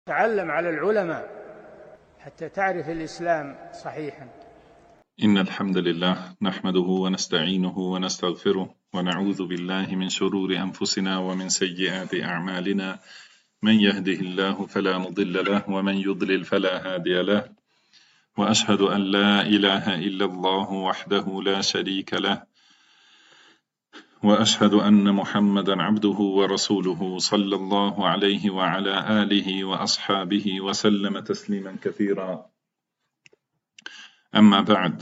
تعلم على العلماء حتى تعرف الإسلام صحيحا. إن الحمد لله نحمده ونستعينه ونستغفره ونعوذ بالله من شرور أنفسنا ومن سيئات أعمالنا. من يهده الله فلا مضل له ومن يضلل فلا هادي له، وأشهد أن لا إله إلا الله وحده لا شريك له، وأشهد أن محمدا عبده ورسوله صلى الله عليه وعلى آله وأصحابه وسلم تسليما كثيرا. أما بعد،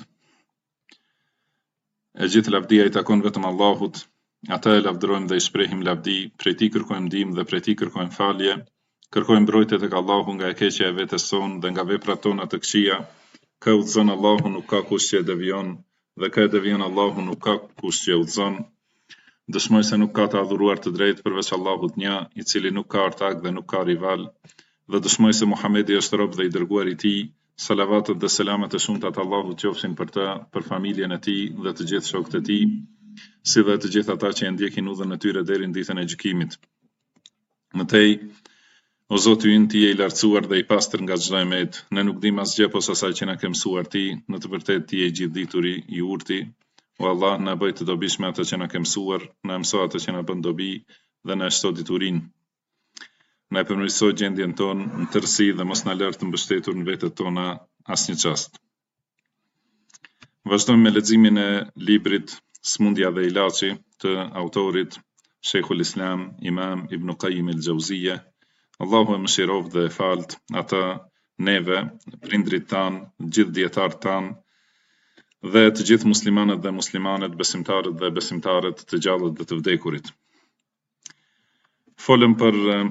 gjithë lavdia I takon vetëm Allahut, ata e lavdërojmë dhe I shprehim lavdi, prej Tij kërkojmë ndihmë dhe prej Tij kërkojmë falje, kërkojmë mbrojtje tek Allahu nga e keqja e vetes sonë dhe nga veprat tona të këqija. Kë udhëzon Allahu nuk ka kush që e devijon, dhe kë e devijon Allahu nuk ka kush që e udhëzon. Dëshmoj se nuk ka të adhuruar të drejtë përveç Allahut një, I cili nuk ka ortak dhe nuk ka rival, dhe dëshmoj se Muhamedi është rob dhe I dërguar I Tij. Salavatët dhe selamet e shumta të Allahut qofshin për të, për familjen e tij dhe të gjithë shokët e tij, si dhe të gjithë ata që e ndjekin udhën e tyre deri në ditën e gjykimit. Mëtej, o Zoti ynë, Ti je I lartësuar dhe I pastër nga çdo emet, ne nuk dimë asgjë posa asaj që na ke mësuar Ti, në të vërtetë Ti je I gjithdituri, I urti. O Allah, na bëj të dobishme atë që na ke mësuar, na mëso atë që na bën dobi dhe na shto diturinë. Na e përmirësoj gjendjen tonë në tërësi dhe mos na lër të mbështetur në vetët tona asnjë çast. Vazhdojmë me leximin e librit Smundja dhe Ilaçi të autorit Sheikhul Islam Imam Ibn Qayyim el-Jauziyja. Allahu e mëshiroft dhe e falt ata, neve, prindrit tan, gjithë dietarët tan dhe të gjithë muslimanët dhe muslimanet, besimtarët dhe besimtarët, të gjallët dhe të vdekurit. Folëm për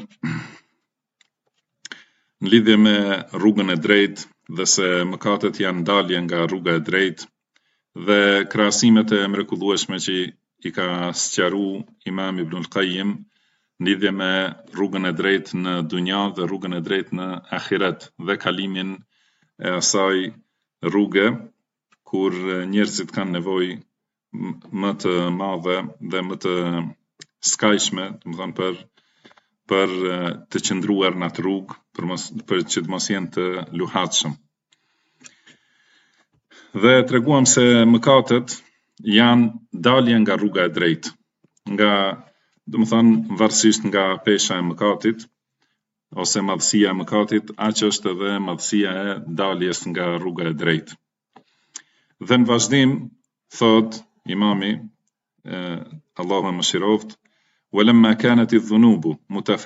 në lidhje me rrugën e drejtë dhe se mëkatet janë dalje nga rruga e drejtë dhe krahasimet e mrekullueshme që I ka sqaruar Imam Ibn Qayyim në lidhje me rrugën e drejtë në dunja dhe rrugën e drejtë në ahiret dhe kalimin e asaj rruge kur njerëzit kanë nevojë më të madhe dhe më të skajshme, domethënë për të qëndruar në atë rrugë, për që të mos jenë të luhatshëm. Dhe treguam se mëkatet janë dalje nga rruga e drejtë, nga, domethënë, varësisht nga pesha e mëkatit ose madhësia e mëkatit, aq është edhe madhësia e daljes nga rruga e drejtë. Dhe në vazhdim thot Imami, Allahu e mëshiroft, ولما كانت الذنوب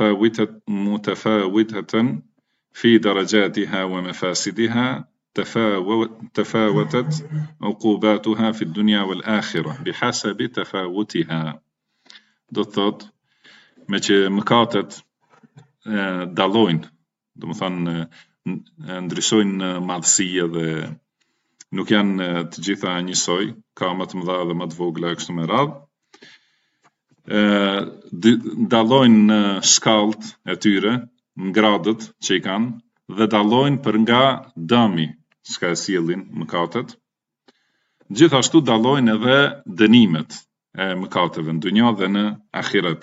متفاوتة في درجاتها ومفاسدها تفاوتت عقوباتها في الدنيا والآخرة بحسب تفاوتها. Do të thot, me që mëkatet dallojnë, do të thonë ndryshojnë në madhësi dhe nuk janë të gjitha njësoj, ka më të mëdha dhe më të vogla kështu me radhë. Dallojnë në shkallët e tyre, në gradët që I kanë, dhe dallojnë për nga dëmi çka e sjellin mëkatet. Gjithashtu dallojnë edhe dënimet e mëkateve në dunja dhe në ahiret.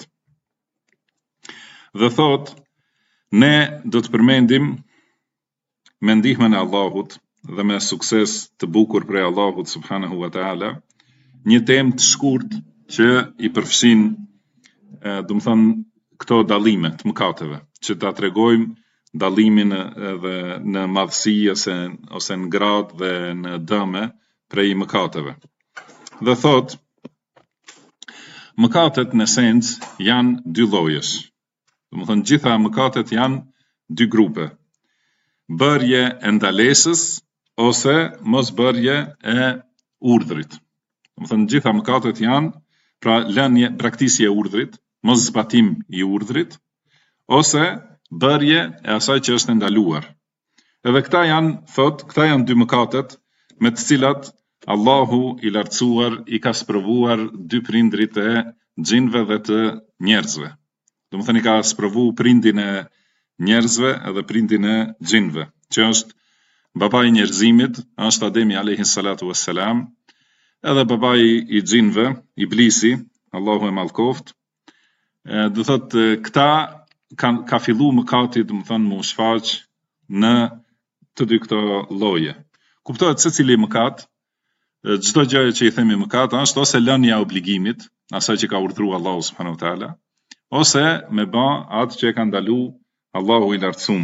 Dhe thot, ne do të përmendim me ndihmën e Allahut dhe me sukses të bukur prej Allahut subhanahu wa taala një temë të shkurt që I përfshin, do të thënë, këto dallime të mëkateve, që ta tregojmë dallimin edhe në madhësi ose në grad dhe në dëme prej mëkateve. Dhe thot, mëkatet në esencë janë dy llojesh. Do të thënë, gjitha mëkatet janë dy grupe. Bërje e ndalesës ose mosbërje e urdhrit. Do të thënë, gjitha mëkatet janë pra lënje, braktisje e urdhrit, mos zbatim I urdhrit, ose bërje e asaj që është ndaluar. Edhe këta janë dy mëkatet me të cilat Allahu I lartësuar I ka sprovuar dy prindrit e xhinëve dhe të njerëzve. Do të thënë I ka sprovu prindin e njerëzve edhe prindin e xhinëve, që është babai I njerëzimit, është Ademi alayhi salatu wassalam, edhe babai I xhinëve, Iblisi, Allahu e mallkoft. Do thotë këta ka fillu mëkati, domethënë më shfaq në të dy këto lloje. Kuptohet se cili mëkat, çdo gjë që i themi mëkat është ose lënia e obligimit, asaj që ka urdhëruar Allahu subhanahu wa taala, ose me bë atë që e ka ndalu Allahu i lartësuar.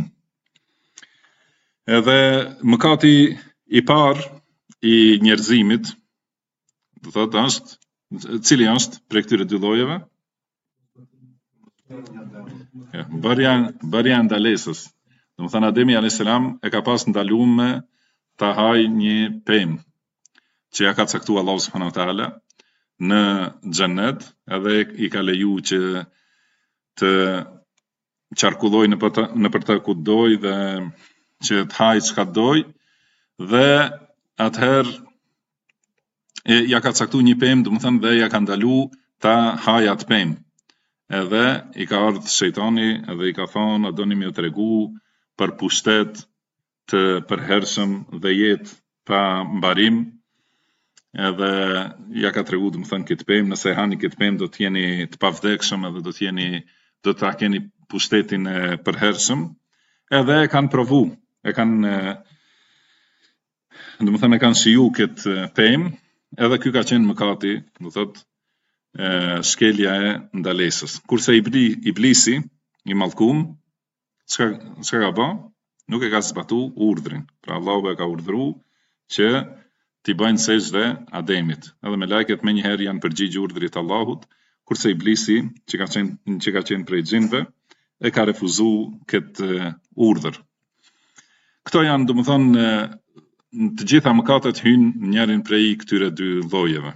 Edhe mëkati i parë i njerëzimit, do thotë është, cili është prej këtyre dy llojeve? Bërja e ndalesës. Domethënë Ademi alayhis salam e ka pas ndaluar ta haj një pemë që ja ka caktuar Allahu subhanahu wa taala në xhennet, edhe i ka leju që të qarkulloj në për të ku doj dhe që të haj çka doj, dhe atëherë ja ka caktuar një pemë, domethënë dhe ja ka ndalu ta haj atë pemë. Edhe i ka ardhur shejtani edhe i ka thonë, a doni më u tregu për pushtet të përhershëm dhe jetë pa mbarim, edhe ja ka tregu domethënë këtë pemë, nëse hani këtë pemë do të jeni të pavdekshëm edhe do ta keni pushtetin e përhershëm, edhe e kanë provu, domethënë e kanë shiju këtë pemë, edhe ky ka qenë mëkati, do thotë shkelja e ndalesës. Kurse iblisi, i mallkum, çka ka bë? Nuk e ka zbatu urdhrin. Pra Allahu e ka urdhëruar që t'i bëjnë sejdë Ademit. Edhe me lajket me njëherë janë përgjigjë urdhrit Allahut, kurse iblisi, që ka qenë prej xhinëve, e ka refuzuar këtë urdhër. Këto janë, domethënë, të gjitha mëkatet hyjnë njërin prej këtyre dy llojeve.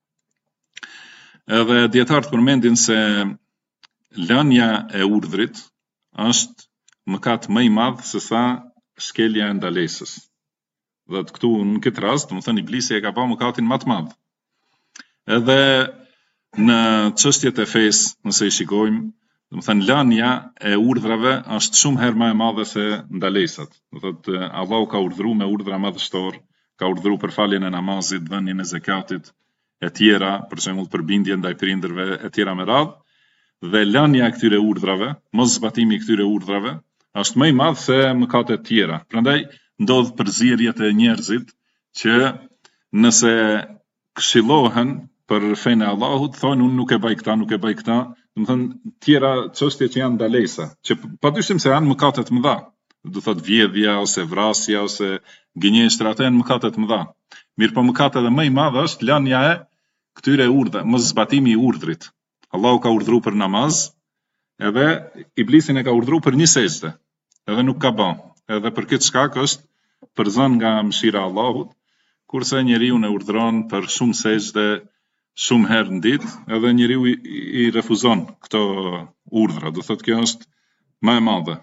Edhe dietarët përmendin se lënia e urdhrit është mëkat më i madh se sa shkelja e ndalesës. Dhe këtu në këtë rast, domethënë iblisi e ka bërë mëkatin më të madh. Edhe në çështjet e fesë, nëse i shikojmë, domethënë lënia e urdhrave është shumë herë më e madhe se ndalesat. Do thotë Allahu ka urdhëruar me urdhra madhështor, ka urdhëruar për faljen e namazit, dhënien e zakatit, e tjera, për shembull përbindje ndaj prindërve, e tjera me radhë, dhe lënia e këtyre urdhrave, mos zbatimi i këtyre urdhrave, është më i madh se mëkatet e tjera. Prandaj ndodh përzierjet e njerëzit që nëse këshillohen për fenë e Allahut, thonë unë nuk e bëj këta, domethënë tjera çështje që janë ndalesa, që padyshim se janë mëkate të mëdha. Do thotë vjedhja ose vrasja ose gënjeshtra, ato janë mëkate të mëdha. Mirë, po mëkati edhe më i madh është lënia e këtyre urdhave, mos zbatimi i urdhrit. Allahu ka urdhëruar për namaz, edhe iblisin e ka urdhëruar për një sejdë, edhe nuk ka bën. Edhe për këtë shkak është përzën nga mëshira e Allahut, kurse njeriu e urdhëron për shumë sejdë shumë herë në ditë, edhe njeriu i refuzon këto urdhra. Do thotë kjo është më e madhe.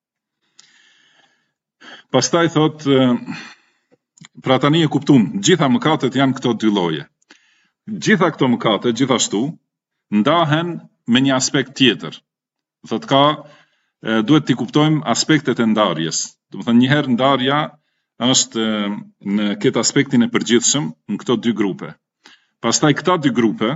Pastaj thotë, pra tani e kuptum, gjitha mëkatet janë këto dy lloje. Gjitha këto mëkate, gjithashtu, ndahen me një aspekt tjetër. Thotë duhet t'i kuptojmë aspektet e ndarjes. Domethënë një herë ndarja është në këtë aspektin e përgjithshëm në këto dy grupe. Pastaj këta dy grupe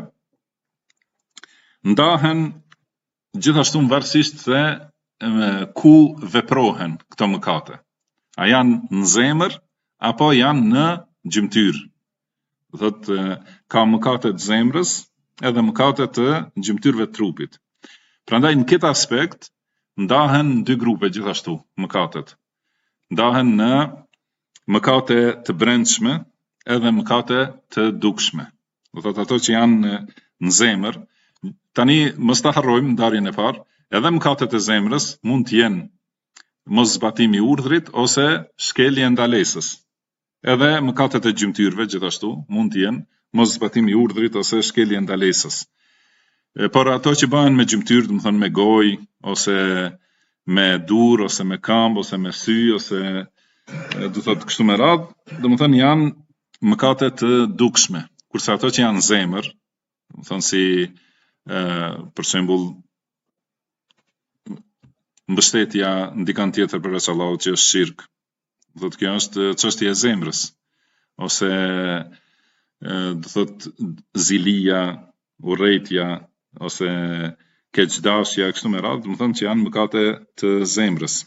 ndahen gjithashtu varësisht se ku veprohen këto mëkate. A janë në zemër apo janë në gjymtyr. Thotë ka mëkate të zemrës edhe mëkate të gjymtyrëve të trupit. Prandaj në këtë aspekt ndahen në dy grupe gjithashtu mëkatet. Ndahen në mëkate të brendshme edhe mëkate të dukshme. Do thotë ato që janë në zemër, tani mos ta harrojmë ndarjen e parë, edhe mëkatet e zemrës mund të jenë mos zbatimi i urdhrit ose shkelje e ndalesës. Edhe mëkatet e gjymtyrëve gjithashtu mund të jenë mos zbatimi i urdhrit ose shkelje e ndalesës. Por ato që bëhen me gjymtyr, domethënë me gojë ose me dur ose me këmbë ose me sy ose do thotë kështu me radhë, domethënë janë mëkate të dukshme. Kurse ato që janë në zemër, domethënë si për shembull mbështetja në dikant tjetër përveç Allahut që është shirk. Do thotë kjo është çështje e zemrës, ose do thotë zilia, urrejtja, ose keqdasja, kështu me radhë, domethënë që janë mëkate të zemrës.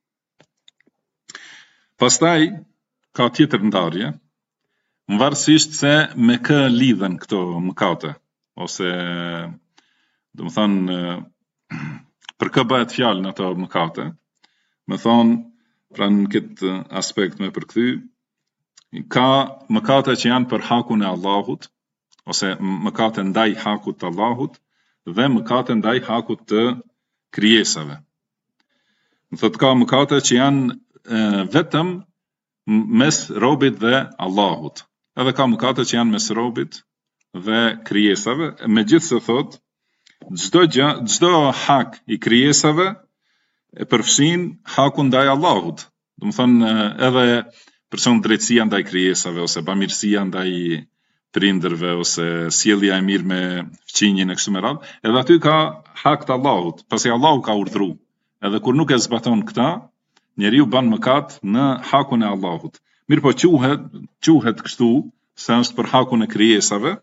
Pastaj ka tjetër ndarje, varësisht se me kë lidhen këto mëkate, ose domethënë për kë bëhet fjalë në ato mëkate. Me thonë, pra në këtë aspekt me përkthy, ka mëkate që janë për hakun e Allahut, ose mëkate ndaj hakut të Allahut, dhe mëkate ndaj hakut të krijesave. Më thotë ka mëkate që janë vetëm mes robit dhe Allahut, edhe ka mëkate që janë mes robit dhe krijesave, megjithse thotë, çdo hak i krijesave e përfshin hakun ndaj Allahut. Domethënë edhe për shembull drejtësia ndaj krijesave, ose bamirësia ndaj prindërve, ose sjellja e mirë me fëmijën e kështu me radhë, edhe aty ka hak të Allahut, pasi Allahu ka urdhëruar. Edhe kur nuk e zbaton këta, njeriu bën mëkat në hakun e Allahut. Mirë po quhet kështu, se është për hakun e krijesave,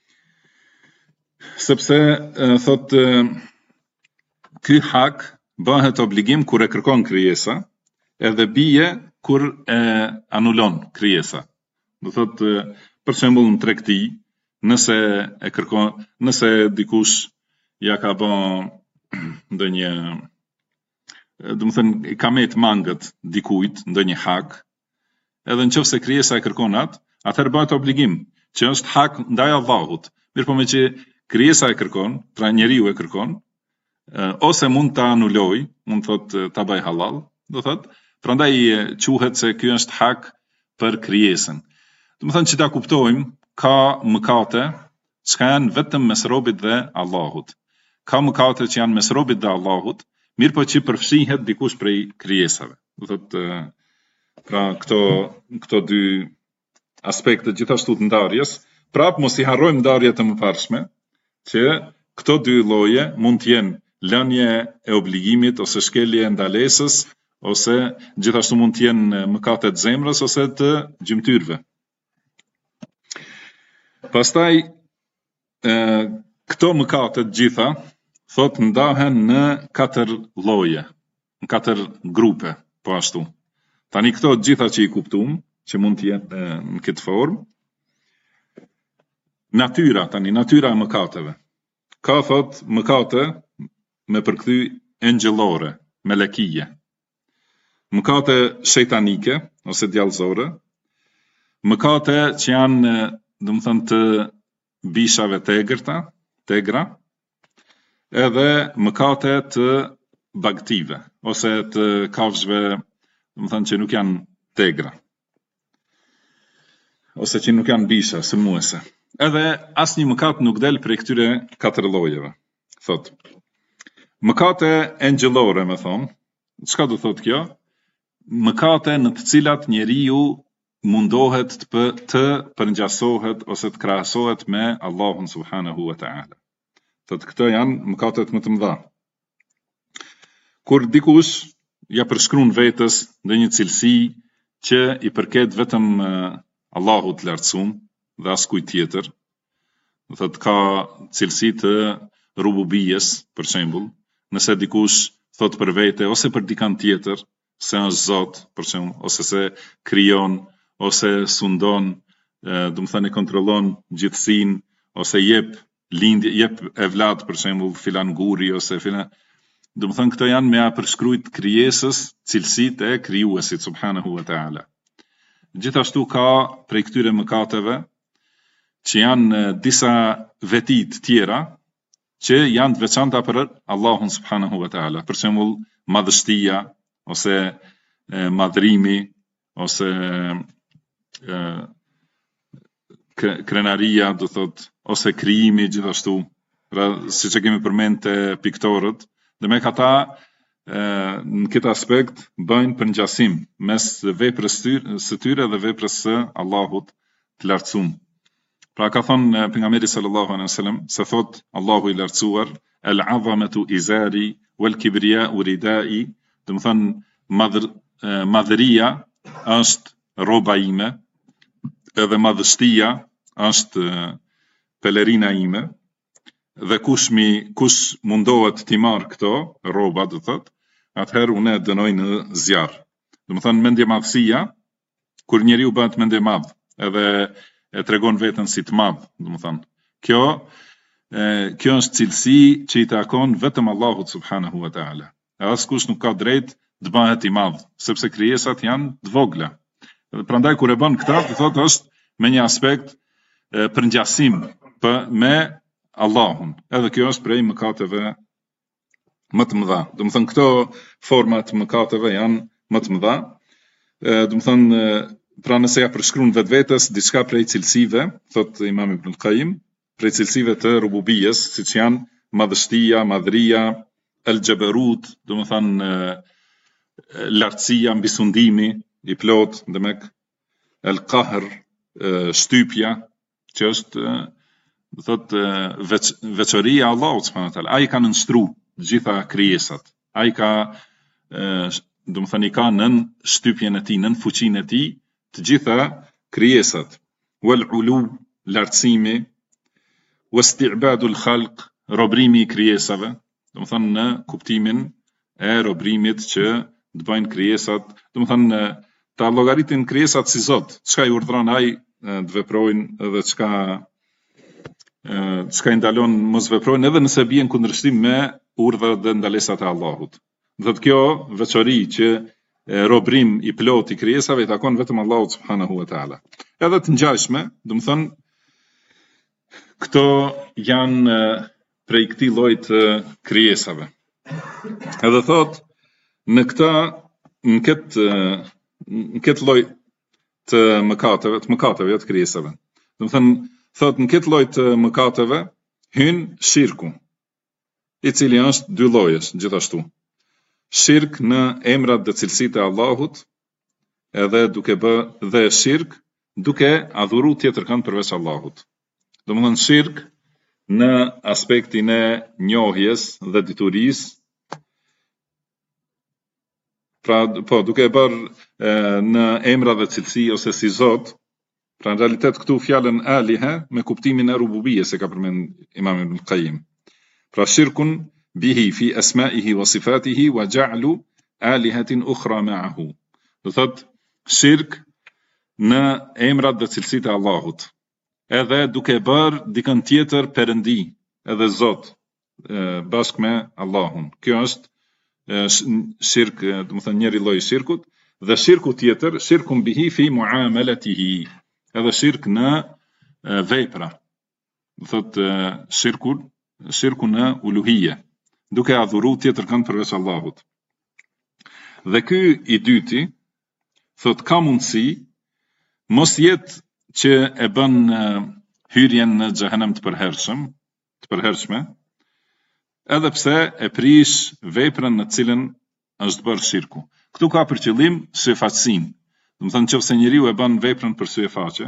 sepse thot ky hak bëhet obligim kur e kërkon krijesa, edhe bie kur e anulon krijesa. Do thot për shembull në tregti, nëse e kërkon, nëse dikush ja ka bën ndonjë, domethënë kamet mangët dikujt ndonjë hak, edhe nëse krijesa e kërkon atë, atëherë bëhet obligim, që është hak ndaj Allahut. Mirë po me që krijesa e kërkon, pra njeriu e kërkon, ose mund ta anuloj, mund thot ta bëj halal, do thot, prandaj quhet se ky është hak për krijesën. Domethënë që ta kuptojmë, ka mëkate që janë vetëm mes robit dhe Allahut. Ka mëkate që janë mes robit dhe Allahut, mirë po që përfshihet dikush prej krijesave. Do thot, pra këto dy aspekte gjithashtu të ndarjes, prap mos i harrojmë ndarjet e mëparshme, që këto dy lloje mund të jenë lënje e obligimit ose shkelje e ndalesës, ose gjithashtu mund të jenë mëkate të zemrës ose të gjymtyrve. Pastaj këto mëkate të gjitha thot ndahen në 4 lloje, në 4 grupe, po ashtu. Tani këto të gjitha që i kuptuam, që mund të jenë në këtë formë, natyra e mëkateve. Ka thot mëkate me përkthy engjëllore, melekije. Mëkate shejtanike ose djallëzore, mëkate që janë, domethënë të bishave tegra, edhe mëkate të bagtive ose të kafshëve, domethënë që nuk janë tegra, ose që nuk janë bisha sëmuese. Edhe asnjë mëkat nuk del prej këtyre 4 llojeve. Thot, mëkate engjëllore, me thonë, çka do thot kjo? Mëkate në të cilat njeriu mundohet të përngjasohet ose të krahasohet me Allahun subhanahu wa ta'ala. Thot, këto janë mëkatet më të mëdha. Kur dikush ja përshkruan vetes ndonjë cilësi që i përket vetëm Allahut të lartësuar dhe askujt tjetër, do thot ka cilësi të rububijes, për shembull, nëse dikush thot për vete ose për dikant tjetër se është Zot, për shembull, ose se krijon, ose sundon, domethënë e kontrollon gjithësinë, ose jep evlad, për shembull, filan guri ose filan. Domethënë këto janë me a përshkruajt krijesës cilësitë e krijuesit subhanahu wa ta'ala. Gjithashtu ka prej këtyre mëkateve që janë disa vetit tjera që janë të veçanta për Allahun subhanahu wa ta'ala. Për shembull, madhështia, ose madhrimi, ose krenaria, do thot, ose krijimi gjithashtu, pra siç e kemi përmend te piktorët, dhe me këta në këtë aspekt bëjnë përngjasim mes veprës së tyre dhe veprës së Allahut të lartësuar. Pra ka thënë pejgamberi sallallahu alaihi wasallam, se thot Allahu i lartësuar, el-'azamatu izari wal kibriya'u ridai, do të thënë madhëria është rroba ime, edhe madhështia është pelerina ime, dhe kush mundohet t'i marr këto rroba, do thot, atëherë unë e dënoj në zjarr. Do të thënë mendje madhësia, kur njeriu bëhet mendje madh, edhe e tregon veten si të madh, do të thënë. Kjo është cilësi që i takon vetëm Allahut subhanahu wa taala. Askush nuk ka drejt të bëhet i madh, sepse krijesat janë të vogla. Dhe prandaj kur e bën këtë, do thotë është me një aspekt përngjasim me Allahun. Edhe kjo është prej mëkateve më të mëdha. Do të thënë këto forma të mëkateve janë më të mëdha. Do të thënë pra nëse ja përshkruan vetvetes diçka prej cilësive, thot Imam Ibn al-Qayyim, prej cilësive të rububijes, siç janë madhështia, madhëria, el-Jabarut, do të thënë lartësia, mbisundimi i plot, demek el-Qahr, shtypja, që është do thotë veçoria e Allahut subhanahu wa taala. Ai ka nënshtruar të gjitha krijesat. Ai ka do të thënë i ka nën shtypjen e tij, nën fuqinë e tij të gjitha krijesat. Wal ulu, lartësimi, wasti'badul khalq, robrimi i krijesave, do të thënë në kuptimin e robrimit që të bëjnë krijesat, do të thënë ta llogaritin krijesat si Zot, çka i urdhëron ai të veprojnë dhe çka i ndalon mos veprojnë, edhe nëse bien kundërshtim me urdhrat dhe ndalesat e Allahut. Dhe kjo veçori që robrim i plot i krijesave i takon vetëm Allahut subhanahu wa taala. Edhe të ngjashme, do të thënë këto janë prej këtij lloji të krijesave. Edhe thot në këtë lloj të mëkateve të krijesave. Do të thënë thot në këtë lloj të mëkateve hyn shirku, i cili është dy llojesh gjithashtu. Shirk në emrat dhe cilësitë e Allahut, edhe dhe shirk duke adhuru tjetër kënd përveç Allahut. Do të thënë shirk në aspektin e njohjes dhe diturisë, pra po duke bërë në emra dhe cilësi ose si Zot, pra në realitet këtu fjalën alihe me kuptimin e rububijes e ka përmend Imam Ibn al-Qayyim. Pra shirkun bihi fi asma'ihi wa sifatihi wa ja'lu alihatin ukhra ma'ahu. Do thot shirk në emrat dhe cilësitë e Allahut, edhe duke bërë dikën tjetër perëndi, edhe Zot, bashkë me Allahun. Kjo është shirk, do të thënë njëri lloj shirkut, dhe shirku tjetër, shirkun bihi fi muamalatihi, edhe shirk në vepra. Do thotë shirku në uluhije, duke adhuru tjetër kënd përveç Allahut. Dhe ky i dyti, thot ka mundësi mos jetë që e bën hyrjen në xhehenem të përhershme, edhe pse e prish veprën në cilën është bërë shirku. Këtu ka për qëllim syfaqësinë. Do të thënë nëse njeriu e bën veprën për syfaqe,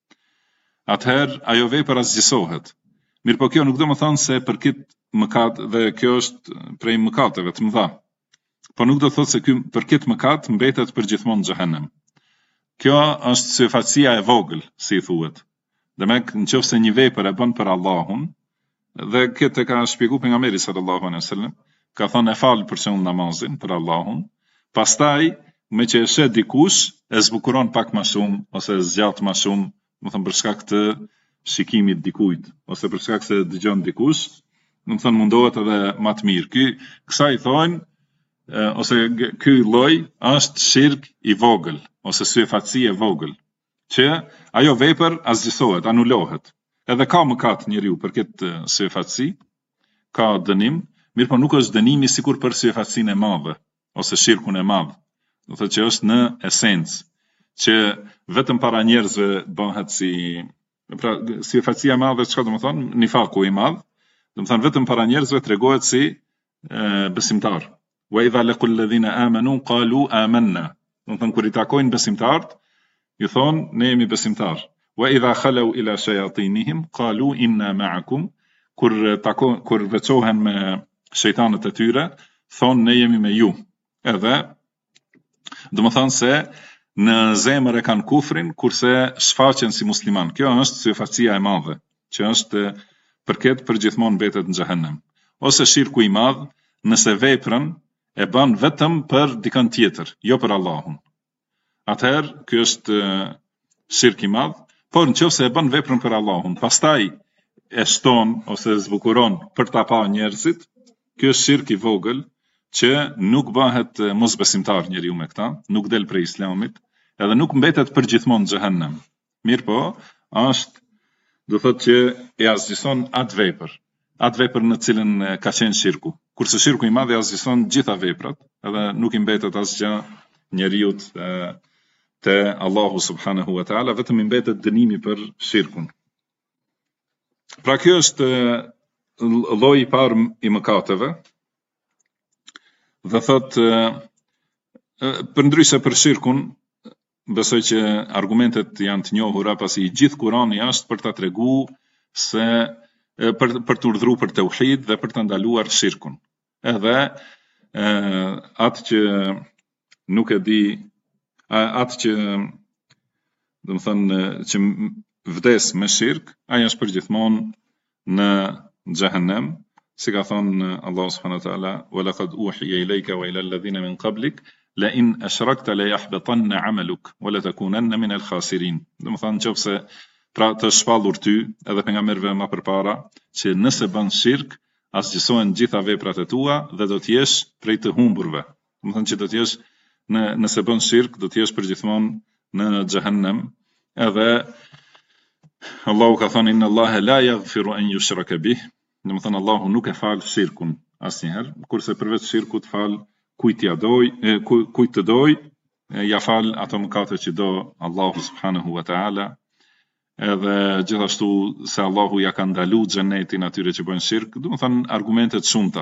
atëherë ajo vepër asgjësohet. Mirë po kjo nuk do të thonë se për këtë mëkat, dhe kjo është prej mëkateve të mëdha. Po nuk do të thotë se ky për këtë mëkat mbetet përgjithmonë në xhehenem. Kjo është syfaqësia e vogël, si thuhet. Demek nëse një vepër e bën për Allahun, dhe këtë ka shpjeguar pejgamberi sallallahu alaihi wasallam, ka thënë e fal për shembull namazin për Allahun, pastaj me që e shet dikush e zbukuron pak më shumë ose zgjat më shumë, do të thënë për shkak të shikimit dikujt ose për shkak se dëgjon dikush, do të thënë mundohet edhe më të mirë. Kësaj thonë ose ky lloj është shirk i vogël ose syfaqësi e vogël, që ajo vepër asgjësohet, anulohet. Edhe ka mëkat njeriu për këtë syfaqësi, ka dënim, mirë po nuk është dënimi sikur për syfaqësinë e madhe ose shirkun e madh. Do thotë që është në esencë, që vetëm para njerëzve bëhet pra syfaqësia e madhe, çka do të thonë, nifaku i madh, do të thonë vetëm para njerëzve tregohet si besimtar. Wa idha laqul ladhina amanu qalu amanna. Do të thonë kur i takojnë besimtarët, ju thonë ne jemi besimtar. Wa idha khalu ila shayatinihim qalu inna ma'akum. Kur veçohen me shejtanët e tyre, thonë ne jemi me ju. Edhe do të thonë se në zemër e kanë kufrin, kurse shfaqen si musliman. Kjo është syfaqësia e madhe, që është për këtë përgjithmonë mbetet në xhehenem. Ose shirku i madh, nëse veprën e bën vetëm për dikën tjetër, jo për Allahun. Atëherë, ky është shirk i madh, por nëse e bën veprën për Allahun, pastaj e shton ose zbukuron për ta pa njerëzit, ky është shirk i vogël që nuk bëhet mosbesimtar njeriu me këta, nuk del prej islamit, edhe nuk mbetet përgjithmonë në xhehenem. Mirë po, është do thotë që e asgjëson atë vepër në cilën ka qenë shirku. Kurse shirku i madh e asgjëson gjitha veprat, edhe nuk i mbetet asgjë njeriu te Allahu subhanahu wa taala, vetëm i mbetet dënimi për shirkun. Pra kjo është lloji i parë i mëkateve. Dhe thotë përndryshe për shirkun, besoj që argumentet janë të njohura, pasi i gjithë Kurani është për ta treguar se për të urdhëruar për tauhid dhe për të ndaluar shirkun. Edhe atë që nuk e di, atë që domethënë që vdes me shirk, ai është përgjithmonë në xhehenem, si ka thonë Allahu subhanahu wa taala, wa laqad uhiya ilayka wa ila alladhina min qablik la in ashrakta la yahbatanna 'amaluk wa la takunanna min al-khasirin. Domethënë nëse pra të shpallur ty edhe pejgamberëve më përpara që nëse bën shirk, asgjësohen gjitha veprat e tua dhe do të jesh prej të humburve. Domethënë që do të jesh nëse bën shirk, do të jesh përgjithmonë në xhehenem. Edhe Allahu ka thënë inna Allaha la yaghfiru an yushraka bih. Domethënë Allahu nuk e fal shirkun asnjëherë, kurse përveç shirkut fal kujt të doj, ja fal ato mëkate që do Allahu subhanahu wa taala. Edhe gjithashtu se Allahu ja ka ndalu xhenetin atyre që bëjnë shirk, domethënë argumentet shumëta.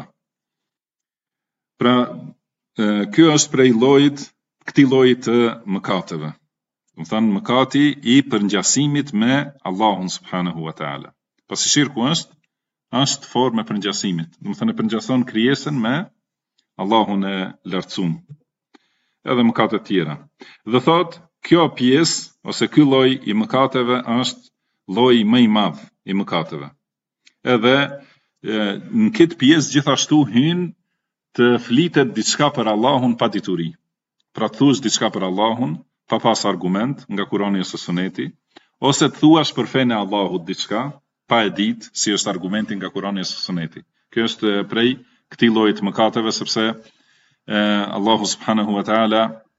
Pra, kjo është prej këtij lloji të mëkateve. Domethënë mëkati i përngjasimit me Allahun subhanahu wa taala. Pasi shirku është formë e përngjasimit. Domethënë e përngjason krijesën me Allahun e lartësuar. Edhe mëkate të tjera. Dhe thotë, kjo pjesë ose ky lloj i mëkateve është lloji më i madh i mëkateve. Edhe në këtë pjesë gjithashtu hyn të flitet diçka për Allahun pa dituri. Pra të thuash diçka për Allahun pa pas argument nga Kurani ose Suneti, ose të thuash për fenë e Allahut diçka pa e ditë si është argumenti nga Kurani ose Suneti. Kjo është prej këtij lloji të mëkateve, sepse Allahu subhanahu wa taala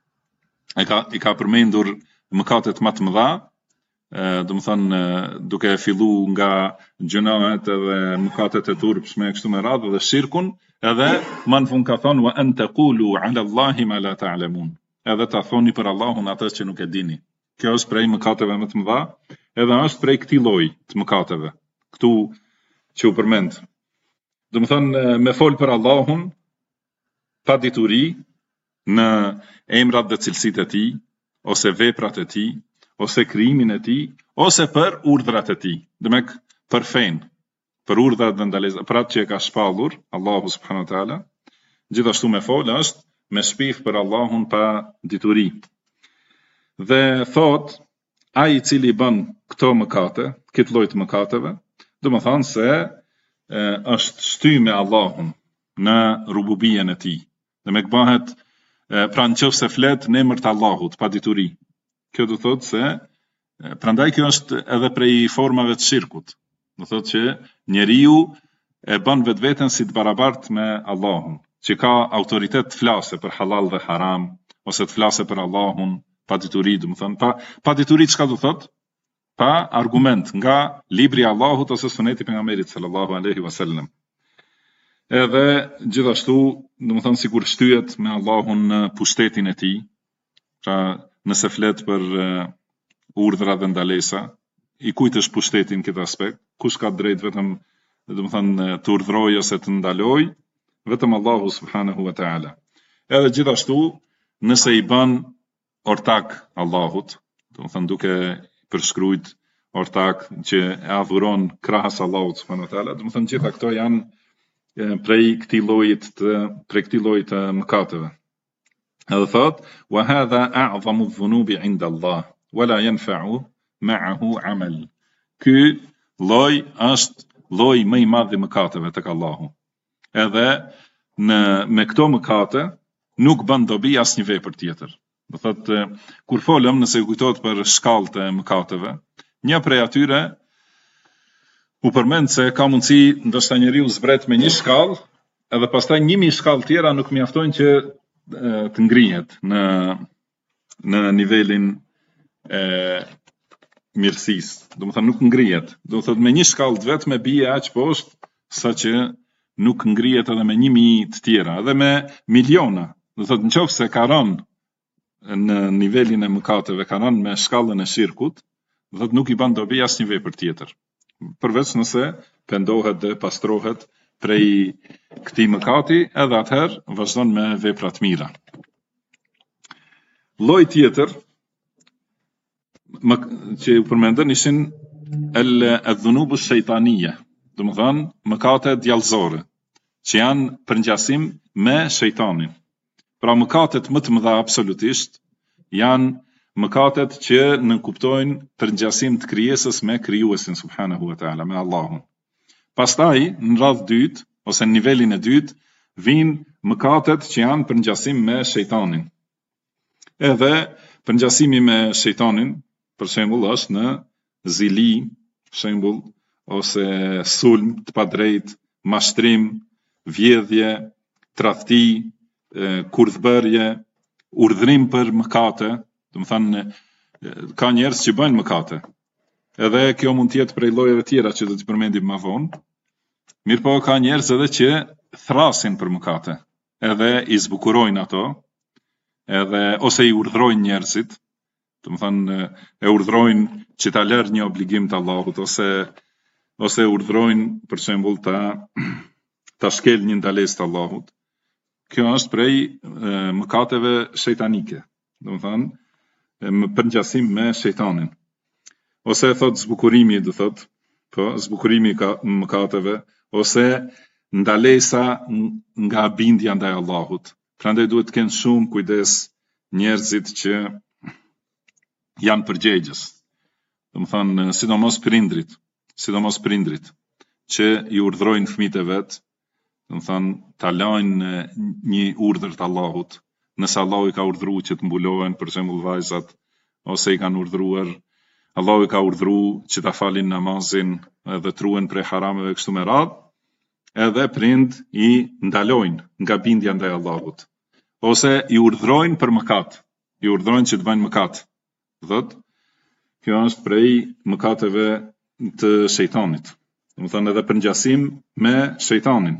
i ka përmendur mëkatet më të mëdha, domethënë duke filluar nga gjunahet edhe mëkatet e turpshme kështu me radhë dhe shirkun, edhe më në fund ka thonë wa an taqulu ala Allahi ma la ta'lamun. Edhe ta thoni për Allahun atë që nuk e dini. Kjo është prej mëkateve më të mëdha, edhe është prej këtij lloji të mëkateve. Këtu që u përmend. Domethënë me fol për Allahun pa dituri në emrat dhe cilësitë e tij, ose veprat e tij, ose krijimin e tij, ose për urdhrat e tij. Demek për fenë, për urdhrat dhe ndalesa, për atë që e ka shpallur Allahu subhanahu wa taala. Gjithashtu me fol është me shpif për Allahun pa dituri. Dhe thot, ai i cili bën këto mëkate, këtë lloj të mëkateve, domethënë se është shtyr me Allahun në rububien e tij. Demek bëhet pra nëse flet në emër të Allahut pa dituri. Kjo do thotë se prandaj kjo është edhe prej formave të shirkut. Do thotë që njeriu e bën vetveten si të barabartë me Allahun, që ka autoritet të flasë për halal dhe haram, ose të flasë për Allahun pa dituri, domethënë pa dituri çka do thotë? Pa argument nga libri i Allahut ose suneti i pejgamberit sallallahu alaihi wasallam. Edhe gjithashtu, domethënë sikur shtyhet me Allahun në pushtetin e tij, pra nëse flet për urdhra dhe ndalesa, i kujt është pushteti në këtë aspekt? Kush ka drejt vetëm, domethënë të urdhrojë ose të ndalojë? Vetëm Allahu subhanahu wa taala. Edhe gjithashtu, nëse i bën ortak Allahut, domethënë duke përshkruajt ortak që e adhuron krahas Allahut subhanahu wa taala, domethënë gjitha këto janë prej këtij lloji të mëkateve. Edhe thot, wa hadha a'zamu dhunubi 'inda Allah, wa la yanfa'u ma'ahu 'amal. Ky lloj është lloji më i madh i mëkateve tek Allahu. Edhe me këto mëkate nuk bën dobi asnjë vepër tjetër. Do thotë, kur folëm, nëse ju kujtohet për shkallët e mëkateve, një prej atyre u përmend se ka mundësi ndoshta njeriu zbret me një shkallë, edhe pastaj 1000 shkallë tjera nuk mjaftojnë që të ngrihet në nivelin e mirësisë. Do të thotë nuk ngrihet. Do të thotë me një shkallë vetëm e bie aq poshtë saqë nuk ngrihet edhe me 1000 të tjera, edhe me miliona. Do të thotë nëse ka rënë në nivelin e mëkateve, ka rënë me shkallën e shirkut, do të thotë nuk i bën dobi asnjë vepër tjetër. Përveç nëse pendohet dhe pastrohet prej këtij mëkati, edhe atëherë vazhdon me vepra të mira. Lloji tjetër që u përmendën ishin el-dhunubu shejtanije, do të thonë mëkate djallëzore, që janë përngjasim me shejtanin. Pra mëkatet më të mëdha absolutisht janë mëkatet që nënkuptojnë përngjasim të krijesës me krijuesin subhanahu wa taala, me Allahun. Pastaj në radhë dytë ose në nivelin e dytë vijnë mëkatet që janë përngjasim me shejtanin. Edhe përngjasimi me shejtanin, për shembull, është në zili, shembull, ose sulm të padrejtë, mashtrim, vjedhje, tradhti, kurthbërje, urdhrim për mëkate, do të thënë ka njerëz që bëjnë mëkate. Edhe kjo mund të jetë prej llojeve tjera që do t'i përmendim më vonë. Mirpo ka njerëz edhe që thrasin për mëkate, edhe i zbukurojnë ato, edhe ose i urdhrojnë njerëzit, do të thënë e urdhrojnë që ta lërë një obligim të Allahut, ose urdhrojnë për shembull ta shkel një ndalesë të Allahut. Kjo është prej mëkateve shejtanike, do të thënë me përngjasim me shejtanin. Ose thot zbukurimi, do thot, po zbukurimi ka mëkateve, ose ndalesa nga bindja ndaj Allahut. Prandaj duhet të kenë shumë kujdes njerëzit që janë përgjegjës. Do të thonë sidomos prindrit që i urdhrojnë fëmijët e vet, do të thonë ta lajnë një urdhër të Allahut. Nëse Allahu i ka urdhëruar që të mbulohen, për shembull vajzat, ose i kanë urdhëruar, Allahu i ka urdhëruar që ta falin namazin dhe truhen prej harameve kështu me radhë, edhe prind i ndalojnë nga bindja ndaj Allahut. Ose i urdhrojnë për mëkat, i urdhrojnë që të bëjnë mëkat. Thotë, kjo është prej mëkateve të shejtanit. Do të thonë edhe përngjasim me shejtanin.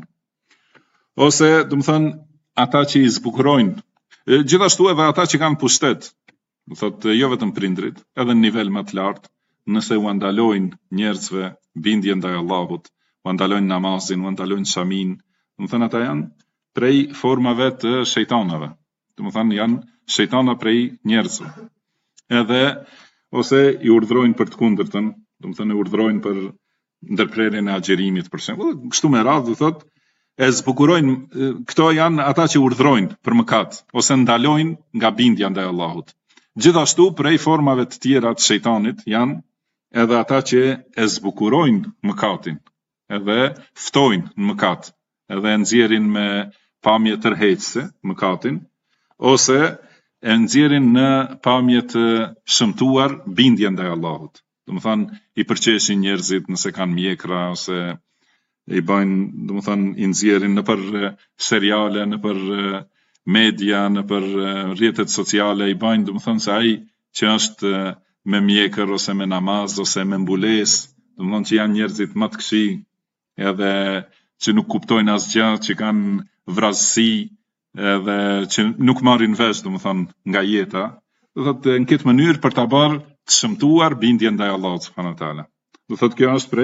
Ose, do të thonë, ata që i zbukurojnë, gjithashtu edhe ata që kanë pushtet, do thotë jo vetëm prindrit, edhe në nivel më të lartë, nëse u ndalojnë njerëzve bindjen ndaj Allahut, u ndalojnë namazin, u ndalojnë shamin, do të thonë ata janë prej formave të shejtanave. Do të thonë janë shejtana prej njerëzve. Edhe ose i urdhrojnë për të kundërtën, do të thënë urdhrojnë për ndërprerjen e agjerimit për shembull. Kështu me radhë, do thotë, e zbukurojnë, këto janë ata që urdhrojnë për mëkat ose ndalojnë nga bindja ndaj Allahut. Gjithashtu prej formave të tjera të shejtanit janë edhe ata që e zbukurojnë mëkatin, edhe ftojnë në mëkat, edhe e nxjerrin me pamje tërheqëse mëkatin, ose e nxjerrin në pamje të shëmtuar bindjen ndaj Allahut. Do të thonë i përqeshin njerëzit nëse kanë mjekra, ose i bëjnë, do të thonë i nxjerrin nëpër seriale, nëpër media, nëpër rrjetet sociale, i bëjnë, do të thonë se ai që është me mjekër ose me namaz ose me mbulesë, do të thonë që janë njerëzit më të këqij, edhe që nuk kuptojnë asgjë, që kanë vrasësi, edhe që nuk marrin vesh, do të thonë, nga jeta, do thotë në këtë mënyrë për ta bërë të shëmtuar bindjen ndaj Allahut subhanahu wa taala. Do thotë kjo është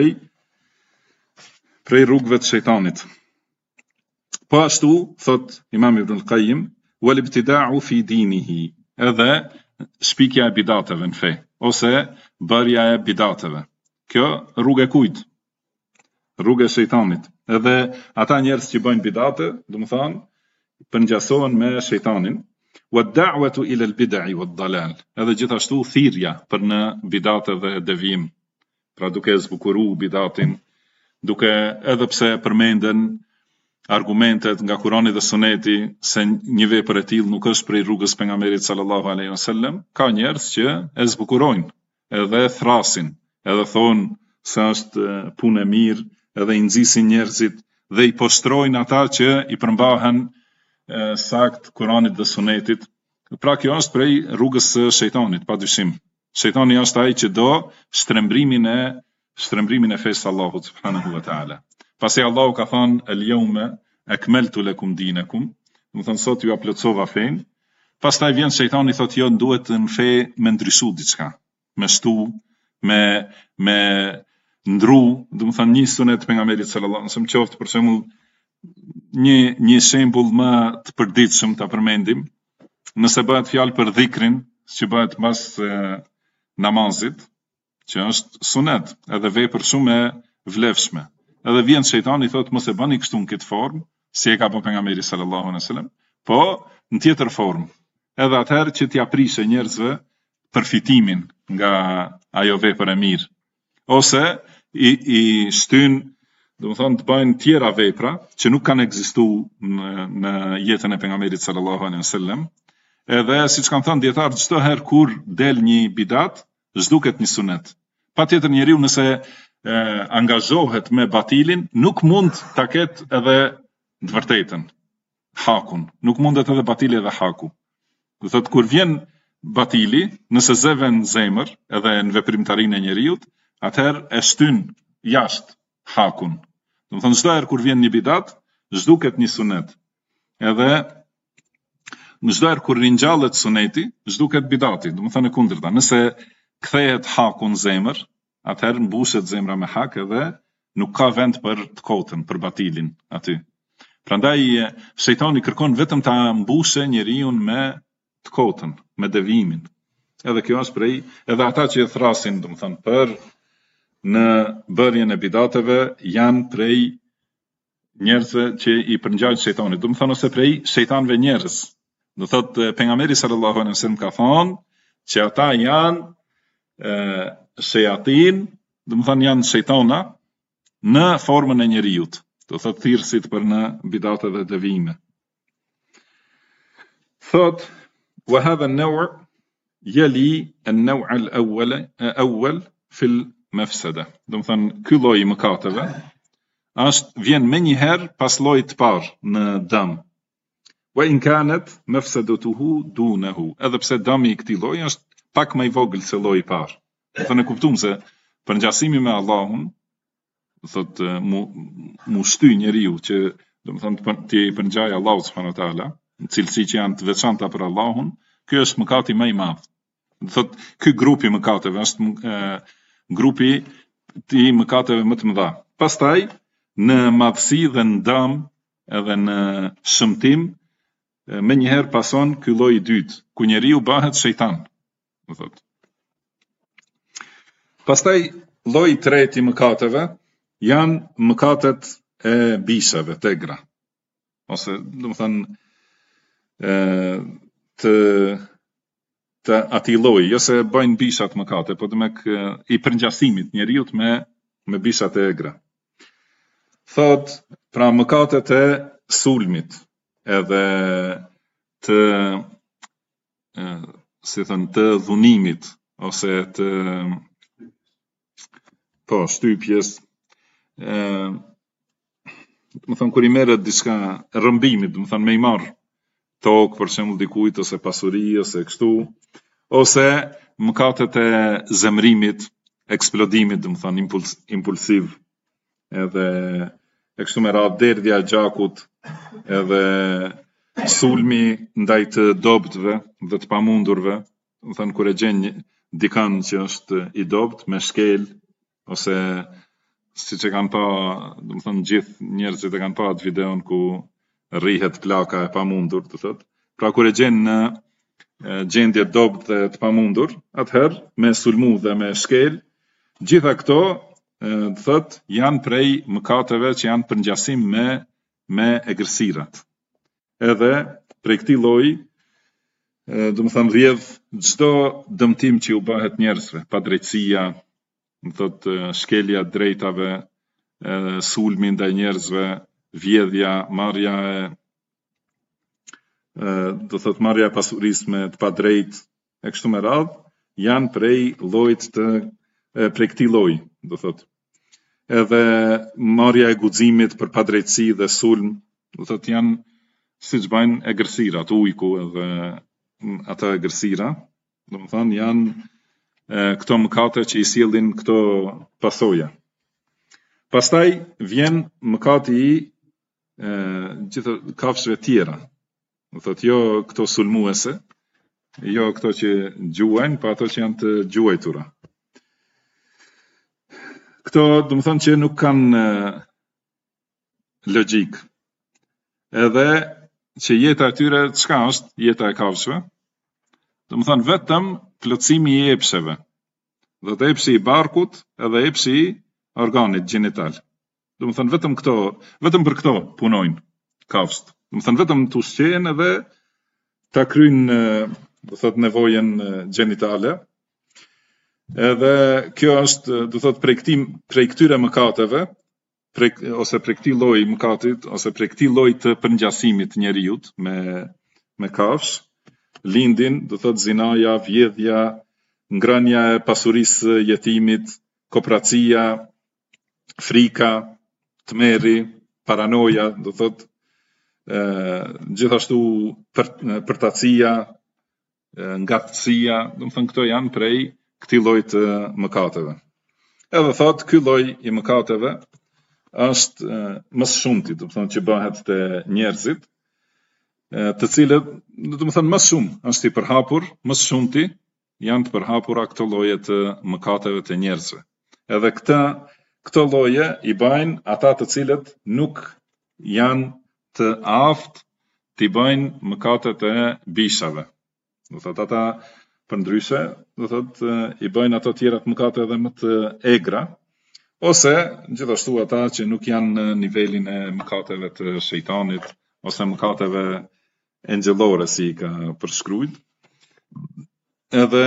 prej rrugëve të shejtanit. Po ashtu thot Imam Ibn al-Qayyim, wal ibtida'u fi dinihi, edhe shpikja e bidateve në fe, ose bërja e bidateve. Kjo rrugë e kujt? Rrugë e shejtanit. Edhe ata njerëz që bëjnë bidate, do të thonë, përngjasohen me shejtanin. Wad-da'watu ila al-bid'i wad-dalal. Edhe gjithashtu thirrja për në bidate dhe devijim. Pra duke zbukuruar bidatin, duke edhe pse përmenden argumentet nga Kurani dhe Suneti se një vepër e tillë nuk është prej rrugës pejgamberit sallallahu alaihi wasallam, ka njerëz që e zbukurojnë, edhe thrasin, edhe thonë se është punë e mirë, edhe i nxisin njerëzit dhe i poshtrojnë ata që i përmbahen sakt Kuranit dhe Sunetit. Pra kjo është prej rrugës së shejtanit, padyshim. Shejtani është ai që do shtrembrimin e fesë Allahut subhanahu wa taala. Pasi Allahu ka thënë el-yawma akmaltu lakum dinakum, do të thonë sot ju plotësova fenë. Pastaj vjen shejtani thotë jo, duhet në fe me ndryshu diçka, me shtu, me ndru, do të thonë një sunet pejgamberit sallallahu alaihi wasallam, qoftë për shembull një shembull më të përditshëm ta përmendim, nëse bëhet fjalë për dhikrin që bëhet mbas namazit, që është sunet, edhe vepër shumë e vlefshme. Edhe vjen shejtani thotë mos e bëni kështu në këtë formë, si e ka bërë pejgamberi sallallahu alaihi wasallam, po në tjetër formë. Edhe atëherë që t'ia prisë njerëzve përfitimin nga ajo vepër e mirë. Ose i shtyn, do të thonë të bëjnë tjera vepra që nuk kanë ekzistuar në jetën e pejgamberit sallallahu alaihi wasallam. Edhe siç kanë thënë dietar, çdo herë kur del një bidat, zhduket një sunet. Patjetër njeriu nëse angazhohet me batilin, nuk mund ta ketë edhe të vërtetën, hakun. Nuk mundet edhe batili edhe haku. Do thotë kur vjen batili, nëse zeve në zemër, edhe në veprimtarinë e njeriut, atëherë e shtyn jashtë hakun. Do thonë çdo herë kur vjen një bidat, zhduket një sunet. Edhe në çdo herë kur ringjallet suneti, zhduket bidati, do të thonë e kundërta. Nëse kthehet haku në zemër, atëherë mbushet zemra me hak edhe nuk ka vend për të kotën, për batilin aty. Prandaj shejtani kërkon vetëm ta mbushe njeriu me të kotën, me devimin. Edhe kjo është prej, edhe ata që thrasin, do të thonë, për në bërjen e bidateve janë prej njerëzve që i përngjajnë shejtanit, do të thonë ose prej shejtanëve njerëz. Do thotë pejgamberi sallallahu alaihi wasallam ka thonë që ata janë shejatin, do të thonë janë shejtana në formën e njeriut, do thotë thirrësit për në bidate dhe devime. Thot wa hadha an-naw' yali an-naw' al-awwal fi al-mafsada. Do të thonë ky lloj mëkateve vjen më një herë pas llojit të parë në dëm. Wa in kanat mafsadatuhu dunahu. Edhe pse dëmi i këtij lloji është pak më i vogël se lloji i parë. Do të ne kuptojmë se përngjasimi me Allahun, do thotë mu shty njeriu që do të thonë ti përngjaj Allahut subhanahu wa taala, në cilësi që janë të veçanta për Allahun, ky është mëkati më i madh. Do thotë ky grupi mëkateve është grupi i mëkateve më të mëdha. Pastaj në madhësi dhe në dëm edhe në shëmtim më njëherë pason ky lloj i dytë, ku njeriu bëhet shejtan. Do thotë. Pastaj lloji i tretë i mëkateve janë mëkatet e bishave, tegra. Ose do të thonë të atij lloji, jo se bëjnë bishat mëkate, po demek i përngjasimit njeriu me bishat e egra. Thot, pra mëkatet e sulmit, edhe të si thënë të dhunimit ose të shtypjes, më thënë kur i merret diçka rrëmbimit, më thënë me i marr tokë për shembull dikujt ose pasuri ose kështu, ose mëkatet e zemrimit, eksplodimit, më thënë impulsiv, edhe e kështu me radhë derdhja e gjakut, edhe sulmi ndaj të dobëtve dhe të pamundurve, më thënë kur e gjen dikan që është i dobët me shkel, ose siç e kanë pa, do të thonë gjithë njerëzit e kanë pa atë videon ku rrihet plaka e pamundur, do thotë. Pra kur e gjen në gjendje dobët dhe të pamundur, atëherë me sulmu dhe me shkel, gjitha këto do thotë janë prej mëkateve që janë përngjasim me egërsirat. Edhe prej këtij lloji do të thonë rrjedh çdo dëmtim që u bëhet njerëzve, padrejtësia, më thotë shkelja drejtave, sulmi ndaj njerëzve, vjedhja, marrja e pasurisë me të padrejtë e kështu me radhë, janë prej llojit të prej këtij lloji, do thotë. Edhe marrja e guximit për padrejtësi dhe sulm, do thotë janë siç bajnë egërsira, ujku edhe ata egërsira, domethënë janë këto mëkate që i sjellin këto pasoja. Pastaj vjen mëkati i gjithë kafshëve tjera. Do thotë jo këto sulmuese, jo këto që gjuajnë, pa ato që janë të gjuajtura. Këto domethënë që nuk kanë logjik. Edhe që jeta e tyre çka është jeta e kafshëve? Domethënë vetëm plotësimi i epsheve. Do të epshi i barkut edhe epshi i organit gjinital. Domethënë vetëm për këto punojnë kafshët. Domethënë vetëm të ushqehen edhe ta kryjnë do thotë nevojën gjinitale. Edhe kjo është do thotë prej këtyre mëkateve, ose prej këtij lloji mëkatit, ose prej këtij lloji të përngjasimit të njerëzit me kafsh, lindin, do thotë zinaja, vjedhja, ngrënia e pasurisë jetimit, kopracia, frika, tmerri, paranoja, do thotë gjithashtu përtacia, ngatësia, domethënë këto janë prej këtij lloji të mëkateve. Edhe thotë ky lloj i mëkateve është më së shumti, domethënë që bëhet te njerëzit, të cilët domethënë më shumë është i përhapur, më së shumti janë të përhapura këto lloje të mëkateve të njerëzve. Edhe këto lloje i bajnë ata të cilët nuk janë të aftë t'i bëjnë mëkatet e bishave. Do thotë ata përndryshe, do thotë i bëjnë ato tjerat mëkate edhe më të egra, ose gjithashtu ata që nuk janë në nivelin e mëkateve të shejtanit, ose mëkateve engjëllore si ka përshkruajt. Edhe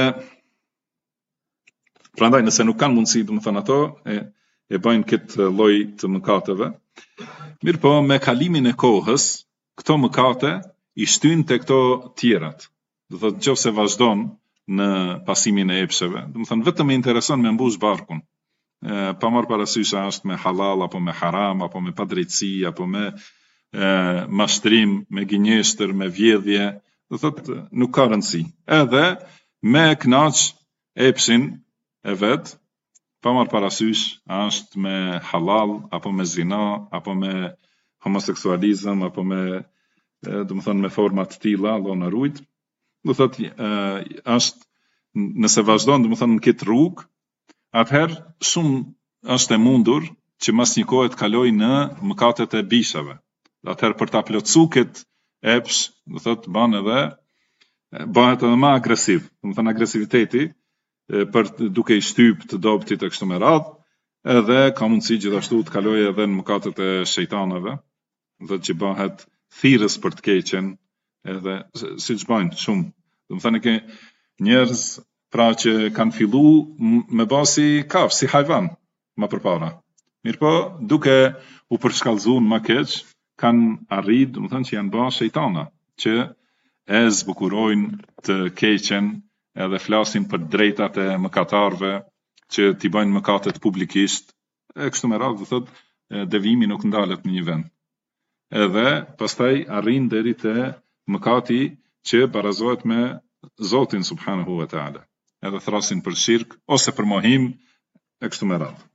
prandaj nëse nuk kanë mundësi, domethënë ato e bëjnë këtë lloj të mëkateve. Mirë po, me kalimin e kohës, këto mëkate i shtyjnë te këto tjerat. Do thotë nëse vazhdon në pasimin e epsheve, domethënë vetëm e intereson me mbush barkun. Pa marrë parasysh a është me halal apo me haram, apo me padrejtësi, apo me mashtrim, me gënjeshtër, me vjedhje, do thotë nuk ka rëndësi. Edhe me kënaq epshin e vet, pa marrë parasysh a është me halal, apo me zina, apo me homoseksualizëm, apo me domethënë me forma të tilla, Allah na ruajt. Do thotë është nëse vazhdon domethënë në këtë rrugë, atëherë shumë është e mundur që mas një kohë të kaloj në mëkatet e bishave. Atëherë për ta plotësuar këtë epsh, do thotë bëhet edhe më agresiv. Domethënë agresiviteti për duke i shtyp të dobtit e kështu me radhë, edhe ka mundësi gjithashtu të kalojë edhe në mëkatet e shejtanëve, dhe që bëhet thirrës për të keqen, edhe siç bajnë shumë. Domethënë ke njerëz pra që kanë fillu me basi kafsh, si hajvan, më përpara. Mirë po, duke u përshkallzuar më keq, kanë arrit, domethënë që janë bërë shejtana, që e zbukurojnë të keqen, edhe flasin për drejtat e mëkatarëve, që t'i bëjnë mëkatet publikisht, e kështu me radhë, do thotë devijimi nuk ndalet në një vend. Edhe pastaj arrin deri te mëkati që barazohet me Zotin subhanahu wa taala. Edhe thrasin për shirk ose për mohim e kështu me radhë.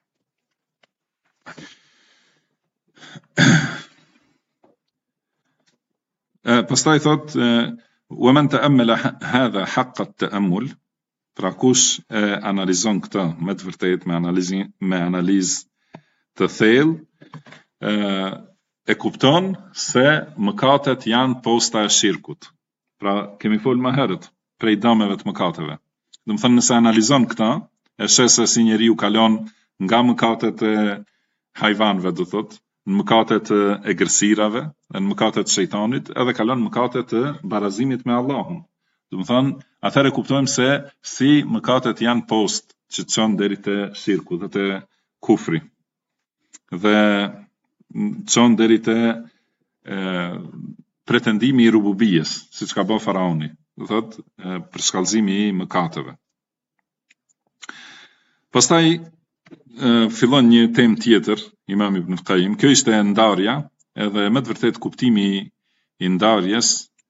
Pastaj thot ومن تأمل هذا حق التأمل, pra kush e analizon këtë me të vërtetë me analizë të thellë, e kupton se mëkatet janë posta e shirkut. Pra kemi folur më herët prej dëmeve të mëkateve. Domethënë nëse analizon këtë, e sheh se si njeriu kalon nga mëkatet e hajvanëve, do thotë, në mëkatet e gërsirave, në mëkatet e shejtanit, edhe kalon mëkatet e barazimit me Allahun. Domethënë, atëherë kuptojmë se si mëkatet janë post që çon deri te shirku dhe te kufri. dhe çon deri te pretendimi I rububijes, siç ka bë faraoni, do thot për shkallëzimi I mëkateve. Pastaj fillon një temë tjetër Imam Ibn Qayyim. Kjo ishte ndarja, edhe me të vërtet kuptimi I ndarjes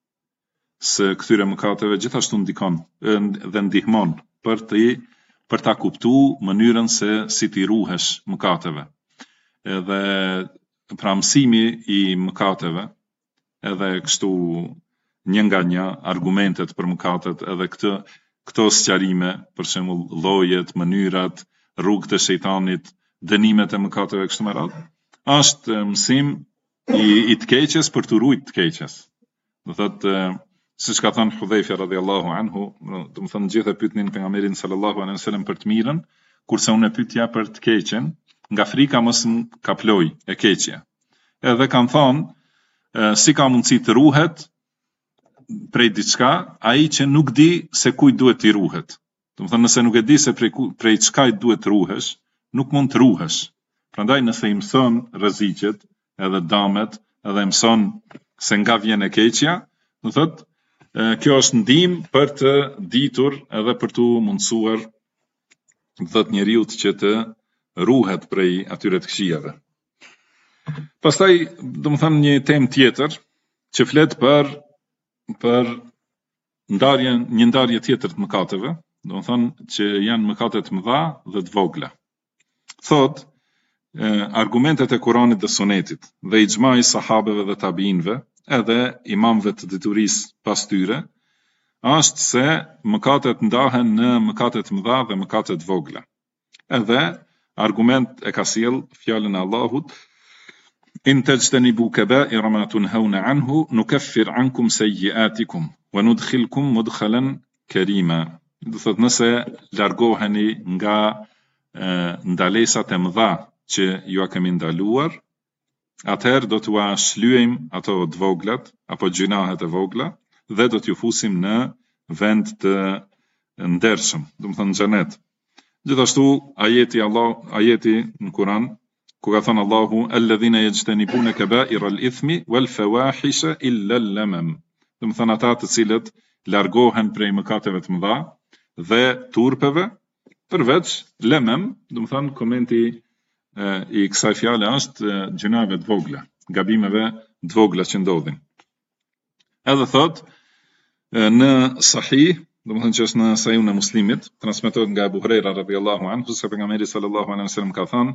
së këtyre mëkateve gjithashtu ndikon dhe ndihmon për ta kuptuar mënyrën se si t'i ruhesh mëkateve. Edhe pra mësimi I mëkateve, edhe kështu një nga një argumentet për mëkatet, edhe këto sqarime, për shembull llojet, mënyrat, rrugët e shejtanit, dënimet e mëkateve kështu me radhë, është mësim I të keqes për të ruajtur të keqes. Do thotë, siç ka thënë Hudhaifa radhiyallahu anhu, do të thonë gjithë e pyetnin pejgamberin sallallahu alaihi wasallam për të mirën, kurse unë e pyetja për të keqen, nga frika mos më kaploj e keqja. Edhe kanë thonë, si ka mundësi të ruhet prej diçka ai që nuk di se kujt duhet t'i ruhet. Do të thonë, nëse nuk e di se prej çka duhet të ruhesh, nuk mund të ruhesh. Prandaj nëse I mëson rreziqet, edhe damet, edhe mëson se nga vjen e keqja, do thotë, kjo është ndihmë për të ditur edhe për të mundësuar thot njeriu që të ruhet prej atyre të këqijave. Pastaj, domethënë një temë tjetër që flet për një ndarje tjetër të mëkateve, domethënë që janë mëkate të mëdha dhe të vogla. Thot argumentet e Kuranit dhe Sunetit dhe ixhmai sahabeve dhe tabiinëve, edhe imamëve të diturisë pas tyre, është se mëkatet ndahen në mëkate të mëdha dhe mëkate të vogla. Edhe argument e ka sjell fjalën e Allahut: In tajtanibu kaba'ira ma tunhauna anhu nukaffir ankum sayyi'atikum wa nudkhilkum mudkhalan karima. Do thotë, nëse largoheni nga ndalesat e mëdha që ju a kemi ndaluar, atëherë do t'ua shlyejm ato të voglat apo gjunahet e vogla dhe do t'ju fusim në vend të ndershëm, do të thënë xhenet. Gjithashtu ajeti në Kur'an ku ka thënë Allahu: alladhina yajtanibuna kaba'ira al-ithmi wal fawahisha illa al-lamam. Do të thënë ata të cilët largohen prej mëkateve të mëdha dhe turpeve, përveç lemem, do të thënë komenti I kësaj fjale është gjunave të vogla, gabimeve të vogla që ndodhin. Edhe thot, në Sahih, do të thënë që është në Sahihun e Muslimit, transmetohet nga Abu Huraira radhiyallahu anhu se pejgamberi sallallahu alaihi wasallam ka thënë: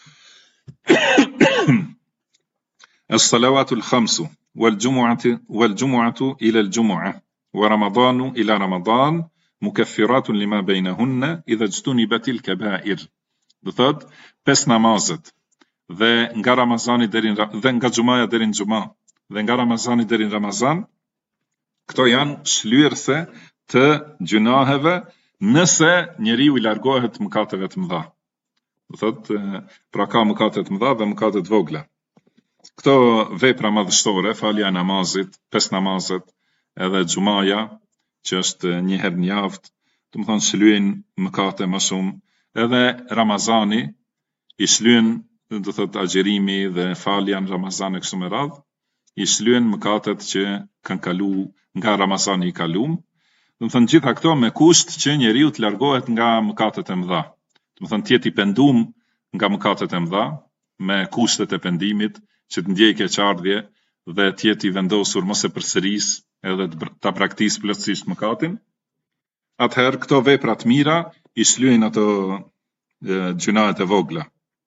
As-salawatu al-khamsu wal-jumu'atu ila al-jumu'ah wa ramadanu ila ramadan mukaffiratun lima bainahunna idha ijtunibat al-kaba'ir. Do thot, 5 namazet dhe nga Ramazani dhe nga xumaja deri në xuma dhe nga Ramazani deri në Ramazan, këto janë shlyerëse të gjunaheve nëse njeriu I largohet mëkateve të mëdha. Do thot, pra ka mëkate të mëdha dhe mëkate të vogla. Këto vepra madhështore, falja e namazit, 5 namazet, edhe xumaja, që është një herë në javë, do të thonë shlyejnë mëkate më shumë, edhe Ramazani I shlyen, do thot agjerimi dhe falja në Ramazan e kështu me radhë, I shlyen mëkatet që kanë kalu nga Ramazani I kalum. Do të thënë gjitha këto me kusht që njeriu të largohet nga mëkatet e mëdha. Do të thënë t'jeti pendum nga mëkatet e mëdha, me kushtet e pendimit, që të ndjej keqardhje dhe t'jeti vendosur mos e përsëris edhe ta praktis plotësisht mëkatin. Atëherë këto vepra të mira I shlyen ato gjunahet e vogla.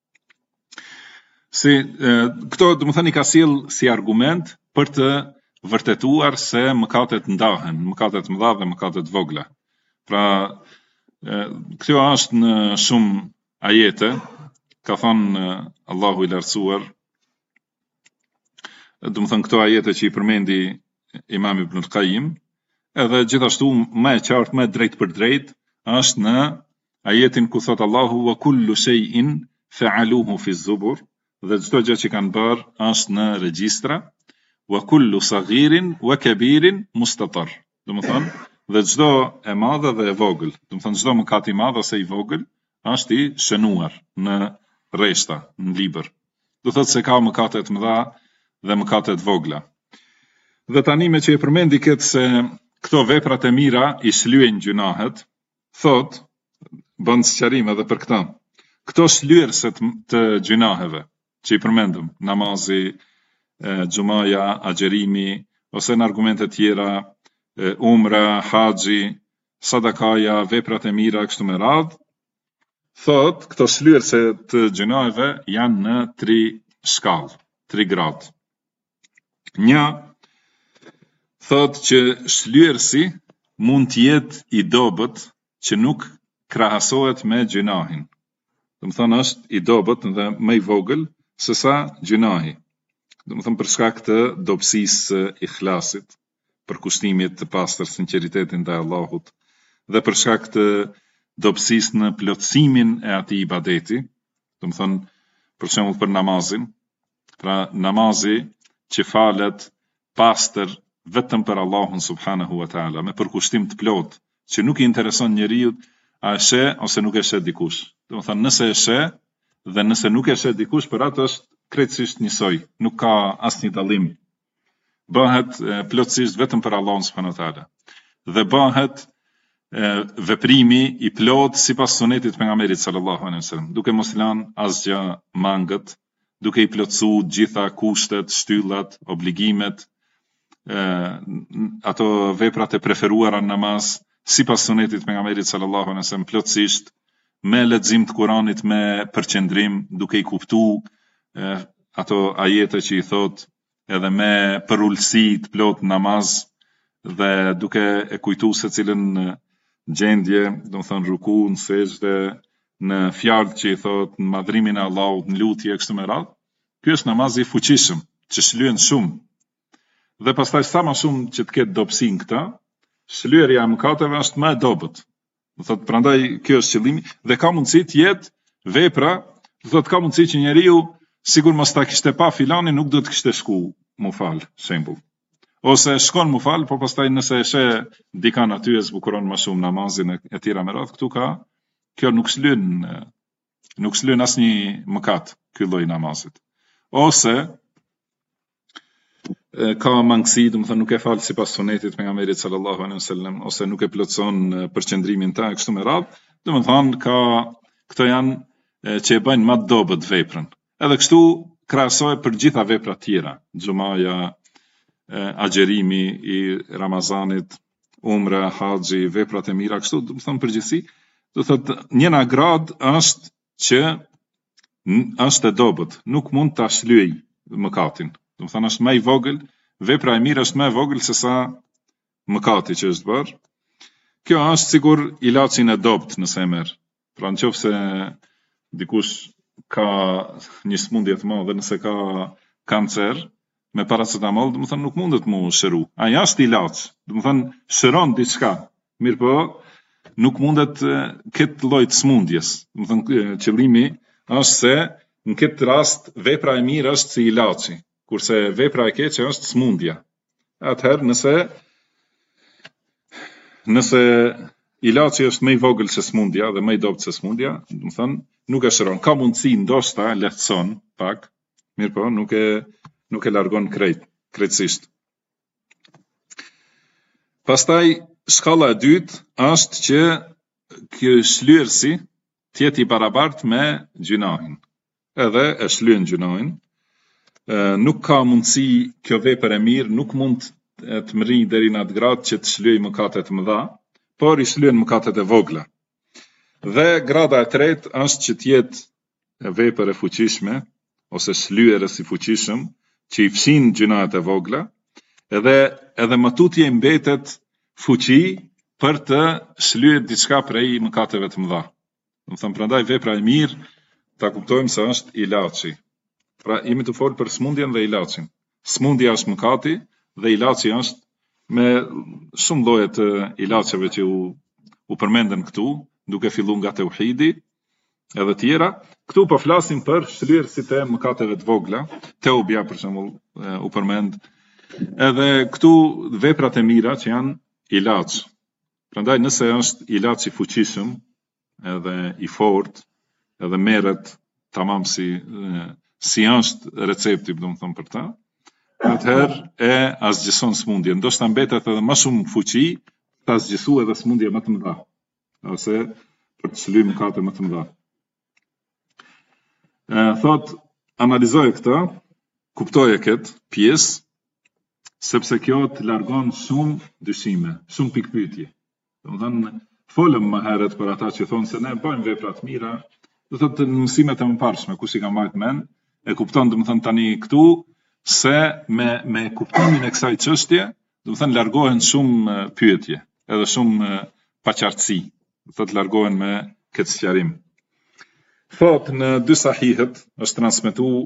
Këto do të thënë I ka sjell si argument për të vërtetuar se mëkatet ndahen, mëkatet mëdha dhe mëkatet vogla. Pra, kjo është në shumë ajete, ka thënë Allahu I lartësuar, do të thënë këto ajete që I përmendi Imam Ibn Qayyim, edhe gjithashtu më e qartë, më drejt për drejt, është në ajetin ku thot Allahu: wa kullu shay'in fa'aluhu fi zubur, dhe çdo gjë që kanë bërë është në regjistra, wa kullu saghirin wa kabirin mustatar. Do të thonë, dhe çdo e madhe dhe e vogël, do të thonë çdo mëkat I madh ose I vogël është I shënuar në rreshta, në libër. do thotë se ka mëkate të mëdha dhe mëkate të vogla. Dhe tani me që e përmendi këtë se këto veprat e mira i shlyejnë gjunahet, thot, bën sqarim edhe për këta. Këto shlyerëse të gjunaheve që i përmendëm, namazi, xhumaja, agjerimi, ose në argumente tjera, umra, haxhi, sadakaja, veprat e mira kështu me radhë, thot, këto shlyerëse të gjunaheve janë në 3 shkallë, 3 gradë. Një, thot që shlyerësi mund të jetë i dobët që nuk krahasohet me gjunahin. Do të thonë është i dobët dhe më i vogël se sa gjunahi. Do të thonë për shkak të dobësisë së ihlasit, për kushtimit të pastër, sinqeritetin ndaj Allahut, dhe për shkak të dobësisë në plotësimin e atij ibadeti, do të thonë për shembull për namazin, pra namazi që falet pastër vetëm për Allahun subhanahu wa taala, me përkushtim të plot, që nuk i intereson njeriu a e sheh ose nuk e sheh dikush. Do të thonë nëse e sheh dhe nëse nuk e sheh dikush, për atë është krejtësisht njësoj, nuk ka asnjë dallim. Bëhet plotësisht vetëm për Allahun subhanahu wa taala. Dhe bëhet veprimi i plot sipas sunetit të pejgamberit sallallahu alaihi wasallam, duke mos lënë asgjë mangët, duke i plotësuar gjitha kushtet, shtyllat, obligimet, ato veprat e preferuara në namaz, sipas sunetit të pejgamberit sallallahu alaihi wasallam, plotësisht me lexim të Kuranit, me përqendrim, duke i kuptuar ato ajete që i thot, edhe me përullësi të plot namaz, dhe duke e kujtuar secilën gjendje, do të thonë ruku, në sejdë, në fjalë që i thot, në madhrimin e Allahut, në lutje kështu me radhë. Ky është namazi i fuqishëm, që shlyen shumë. Dhe pastaj sa më shumë që të ketë dobësinë këta, shlyerja e mëkateve është më e dobët. Do thotë prandaj kjo është qëllimi dhe ka mundësi të jetë vepra, do thotë ka mundësi që njeriu sigur mos ta kishte pa filanin, nuk do të kishte shku mu fal, shembull. Ose shkon mu fal, po pastaj nëse e sheh dikan aty e zbukuron më shumë namazin e tjera me radhë, këtu kjo nuk shlyen asnjë mëkat ky lloj namazit. Ose ka mangësi, do të thonë nuk e fal sipas sunetit të pejgamberit sallallahu alaihi wasallam, ose nuk e plotson përqendrimin ta kështu me radhë, do të thonë këto janë që e bëjnë më të dobët veprën. Edhe kështu krahasohet për gjitha veprat tjera, xhumaja, agjerimi i Ramazanit, umra, haxhi, veprat e mira, kështu do të thonë përgjithësi, do thotë njëna grad është që është e dobët, nuk mund ta shlyej mëkatin. Do të thonë është më i vogël, vepra e mirë është më e vogël se sa mëkati që është bërë. Kjo është sigur ilaçin e dobët nëse e merr. Pra nëse dikush ka një smundje të madhe, nëse ka kancer, me paracetamol, do të thonë nuk mundet mu shëru. Ai është ilaç, do të thonë shëron diçka. Mirë po, nuk mundet këtë lloj të smundjes. Do të thonë qëllimi është se në këtë rast vepra e mirë është si ilaçi, kurse vepra e keqe është smundja. Atëherë nëse ilaçi është më i vogël se smundja dhe më i dobët se smundja, do të thonë nuk e shëron. Ka mundësi ndoshta lehtëson pak, mirë po, nuk e largon krejtësisht. Pastaj shkalla e dytë është që ky shlyerësi të jetë i barabartë me gjunahin. Edhe e shlyen gjunahin. Nuk ka mundësi kjo vepër e mirë, nuk mund të mrijë deri në atë gradë që të shlyej mëkate të mëdha, por i shlyen mëkatet e vogla. Dhe grada e tretë është që të jetë vepër e fuqishme ose shlyerës i fuqishëm, që i fshin gjunahet e vogla, edhe më tutje i mbetet fuqi për të shlyer diçka prej mëkateve të mëdha. Do të thonë prandaj vepra e mirë ta kuptojmë se është ilaçi. Pra jemi të folë për smundjen dhe ilaçin. Smundja është mëkati dhe ilaçi është me shumë lloje të ilaçeve që u përmenden këtu, duke filluar nga tauhidi edhe tjera. Këtu po flasim për shlyerësit e mëkateve të vogla, teubja për shembull u përmend. Edhe këtu veprat e mira që janë ilaç. Prandaj nëse është ilaç i fuqishëm, edhe i fortë, edhe merret tamam si si është recepti, domethënë për ta, atëherë e asgjëson smundjen. Ndoshta mbetet edhe më shumë fuqi ta zgjithua edhe smundje më të mëdha, ose për të shlyerë mëkate më të mëdha. Thot, analizoje këtë, kuptoje këtë pjesë, sepse kjo të largon shumë dyshime, shumë pikpyetje. Domethënë, folëm më herët për ata që thonë se ne bëjmë vepra të mira, do thotë në mësimet e mëparshme, kush i ka marrë mend, e kupton domethënë tani këtu se me kuptimin e kësaj çështje, domethënë largohen shumë pyetje, edhe shumë paqartësi, do thotë largohen me këtë sqarim. Thot në dy sahihet është transmetuar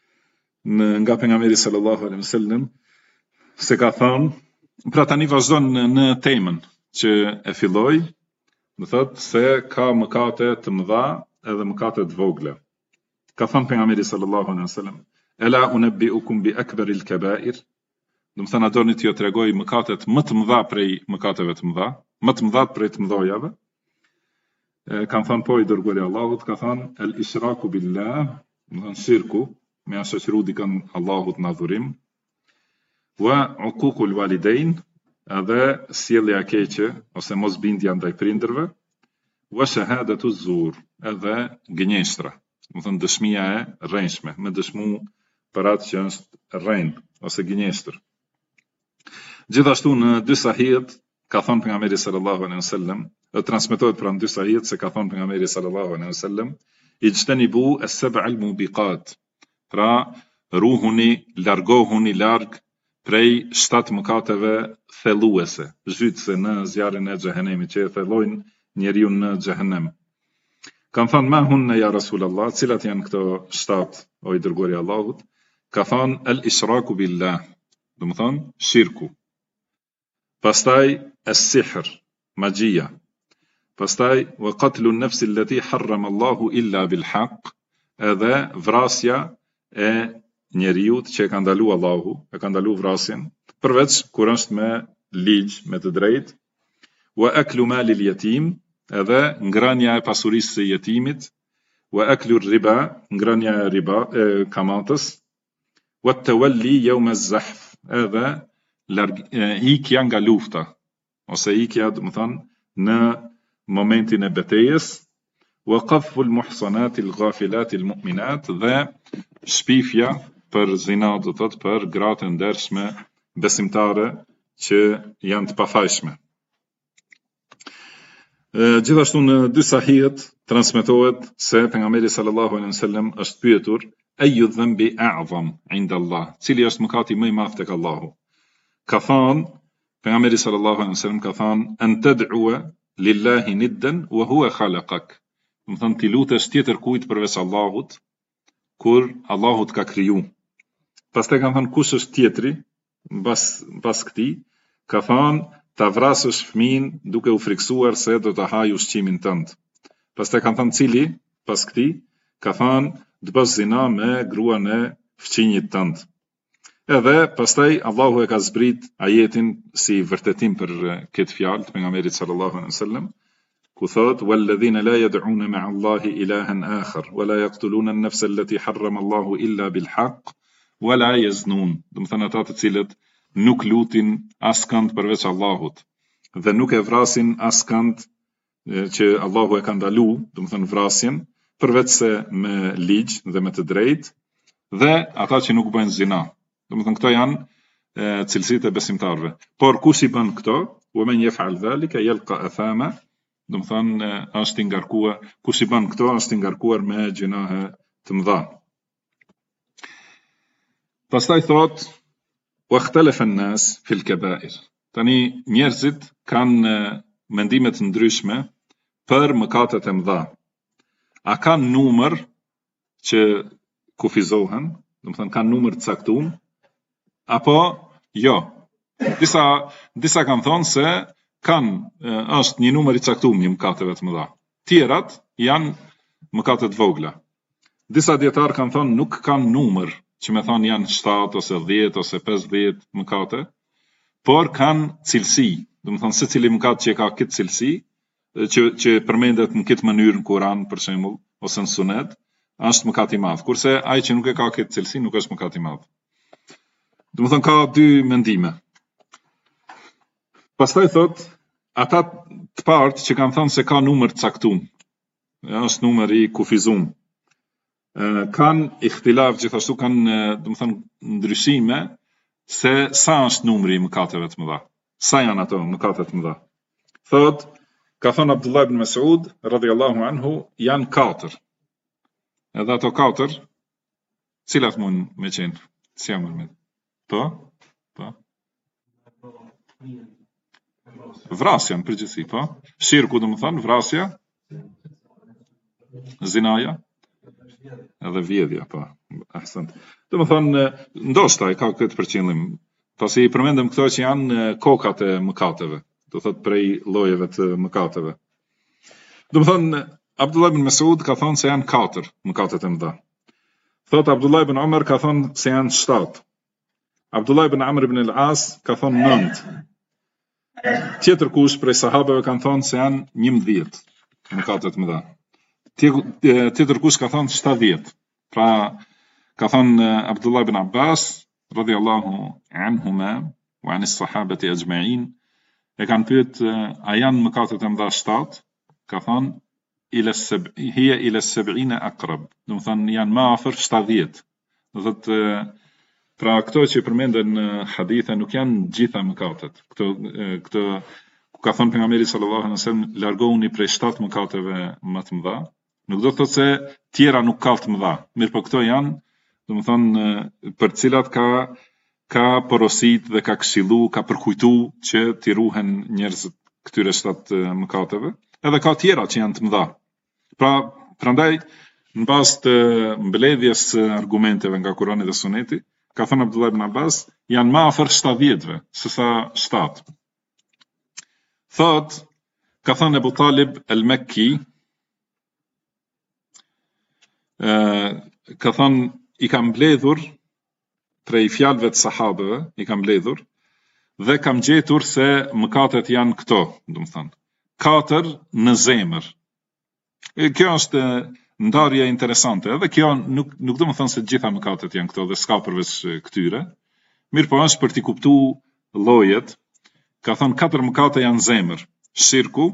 nga pejgamberi sallallahu alaihi wasallam se ka thënë, pra tani vazhdon në temën që e filloi, do thotë se ka mëkate të mëdha edhe mëkate të vogla. Ka thënë pejgamberi sallallahu alaihi wasallam, ela unabbiukum bi akbaril kaba'ir, do të thënë doni t'ju tregoj mëkatet më të mëdha prej mëkateve të mëdha, më të mëdha prej të mëdhojave. Kanë thënë po i dërguari Allahut, ka thënë el ishraku billah, do thënë shirku, me shoqëru dikën Allahut në adhurim, wa uququl walidain, edhe sjellja e keqe ose mosbindja ndaj prindërve, wa shahadatu zur, edhe gënjeshtra, do thënë dëshmia e rrënjshme, me dëshmu për atë që është rrënjë ose gënjeshtër. Gjithashtu në dy sahihet ka thënë pejgamberi sallallahu alaihi wasallam, transmetohet pranë dy sahihet se ka thënë pejgamberi sallallahu alaihi wasallam, ijtanibu as-sab'a al-mubiqat, pra ruhuni, largohuni larg prej 7 mëkateve thelluese, zhytëse në zjarrin e xhehenemit që e thellojnë njeriu në xhehenem. Kanë thënë ma hunna ya Rasulullah, cilat janë këto 7 o i dërguari i Allahut? Ka thënë el-ishraku billah, do të thonë shirku. Pastaj as-sihr, magjia. Pastaj wa qatlu an-nafs allati harrama Allahu illa bil haqq, edhe vrasja e njeriu që e ka ndaluar Allahu, e ka ndaluar vrasjen, përveç kur është me ligj, me të drejtë. Wa aklu malil yatim, edhe ngrania e pasurisë së jetimit. Wa aklu riba, ngrania e riba e kamatës. Wa tawalli yawm az-zahf, edhe ikja nga lufta, ose ikja do të thonë në momentin e betejës. Wa qadhfu al-muhsanat al-ghafilat al-mu'minat, dhe shpifja për zina, do thotë për gratë e ndershme besimtare që janë të pafajshme. Gjithashtu në dy sahihet transmetohet se pejgamberi sallallahu alaihi wasallam është pyetur ayu dhanbi a'zam inda Allah, cili është mëkati më i madh tek Allahu. Ka thënë pejgamberi sallallahu alaihi wasallam, ka thënë an tad'u lillahi niddan wa huwa khalaqak, do të thonë ti lutesh tjetër kujt përveç Allahut kur Allahu të ka kriju. Pastaj kanë thënë kush është tjetri pas këtij? Ka thënë ta vrasësh fëmin duke u friksuar se do të haj ushqimin tënd. Pastaj kanë thënë cili pas këtij? Ka thënë të bësh zina me gruan e fëmijët tënd. Edhe pastaj Allahu e ka zbrit ajetin si vërtetim për këtë fjalë të pejgamberit sallallahu alaihi wasallam, ku thot walladhina la yad'una ma'a Allahi ilahan akhar wa la yaqtuluna an-nafsa allati harrama Allahu illa bil haqq wa la yaznun, do të thënë ata të cilët nuk lutin askënd përveç Allahut dhe nuk e vrasin askënd që Allahu e ka ndaluar, do të thënë vrasjen, përveç se me ligj dhe me të drejtë, dhe ata që nuk bëjnë zina. Do të thënë këto janë cilësitë e besimtarëve. Por kush i bën këto, wa man yaf'al dhalika yalqa athama, do të thënë është i ngarkuar, kush i bën këto është i ngarkuar me gjunahe të mëdha. Pastaj thot wa ikhtalafa an-nas fil kaba'ir. Tani njerëzit kanë mendime të ndryshme për mëkatet e mëdha. A kanë numër që kufizohen, do të thënë kanë numër të caktuar, apo jo? Disa kanë thonë se është një numër i caktuar i mëkateve të mëdha. Tjerat janë mëkate të vogla. Disa dietar kanë thonë nuk kanë numër, që me thonë janë 7 ose 10 ose 50 mëkate, por kanë cilësi. Do të thonë secili mëkat që ka këtë cilësi, që përmendet në këtë mënyrë në Kur'an për shembull, ose në Sunet, është mëkat i madh, kurse ai që nuk e ka këtë cilësi nuk është mëkat i madh. Domethënë ka dy mendime. Pastaj thot, ata të partë që kanë thënë se ka numër të caktuar, është numër i kufizuar, kanë ikhtilaf, gjithashtu kanë domethënë ndryshime se sa është numri i mëkateve të mëdha. Sa janë ato mëkatet të mëdha? Thot, ka thënë Abdullah ibn Mas'ud radhiyallahu anhu, janë 4. Edhe ato 4, cilat mund me qenë? Si janë me? Po? Vrasja në përgjithësi, po? Shirku domethënë vrasja, zinaja, edhe vjedhja, po. Ahsant. Domethënë ndoshta e ka këtë për qëllim. Pasi I përmendëm këto që janë kokat e mëkateve, do thot prej llojeve të mëkateve. Domethënë Abdullah ibn Mas'ud ka thënë se janë 4 mëkatet e mëdha. Thot Abdullah ibn Umar ka thënë se janë 7. Abdullah ibn Amr ibn al-As ka thënë 9. Tjetër kush prej sahabeve kanë thënë se janë 11 mëkatet e mëdha. Tjetër kush ka thënë 70. Pra ka thënë Abdullah ibn Abbas radhiyallahu anhuma wa anis sahabati ajma'in, e kanë pyet a janë mëkatet e mëdha 7? Ka thënë hiya ila 70 aqrab. Do të thonë janë më afër 70. Do thotë pra këto që përmenden në hadithe nuk janë gjitha mëkatet. Këto ku ka thënë pejgamberi sallallahu alaihi wasallam largohuni prej 7 mëkateve më të mëdha. Nuk do të thotë se tjera nuk ka të mëdha. Mirë, po këto janë, domethënë për cilat ka porosit dhe ka këshillu, ka përkujtu që t'i ruhen njerëzit këtyre 7 mëkateve. Edhe ka tjera që janë të mëdha. Pra, prandaj në bazë të mbledhjes argumenteve nga Kurani dhe Suneti, ka thënë Abdullah ibn Abbas, janë më afër 70-ve, sesa 7. Thot, ka thënë Abu Talib al-Mekki, ka thënë I kam mbledhur prej fjalëve të sahabeve, I kam mbledhur dhe kam gjetur se mëkatet janë këto, domethënë 4 në zemër. Kjo është ndarje interesante, edhe kjo nuk do të thënë se gjitha mëkatet janë këto dhe s'ka përveç këtyre. Mirë, po është për t'i kuptuar llojet. Ka thënë 4 mëkate janë zemër, shirku,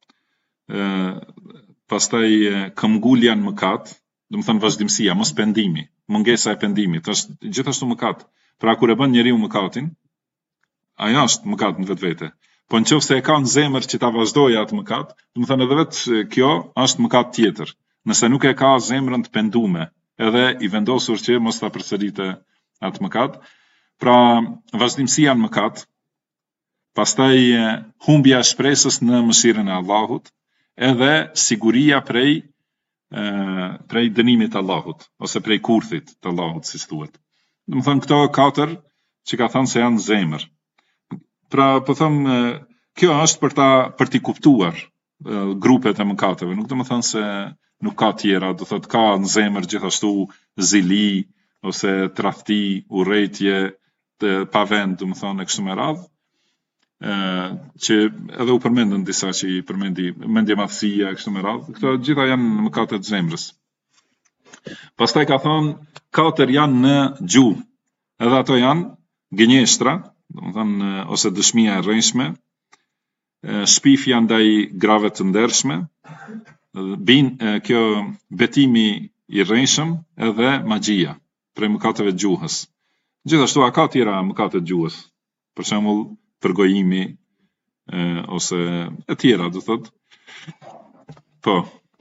pastaj këmbgulja në mëkat, do të thënë vazhdimësia, mos pendimi, mungesa e pendimit, është gjithashtu mëkat. Pra kur e bën njeriu mëkatin, ajo është mëkat në vetvete. Po nëse e ka në zemër që ta vazhdojë atë mëkat, do të thënë edhe vetë kjo është mëkat tjetër. Nëse nuk e ka zemrën të pendume, edhe I vendosur që mos ta përsëritë atë mëkat, pra vazhdimësia në mëkat, pastaj humbja e shpresës në mëshirën e Allahut, edhe siguria prej dënimit të Allahut, ose prej kurthit të Allahut, si thuhet. Do të thënë këto 4 që ka thënë se janë zemër. Pra, po them, kjo është për t'i kuptuar grupet e mëkateve. Nuk do të thënë se nuk ka tjera, do thotë ka në zemër gjithashtu zili ose tradhti, urrëtie të pa vend, do të thonë kështu me radhë. Që edhe u përmendën disa që I përmendi mendje madhësia kështu me radhë. Këto gjitha janë mëkatet të zemrës. Pastaj ka thonë 4 janë në gjuhë. Edhe ato janë gënjeshtra, domethënë ose dëshmia e rrënjshme, shpifja ndaj grave të ndershme, kjo betimi I rrënjshëm edhe magjia, prej mëkateve të gjuhës. Gjithashtu ka tjera mëkate të gjuhës. Për shembull, përgojimi ose e tjera, do thot. Po.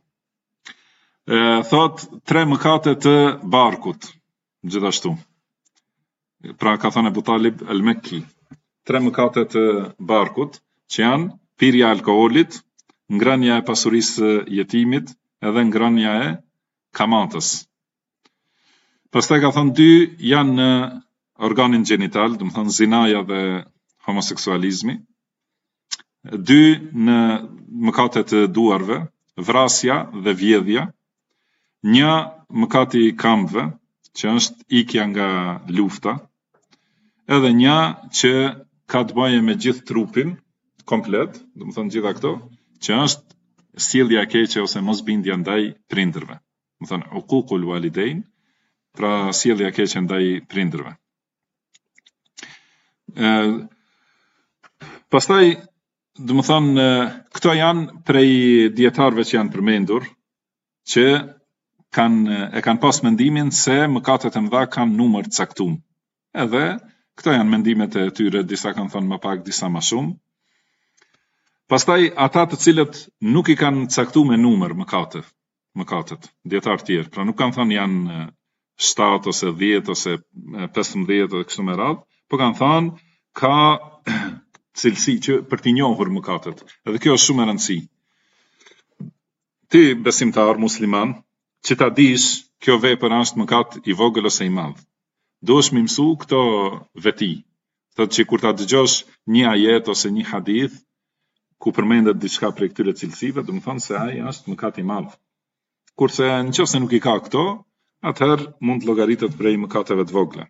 Thot 3 mëkate të barkut, gjithashtu. Pra ka thënë Abu Talib al-Mekki, 3 mëkate të barkut, që janë pirja e alkoolit, ngrënia e pasurisë jetimit, edhe ngrënia e kamatës. Pastaj ka thënë 2 janë në organin gjenital, do të thënë zinaja dhe homoseksualizmi. 2 në mëkatet të duarve, vrasja dhe vjedhja. 1 mëkati I këmbëve, që është ikja nga lufta. Edhe 1 që ka të bëjë me gjithë trupin komplet, do të thënë gjitha këto, që është sjellja e keqe ose mosbindja ndaj prindërve. më thënë uququl walidain, pra sjellja e keqe ndaj prindërve. Pastaj, do të thonë, këto janë prej dietarëve që janë përmendur, që kanë pas mendimin se mëkatet e mëdha kanë numër të caktuar. Edhe këto janë mendimet e tyre, disa kanë thënë më pak, disa më shumë. Pastaj ata të cilët nuk i kanë caktuar me numër mëkatet, dietar tjerë, pra nuk kanë thënë janë 7 ose 10 ose 15 ose kështu me radhë, po kanë thënë ka cilësi që për t'i njohur mëkatet. Edhe kjo është shumë e rëndësishme. Ti besimtar musliman, që ta dish kjo vepër është mëkat i vogël ose i madh. Duhesh më mësu këto veti. Thotë që kur ta dëgjosh një ajet ose një hadith ku përmendet diçka prej këtyre cilësive, do të thonë se ai është mëkat i madh. Kurse nëse nuk i ka këto, atëherë mund të llogaritet prej mëkateve të vogla.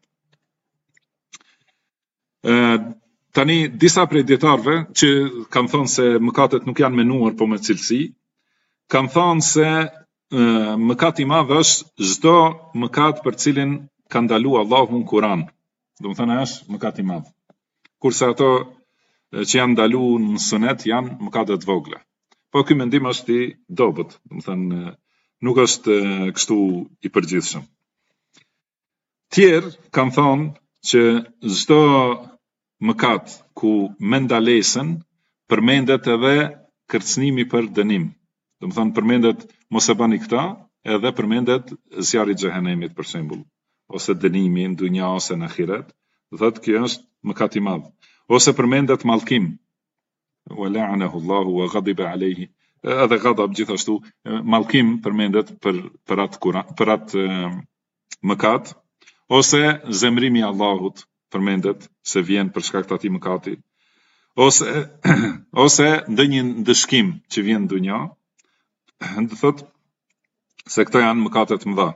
Tani disa prej dietarëve që kanë thënë se mëkatet nuk janë me numër po me cilësi, kanë thënë se mëkat i madh është çdo mëkat për cilin ka ndaluar Allahu në Kur'an. Do të thonë është mëkat i madh. Kurse ato që janë ndaluar në sunet janë mëkate të vogla. Po ky mendim është i dobët, do të thonë nuk është kështu i përgjithshëm. Tjerë kanë thonë që çdo mëkat ku me ndalesën përmendet edhe kërcënimi për dënim. Do të thonë përmendet mos e bani këta, edhe përmendet zjarri i xhehenemit për shembull, ose dënimi në dunja ose në ahiret. Do thotë kjo është mëkat i madh. Ose përmendet mallkim. Wa la'anahu Allahu wa ghadiba alayhi. Edhe ghadab gjithashtu, mallkim përmendet për atë mëkat, ose zemrimi i Allahut përmendet se vjen për shkak të atij mëkati, ose ndonjë ndëshkim që vjen në dunja, do thotë se këto janë mëkate të mëdha.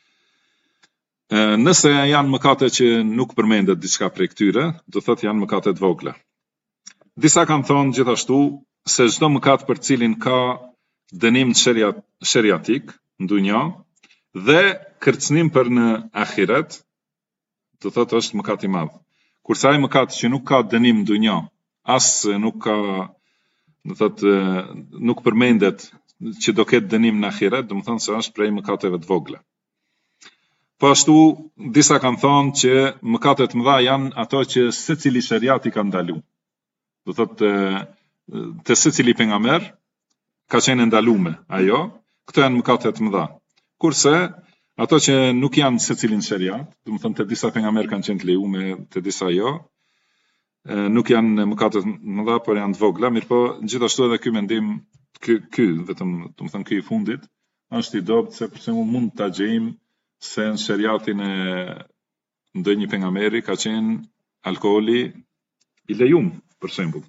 Nëse janë mëkate që nuk përmendet diçka prej këtyre, do thotë janë mëkate të vogla. Disa kanë thonë gjithashtu se çdo mëkat për cilin ka dënim sheriatik në dunja dhe kërcënim për në ahiret, do thotë është mëkat i madh. Kurse ai mëkat që nuk ka dënim në dunja, as nuk ka, do thotë nuk përmendet që do ketë dënim në ahiret, do të thonë se është prej mëkateve të vogla. Po ashtu disa kanë thonë që mëkatet mëdha janë ato që secili sheriati ka ndaluar. Do thotë te secili pejgamber ka qenë ndaluar ajo, këto janë mëkate të mëdha. Kurse ato që nuk janë secilin sheriat, do të thonë te disa pejgamber kanë qenë të lejuar, te disa jo, nuk janë mëkate të mëdha, por janë të vogla, mirëpo gjithashtu edhe ky mendim, ky vetëm, do të thonë ky i fundit, është i dobët se për shembull mund ta gjejmë se në sheriatin e ndonjë pejgamberi ka qenë alkooli i lejuar, për shembull.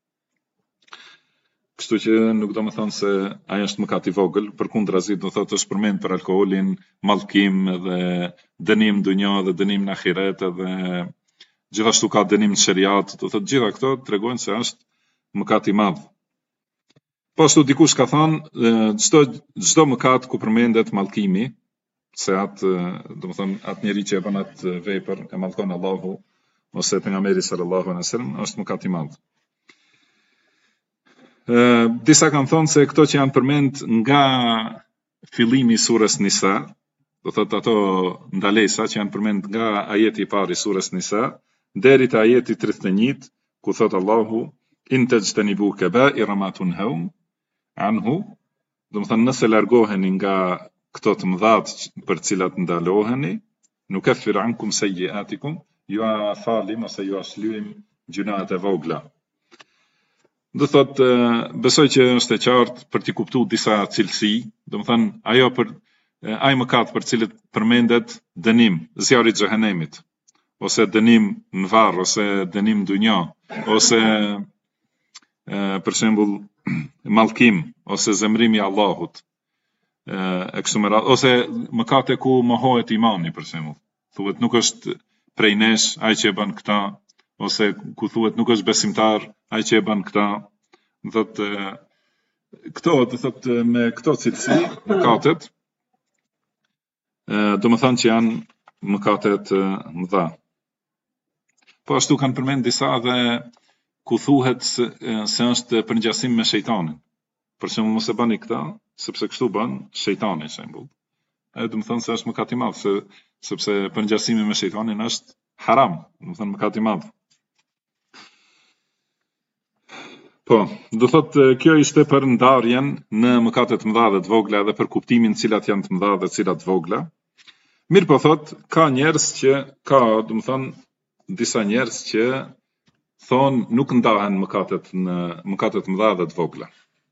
Kështu që nuk do të thonë se ai është mëkat i vogël, përkundrazi do thotë është përmend për alkoolin, mallkim edhe dënim në dunjë dhe dënim në ahiret edhe gjithashtu ka dënim në sheriat, do thotë gjitha këto tregojnë se është mëkat i madh. Po ashtu dikush ka thënë çdo mëkat ku përmendet mallkimi, se atë, do të thonë atë njeri që e bën atë vepër e mallkon Allahu ose pejgamberi sallallahu alaihi wasallam, është mëkat i madh. Disa kanë thonë se këto që janë përmend nga fillimi i surës Nisa, do thotë ato ndalesa që janë përmend nga ajeti i parë i surës Nisa deri te ajeti 31, ku thotë Allahu in tajtanibu kaba'ira ma tunhaun anhu, do të thonë nëse largoheni nga këto të mëdhat për cilat ndaloheni, nukaffir ankum sayyi'atikum, ju a falim ose ju a shlyejm gjunat e vogla. Do thotë, besoj që është e qartë për t'i kuptuar disa cilësi, do të thonë ajo për ai mëkat për cilët përmendet dënim, zjarri i xhehenemit, ose dënim në varr, ose dënim në dunjë, ose për shembull mallkim, ose zemrimi i Allahut, ose mëkate ku mohohet imani, për shembull. Thuhet nuk është prej nesh ai që e bën këta, ose ku thuhet nuk është besimtar ai që e bën këta. Do thotë këto, do thotë me këto cilësi mëkatet do më thënë që janë mëkatet mëdha. Po ashtu kanë përmend disa dhe ku thuhet se është përngjasim me shejtanin. Për shembull mos e bani këta, sepse kështu bën shejtani shembull. Do më thënë se është mëkat i madh, sepse përngjasimi me shejtanin është haram, do më thënë mëkat i madh. Po, do thotë kjo ishte për ndarjen në mëkatet mëdha dhe të vogla dhe për kuptimin cilat janë të mëdha dhe cilat të vogla. Mirë po thotë, ka njerëz që do më thënë disa njerëz që thonë nuk ndahen mëkatet mëdha dhe të vogla.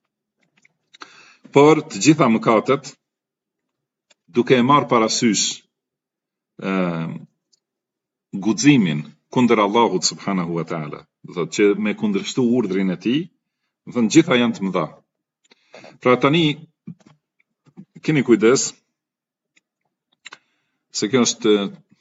Por të gjitha mëkatet, duke e marrë parasysh guximin kundër Allahut subhanahu wa taala, do thotë që me kundërshtu urdhrin e tij, do thënë gjitha janë të mëdha. Pra tani keni kujdes se kjo është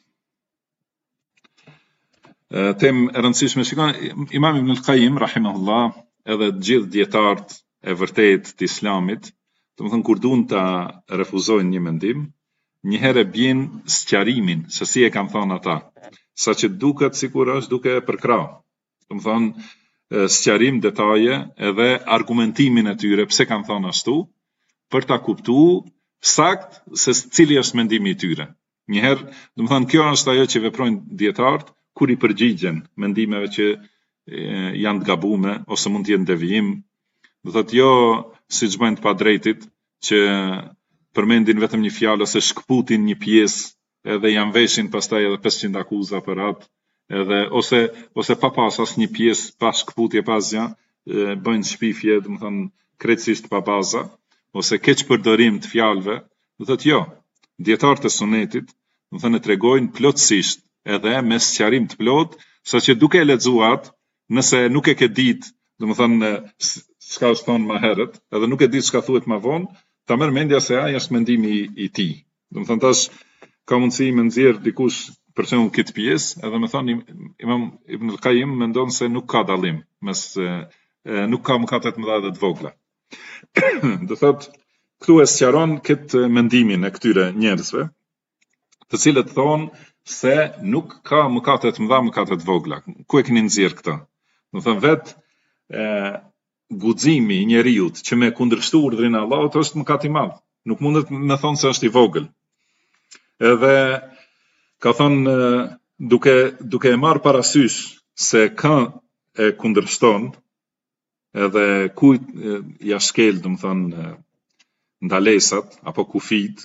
temë e rëndësishme. Shikoni, Imam Ibn al-Qayyim rahimahullah, edhe të gjithë dietarët e vërtet të Islamit, do të thënë kur duan ta refuzojnë një mendim, një herë bien sqarimin se si e kanë thënë ata, saqë duket sikur është duke e përkrahur. Do të thënë sqarim detaje edhe argumentimin e tyre pse kanë thënë ashtu, për ta kuptuar sakt se cili është mendimi i tyre. Një herë, do të thënë kjo është ajo që veprojnë dietarët kur i përgjigjen mendimeve që janë të gabume ose mund të jenë devijim. Do thotë jo siç bëjnë të padrejtit që përmendin vetëm një fjalë ose shkputin një pjesë edhe janë veshin pastaj edhe 500 akuza për atë, edhe ose pa pas asnjë pjesë, pa shkputje pas gjë, bëjnë shpifje, do të thënë krejtësisht pa baza, ose keq përdorim të fjalëve. Do thotë jo, dietarët e sunetit, do thënë tregojnë plotësisht edhe me sqarim të plot, saqë duke e lexuar, nëse nuk e ke ditë, do të thënë çka është thonë më herët, edhe nuk e di çka thuhet më vonë, ta merr mendja se ai është mendimi i tij. Do të thënë tash ka mundësi me nxjerr dikush për shembull këtë pjesë, edhe më thonë Imam Ibn al-Qayyim mendon se nuk ka dallim mes nuk ka mëkate të mëdha dhe të vogla. Do thotë këtu e sqaron këtë mendimin e këtyre njerëzve, të cilët thonë se nuk ka mëkate të mëdha, mëkate të vogla. Ku e keni nxjerr këtë? Do thënë vetë guximi i njeriut që me kundërshtu urdhrin e Allahut është mëkat i madh. Nuk mundet me thonë se është i vogël. Edhe ka thonë duke e marrë parasysh se kë e kundërshton edhe kujt ja shkel, do të thënë ndalesat apo kufit,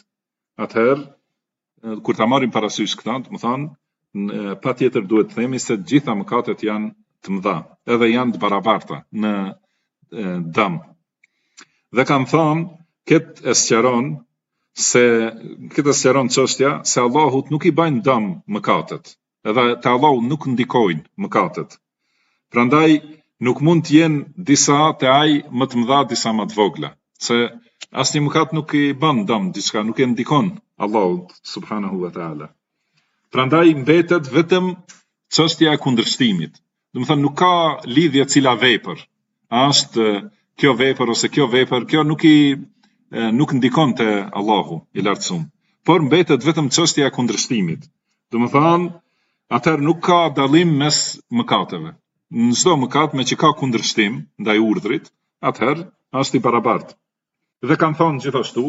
atëherë kur ta marrim parasysh këtë, do të thënë patjetër duhet të themi se të gjitha mëkatet janë të mëdha, edhe janë të barabarta në dëm. Dhe kanë thënë këtë e sqaron çështja se Allahut nuk i bajnë dëm mëkatet, edhe te Allahu nuk ndikojnë mëkatet. Prandaj nuk mund të jenë disa te ai më të mëdha, disa më të vogla, se asnjë mëkat nuk i bën dëm diçka, nuk e ndikon Allahut subhanahu wa taala. Prandaj mbetet vetëm çështja e kundërshtimit. Do të thënë nuk ka lidhje cila vepër është kjo vepër ose kjo vepër, kjo nuk ndikon te Allahu i lartësuar, por mbetet vetëm çështja e kundërshtimit. Do të thënë atëherë nuk ka dallim mes mëkateve. Në çdo mëkat me që ka kundërshtim ndaj urdhrit, atëherë është i barabartë. Dhe kanë thënë gjithashtu,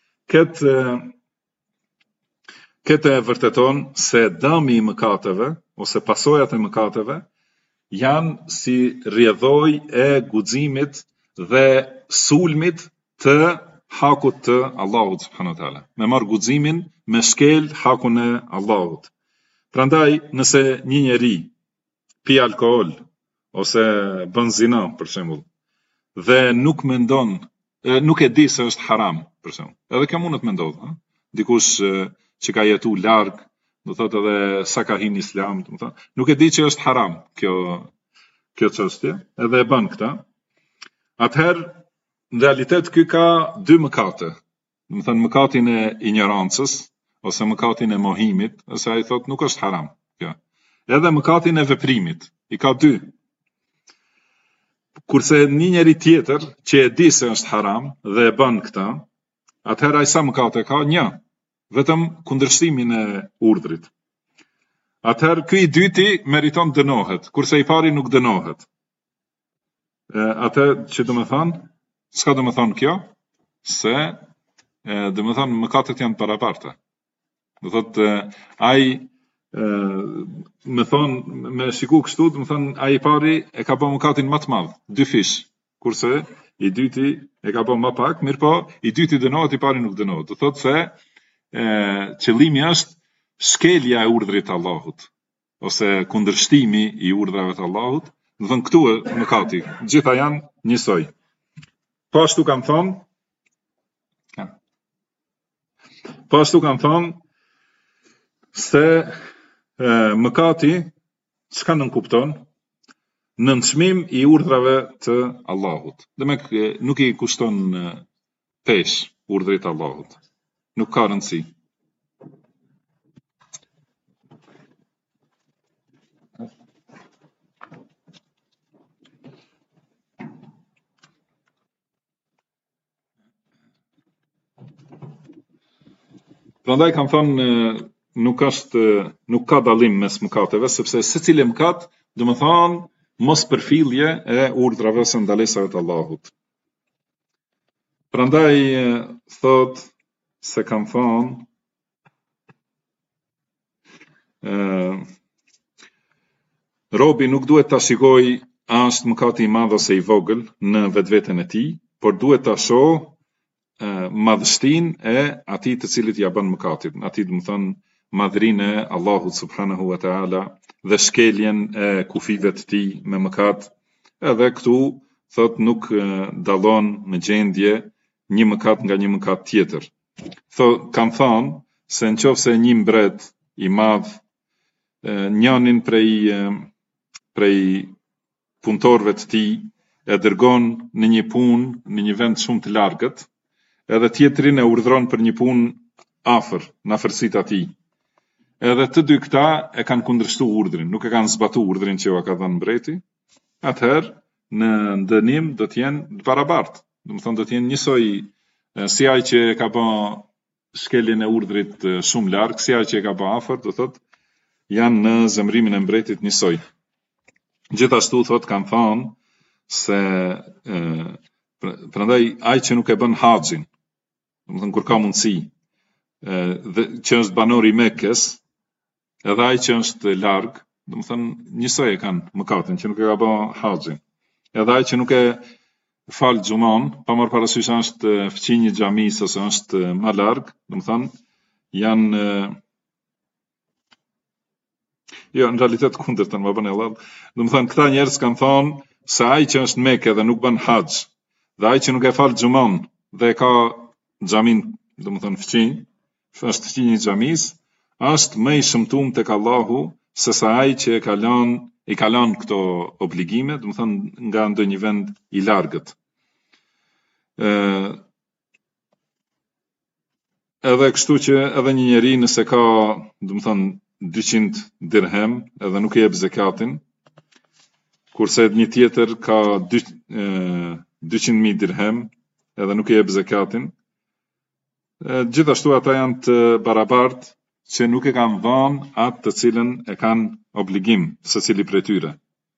këtë e vërteton se dëmi i mëkateve ose pasojat e mëkateve janë si rrjedhoj e guximit dhe sulmit të hakut të Allahut subhanahu wa taala. Me marr guximin me shkel hakun e Allahut. Prandaj nëse një njeri pi alkool ose bën zina për shembull dhe nuk mendon, nuk e di se është haram për shembull. Edhe kjo mund të mendojë, dikush që ka jetu larg, do thotë edhe sa ka hin Islam, do thotë, nuk e di që është haram kjo çështje, edhe e bën këtë. Atëherë në realitet ky ka dy mëkate. Do thënë mëkatin e ignorancës ose mëkatin e mohimit, ose ai thotë nuk është haram kjo. Edhe mëkatin e veprimit, i ka dy. Kurse një njeri tjetër që e di se është haram dhe e bën këtë, atëherë ai sa mëkate ka? Një. vetëm kundërshtimin e urdhrit. Atëherë ky i dyti meriton dënohet, kurse i pari nuk dënohet. Atë që do të thonë, çka do të thonë kjo? Se do të thonë mëkatet janë barabarta. Do thotë ai më thonë me shiku kështu, do të thonë ai i pari e ka bërë mëkatin më të madh, 2 fish, kurse i dyti e ka bërë më pak, mirë po i dyti dënohet, i pari nuk dënohet. Do thotë se qëllimi është shkelja e urdhrit të Allahut ose kundërshtimi i urdhrave të Allahut. Do thonë këtu e mëkati, gjitha janë njësoj. Po ashtu kam thonë se mëkati çka nënkupton? Nënçmim i urdhrave të Allahut. Demek nuk i kushton pesh urdhrit të Allahut. Nuk ka rëndësi. Prandaj kam thënë nuk ka dallim mes mëkateve, sepse secili mëkat do të thonë mos përfillje e urdhrave së ndalesave të Allahut. Prandaj thot se kam thënë robi nuk duhet ta shikojë a është mëkati i madh ose i vogël në vetveten e tij, por duhet ta shohë madhështinë e atij të cilit ja bën mëkatin, atij do të thonë madhrinë e Allahut subhanahu wa taala dhe shkeljen e kufive të tij me mëkat. Edhe këtu thot nuk dallon në gjendje një mëkat nga një mëkat tjetër. Kam thënë se nëse një mbret i madh njënin prej punëtorëve të tij e dërgon në një punë në një vend shumë të largët, edhe tjetrin e urdhron për një punë afër, në afërsitë atij. Edhe të dy këta e kanë kundërshtuar urdhrin, nuk e kanë zbatuar urdhrin që ja ka dhënë mbreti. Atëherë në dënim do të jenë barabartë. Do të thonë do të jenë njësoj si ai që ka bën shkeljen e urdhrit shumë larg, si ai që ka bën afër, do thotë janë në zemrimin e mbretit njësoj. Gjithashtu thot kanë thënë se prandaj ai që nuk e bën haxhin, do të thonë kur ka mundësi, dhe që është banor i Mekës, edhe ai që është larg, do të thonë njësoj e kanë mëkatin që nuk e ka bën haxhin. Edhe ai që nuk e fal xumon, pa marrë parasysh është fëqinj i xhamisë ose është më larg, do të thonë janë jo, në realitet kundërtën, më bën Allah. Do të thonë këta njerëz kanë thonë se ai që është në Mekë dhe nuk bën haxh, dhe ai që nuk e fal xumon dhe ka xhamin, do të thonë fëqinj, është fëqinj i xhamisë, është më i shëmtuar tek Allahu se sa ai që i ka lënë këto obligime, do të thonë nga ndonjë vend i largët. Edhe kështu që edhe një njeri nëse ka, do të thonë 200 dirhem edhe nuk i jep zakatin, kurse një tjetër ka 200.000 dirhem edhe nuk i jep zakatin, gjithashtu ata janë të barabartë që nuk e kanë dhënë atë të cilën e kanë obligim secili prej tyre.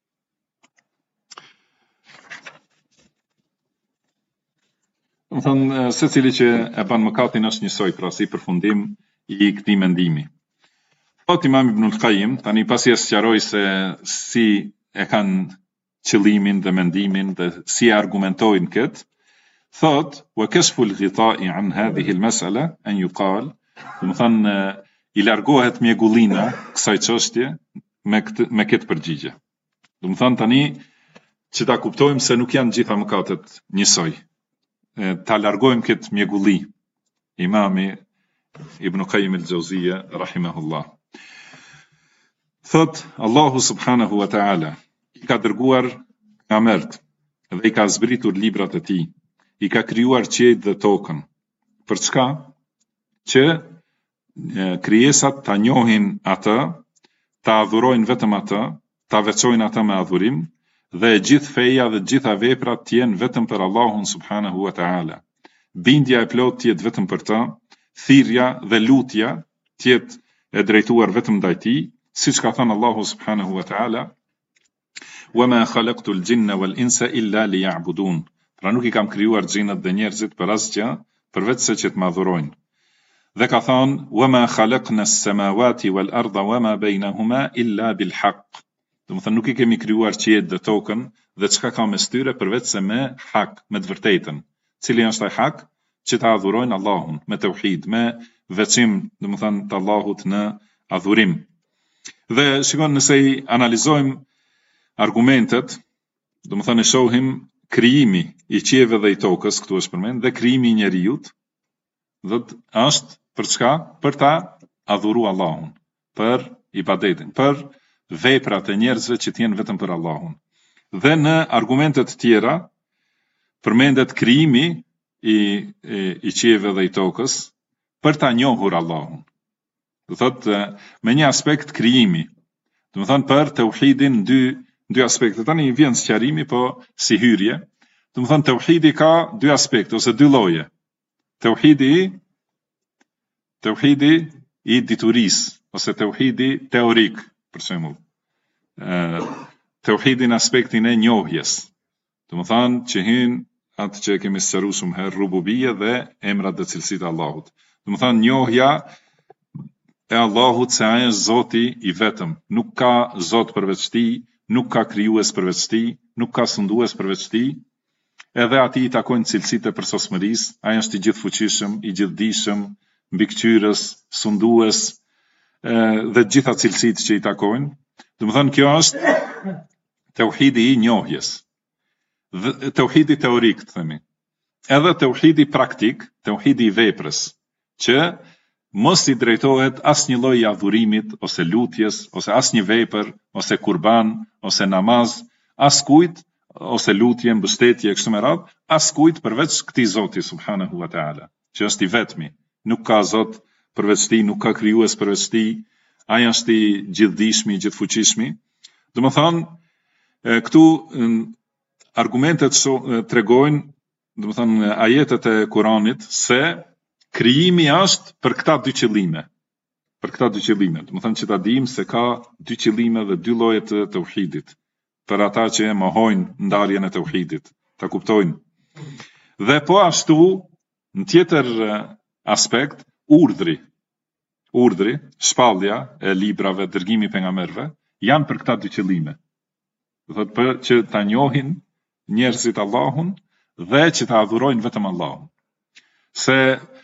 Do të thonë secili që e bën mëkatin është njësoj, pra si përfundim i këtij mendimi. Thot Imam Ibn al-Qayyim, tani pasi e sqaroi se si e kanë qëllimin dhe mendimin dhe si argumentojnë këtë, thot wa kashfu al-ghita'i an hadhihi al-mas'ala an yuqal, do të thonë i largohet mjegullina kësaj çështje me këtë përgjigje. Do të thonë tani që ta kuptojmë se nuk janë gjitha mëkatet njësoj. Ta largojmë këtë mjegulli. Imami Ibn Qayyim al-Jauziyja rahimahullah. Thot Allahu subhanahu wa ta'ala i ka dërguar pejgambert dhe i ka zbritur librat e tij, i ka krijuar qiejt dhe tokën. Për çka? Që krijesat ta njohin atë, ta adhurojnë vetëm atë, ta veçojnë atë me adhurim, dhe e gjithë feja dhe gjitha veprat të jenë vetëm për Allahun subhanahu wa ta'ala. Bindja e plot të jetë vetëm për të, thirrja dhe lutja tjetë e drejtuar vetëm ndaj tij, siç ka thënë Allahu subhanahu wa ta'ala: "Wama khalaqtul jinna wal insa illa liya'budun." Pra nuk I kam krijuar xhinat dhe njerëzit për asgjë, përveç se që të më adhurojnë. Dhe ka thënë: "Wama khalaqna as-samawati wal arda wama bainahuma illa bil haqq." Do të thënë nuk I kemi krijuar qiejt dhe tokën dhe çka ka mes tyre përveç se me hak, me të vërtetën. Cili është ai hak? Që ta adhurojnë Allahun me tauhid, me veçim, do të thënë të Allahut në adhurim. Dhe shikon, nëse I analizojmë argumentet, do të thënë shohim krijimi I qiejve dhe I tokës, këtu është përmend, dhe krijimi I njerijut, dhe është për çka? Për ta adhuruar Allahun, për ibadetin, për veprat e njerëzve që të jenë vetëm për Allahun. Dhe në argumentet tjera përmendet krijimi I qiejve dhe I tokës për ta njohur Allahun. Do thotë me një aspekt krijimi. Do të thonë për tauhidin dy aspekte. Tani vjen sqarimi, po si hyrje. Do të thonë tauhidi ka dy aspekte ose dy lloje. Tauhidi I diturisë ose tauhidi teorik, për shembull. Tauhidin aspektin e njohjes. Do të thonë që hyn atë që kemi sqaruar shumë herë, rububia dhe emrat dhe cilësitë e Allahut. Do të thonë njohja e Allahut se ai është Zoti I vetëm, nuk ka Zot përveç tij, nuk ka krijues përveç tij, nuk ka sundues përveç tij. Edhe atij I takojnë cilësitë e përsosmërisë, ai është I gjithfuqishëm, I gjithdijshëm, mbikëqyrës, sundues dhe të gjitha cilësitë që I takojnë. Do të thonë kjo është tauhidi I njohjes. Tauhidi teorik, të themi. Edhe tauhidi praktik, tauhidi I veprës, që mos I drejtohet asnjë lloj I adhurimit ose lutjes, ose asnjë vepër, ose kurban, ose namaz, askujt, ose lutje, mbështetje kështu me radhë, askujt përveç këtij Zoti subhanahu wa ta'ala, që është I vetmi. Nuk ka Zot përveç tij, nuk ka krijues përveç tij, ai është I gjithdijshmi, I gjithfuqishmi. Do të thonë, këtu argumentet tregojnë, do të thonë ajetet e Kuranit, se krijimi është për këta dy qëllime. Për këta dy qëllime. Do të thonë që ta dijmë se ka dy qëllime dhe dy lloje të tauhidit. Për ata që e mohojnë ndarjen e tauhidit, ta kuptojnë. Dhe po ashtu, në tjetër aspekt, urdhri, shpallja e librave, dërgimi pejgamberëve, janë për këta dy qëllime. Do thotë për që ta njohin njerëzit Allahun dhe që ta adhurojnë vetëm Allahun. Se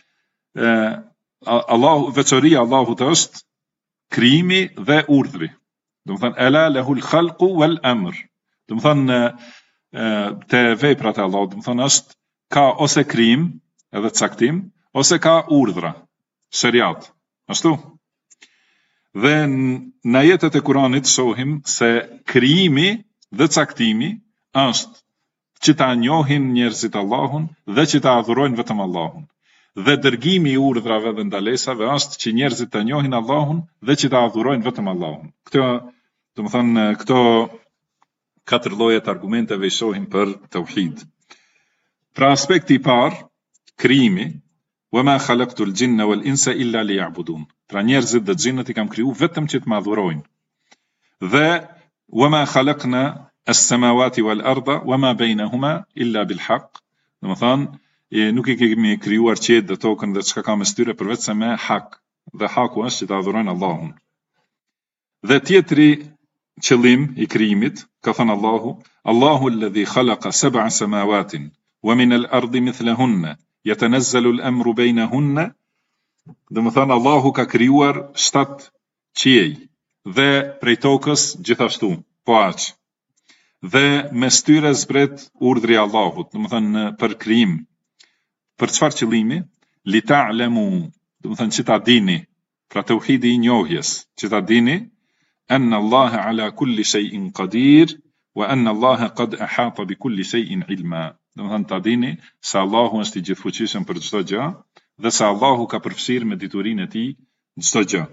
veçoria Allahut është krijimi dhe urdhri. Do të thonë ela lahul khalqu wal amr. Do të thonë te veprat e Allahut, do të thonë është ka ose krijim edhe caktim, ose ka urdhra, shariat. Ashtu. Dhe në ajetet e Kuranit shohim se krijimi dhe caktimi është që ta njohin njerëzit Allahun dhe që ta adhurojnë vetëm Allahun. Dhe dërgimi I urdhrave dhe ndalesave është që njerëzit ta njohin Allahun dhe që ta adhurojnë vetëm Allahun. Këto katër lloje të argumenteve I shohim për tauhid. Pra aspekti I parë, krijimi, wama khalaqtul jinna wal insa illa liya'budun. Pra njerëzit dhe xhinët I kam kriju vetëm që të më adhurojnë. Dhe wama khalaqna as-samawati wal arda wama bainahuma illa bil haqq. Do të thonë nuk I kemi krijuar qiejt dhe tokën dhe çka ka mes tyre përveç se me hak. Dhe haku është që të adhurojnë Allahun. Dhe tjetri qëllim I krijimit, ka thënë Allahu: Allahu alladhi khalaqa sab'a samawatin wa min al-ardi mithlahunna yatanazzalu al-amru bainahunna. Do të thonë Allahu ka krijuar 7 qiej dhe prej tokës gjithashtu, po aq. Dhe mes tyre zbret urdhri I Allahut, do të thonë për krijim. Për çfarë qëllimi? Li ta'lamu, do të thonë që ta dini, pra tauhidi I njohjes, që ta dini anna Allaha ala kulli shay'in qadir wa anna Allaha qad ahata bi kulli shay'in ilma. Do të thonë ta dini se Allahu është I gjithfuqishëm për çdo gjë dhe se Allahu ka përfshirë me diturinë e tij çdo gjë.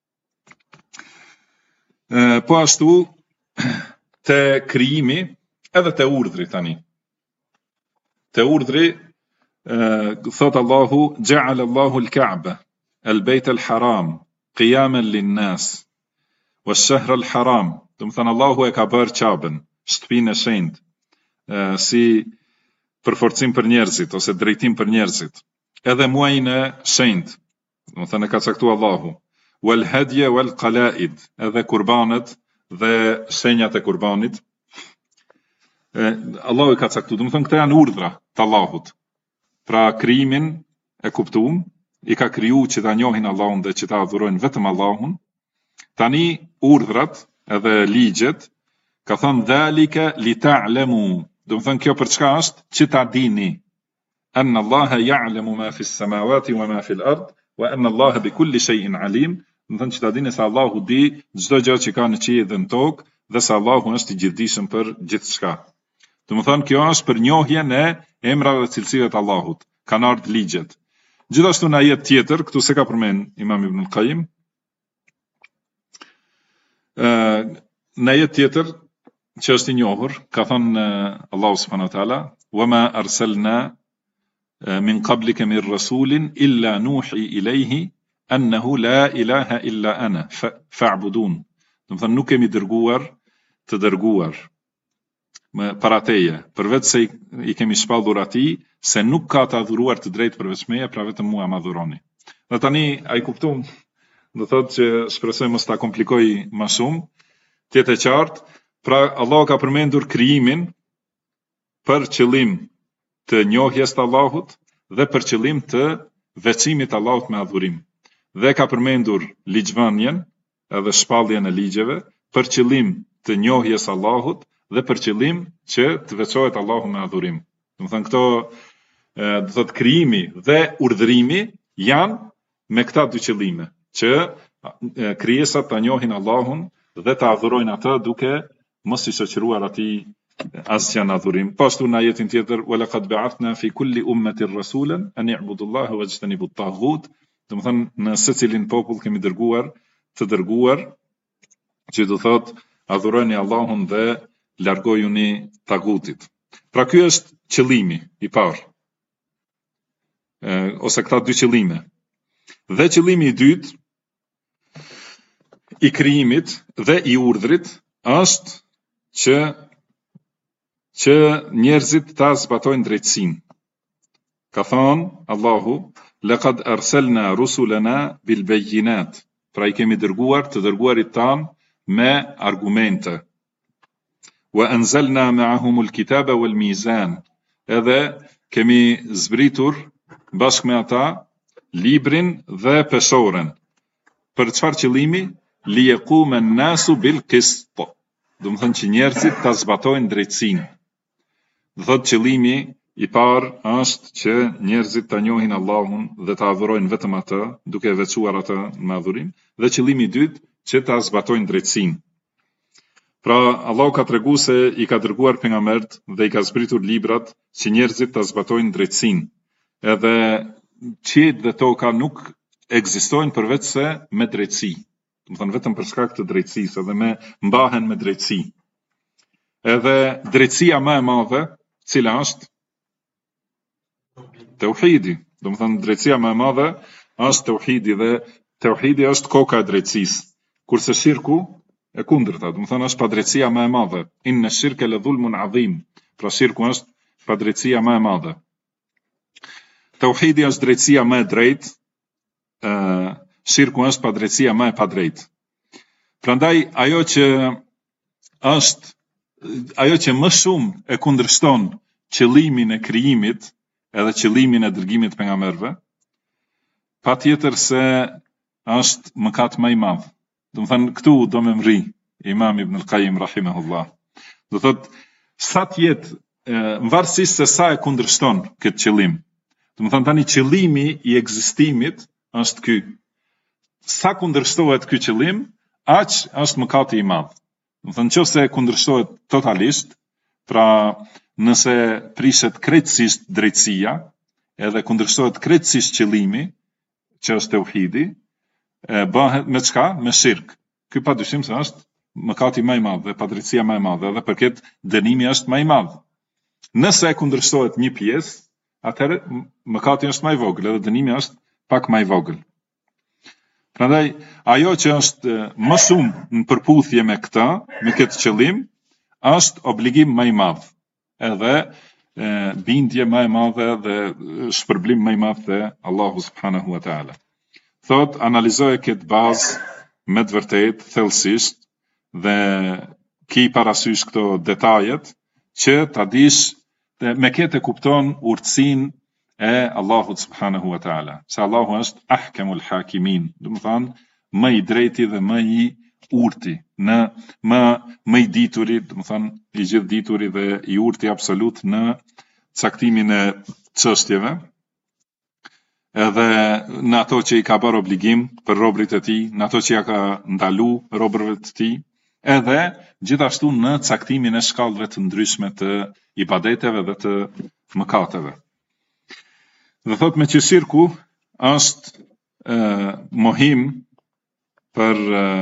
Po ashtu te krijimi edhe te urdhri tani. Te urdhri thot Allahu ja'ala Allahu al-Ka'ba al-Bayt al-Haram qiyaman lin-nas wash-shahr al-Haram. Do të thënë Allahu e ka bërë Ka'bën, shtëpinë e shenjtë, si përforcim për njerëzit ose drejtim për njerëzit. Edhe muajin e shenjtë, do të thënë ka caktuar Allahu. Wal hadya wal qala'id, edhe kurbanet dhe shenjat e kurbanit. Allahu i ka caktuar, do të thënë këto janë urdhra të Allahut. Pra krijimin e kuptuam, i ka kriju që ta njohin Allahun dhe që ta adhurojnë vetëm Allahun. Tani urdhrat edhe ligjet ka thënë dhalika li ta'lamu. Do të thënë kjo për çka është? Që ta dini. Anna Allaha ya'lamu ma fi s-samawati wa ma fi l-ard wa anna Allaha bi kulli shay'in alim. Do të thënë që ta dini se Allahu di çdo gjë që ka në qiell dhe në tokë dhe se Allahu është i gjithdijshëm për gjithçka. Do të thënë kjo është për njohjen e emrave dhe cilësive të Allahut. Kanë ardhur ligjet. Gjithashtu në ajet tjetër, këtu se ka përmend Imam Ibn al-Qayyim, në ajet tjetër që është i njohur, ka thënë Allahu subhanahu wa taala, "Wa ma arsalna min qablika min rasulin illa nuhi ilayhi annahu la ilaha illa ana fa'budun." Do të thënë nuk kemi dërguar të dërguar para teje, përveç se i kemi shpallur atij se nuk ka të adhuruar të drejtë përveç meje, pra vetëm mua më adhuroni. Dhe tani ai kuptum, do thotë që shpresoj mos ta komplikoj më shumë, tjetë e qartë, pra Allah ka përmendur krijimin për qëllim të njohjes të Allahut dhe për qëllim të veçimit të Allahut me adhurim. Dhe ka përmendur ligjvënien edhe shpalljen e ligjeve për qëllim të njohjes Allahut dhe për qëllim që të veçohet Allahu me adhurim. Do të thënë këto, do thotë krijimi dhe urdhërimi janë me këta dy qëllime, që krijesat ta njohin Allahun dhe ta adhurojnë atë duke mos i shoqëruar atij asgjë në adhurim. Pashtu në ajetin tjetër, "Wa laqad ba'athna fi kulli ummatin rasulan an i'budu Allaha wajtanibu at-taghut." Do të thënë në secilin popull kemi dërguar që do thotë adhurojeni Allahun dhe largojuni tagutit. Pra ky është qëllimi i parë. Ose këta dy qëllime. Dhe qëllimi i dytë i krijimit dhe i urdhrit është që njerëzit ta zbatojnë drejtësinë. Ka thënë Allahu, "Laqad arsalna rusulana bil bayyinat." Pra i kemi dërguar të dërguarit tan me argumente. "Wa anzalna ma'ahum al-kitaba wal mizan." Edhe kemi zbritur bashkë me ata librin dhe pesoren. Për çfarë qëllimi? Li yaquma an-nasu bil qist. Do të thënë që njerëzit ta zbatojnë drejtësinë. Do thotë qëllimi i parë është që njerëzit ta njohin Allahun dhe ta adhurojnë vetëm atë, duke veçuar atë në adhurim, dhe qëllimi i dytë që ta zbatojnë drejtësinë. Pra Allahu ka treguar se i ka dërguar pejgambert dhe i ka zbritur librat që njerëzit ta zbatojnë drejtësinë. Edhe qiejt dhe toka nuk ekzistojnë përveç se me drejtësi. Do të thënë vetëm për shkak të drejtësisë, edhe me mbahen me drejtësi. Edhe drejtësia më e madhe, cila është tauhidi. Do të thënë drejtësia më e madhe është tauhidi dhe tauhidi është koka e drejtësisë. Kurse shirku e kundërta, do të thënë është padrejtësia më e madhe. Inna shirka la dhulmun adhim. Pra shirku është padrejtësia më e madhe. Tauhidi është drejtësia më e drejtë, shirku është padrejtësia më e padrejtë. Prandaj ajo që më shumë e kundërshton qëllimin e krijimit edhe qëllimin e dërgimit të pejgamberëve, patjetër se është mëkat më i madh. Do të thënë këtu do më mri Imam Ibn al-Qayyim rahimahullah. Do thotë sa të jetë varësisht se sa e kundërshton këtë qëllim. Do të thënë tani qëllimi i ekzistimit është ky. Sa kundërshtohet ky qëllim, aq është mëkati i madh. Do të thënë nëse kundërshtohet totalisht, pra nëse prishet krejtësisht drejtësia, edhe kundërshtohet krejtësisht qëllimi, që është tauhidi, bëhet me çka? Me shirk. Ky padyshim se është mëkati më i madh dhe padrejtësia më e madhe, dhe për këtë dënimi është më i madh. Nëse e kundërshtohet një pjesë, atëherë mëkati është më i vogël, edhe dënimi është pak më i vogël. Prandaj, ajo që është më shumë në përputhje me këtë, me këtë qëllim, është obligim më i madh, edhe bindje më e madhe dhe shpërblim më i madh te Allahu subhanahu wa taala. Thot, analizoje këtë bazë me të vërtetë, thellësisht, dhe ki parasysh këto detajet, që ta dish dhe me këtë e kupton urtësinë e Allahut subhanahu wa taala. Se Allahu është ahkamul hakimin, do të thonë më i drejti dhe më i urti, më i dituri, do të thonë i gjithë dituri dhe i urti absolut në caktimin e çështjeve, edhe në ato që i ka bërë obligim për robërit e tij, në ato që ja ka ndalu robërve të tij, edhe gjithashtu në caktimin e shkallëve të ndryshme të ibadeteve dhe të mëkateve. Dhe thot me që shirku është mohim për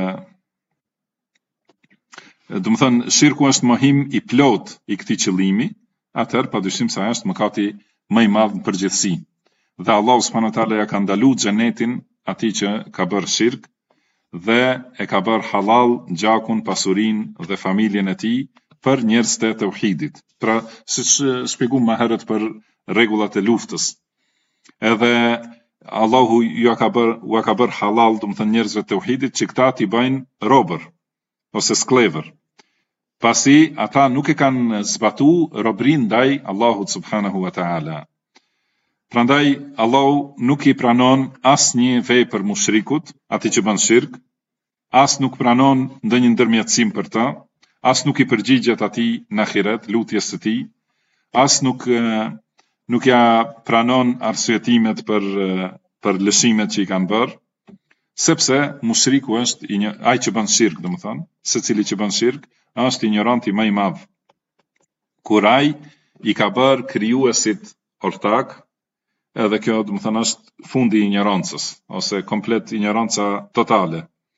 do të thonë shirku është mohim i plot i këtij qëllimi, atëherë padyshim se është mëkati më i madh në përgjithësi. Dhe Allahu subhanahu wa taala ja ka ndaluar xhenetin atij që ka bërë shirk dhe e ka bërë halal gjakun, pasurinë dhe familjen e tij për njerëzit e tauhidit. Pra, siç shpjegum më herët për rregullat e luftës. Edhe Allahu ju ka bërë halal, do të thënë njerëzve të tauhidit që këta t'i bëjnë robër ose sklever. Pasi ata nuk e kanë zbatu robërinë ndaj Allahut subhanahu wa taala. Prandaj Allahu nuk i pranon asnjë vepër mushrikut, atij që bën shirk, as nuk pranon ndonjë ndërmjetësim për ta, as nuk i përgjigjet atij në ahiret, lutjes së tij, as nuk ja pranon arsyetimet për lëshimet që i kanë bërë, sepse mushriku është ai që bën shirk, domethënë, secili që bën shirk është ignoranti më i madh. Kur ai i ka bërë krijuesit ortak, edhe kjo domethënë është fundi i ignorancës ose komplet ignoranca totale.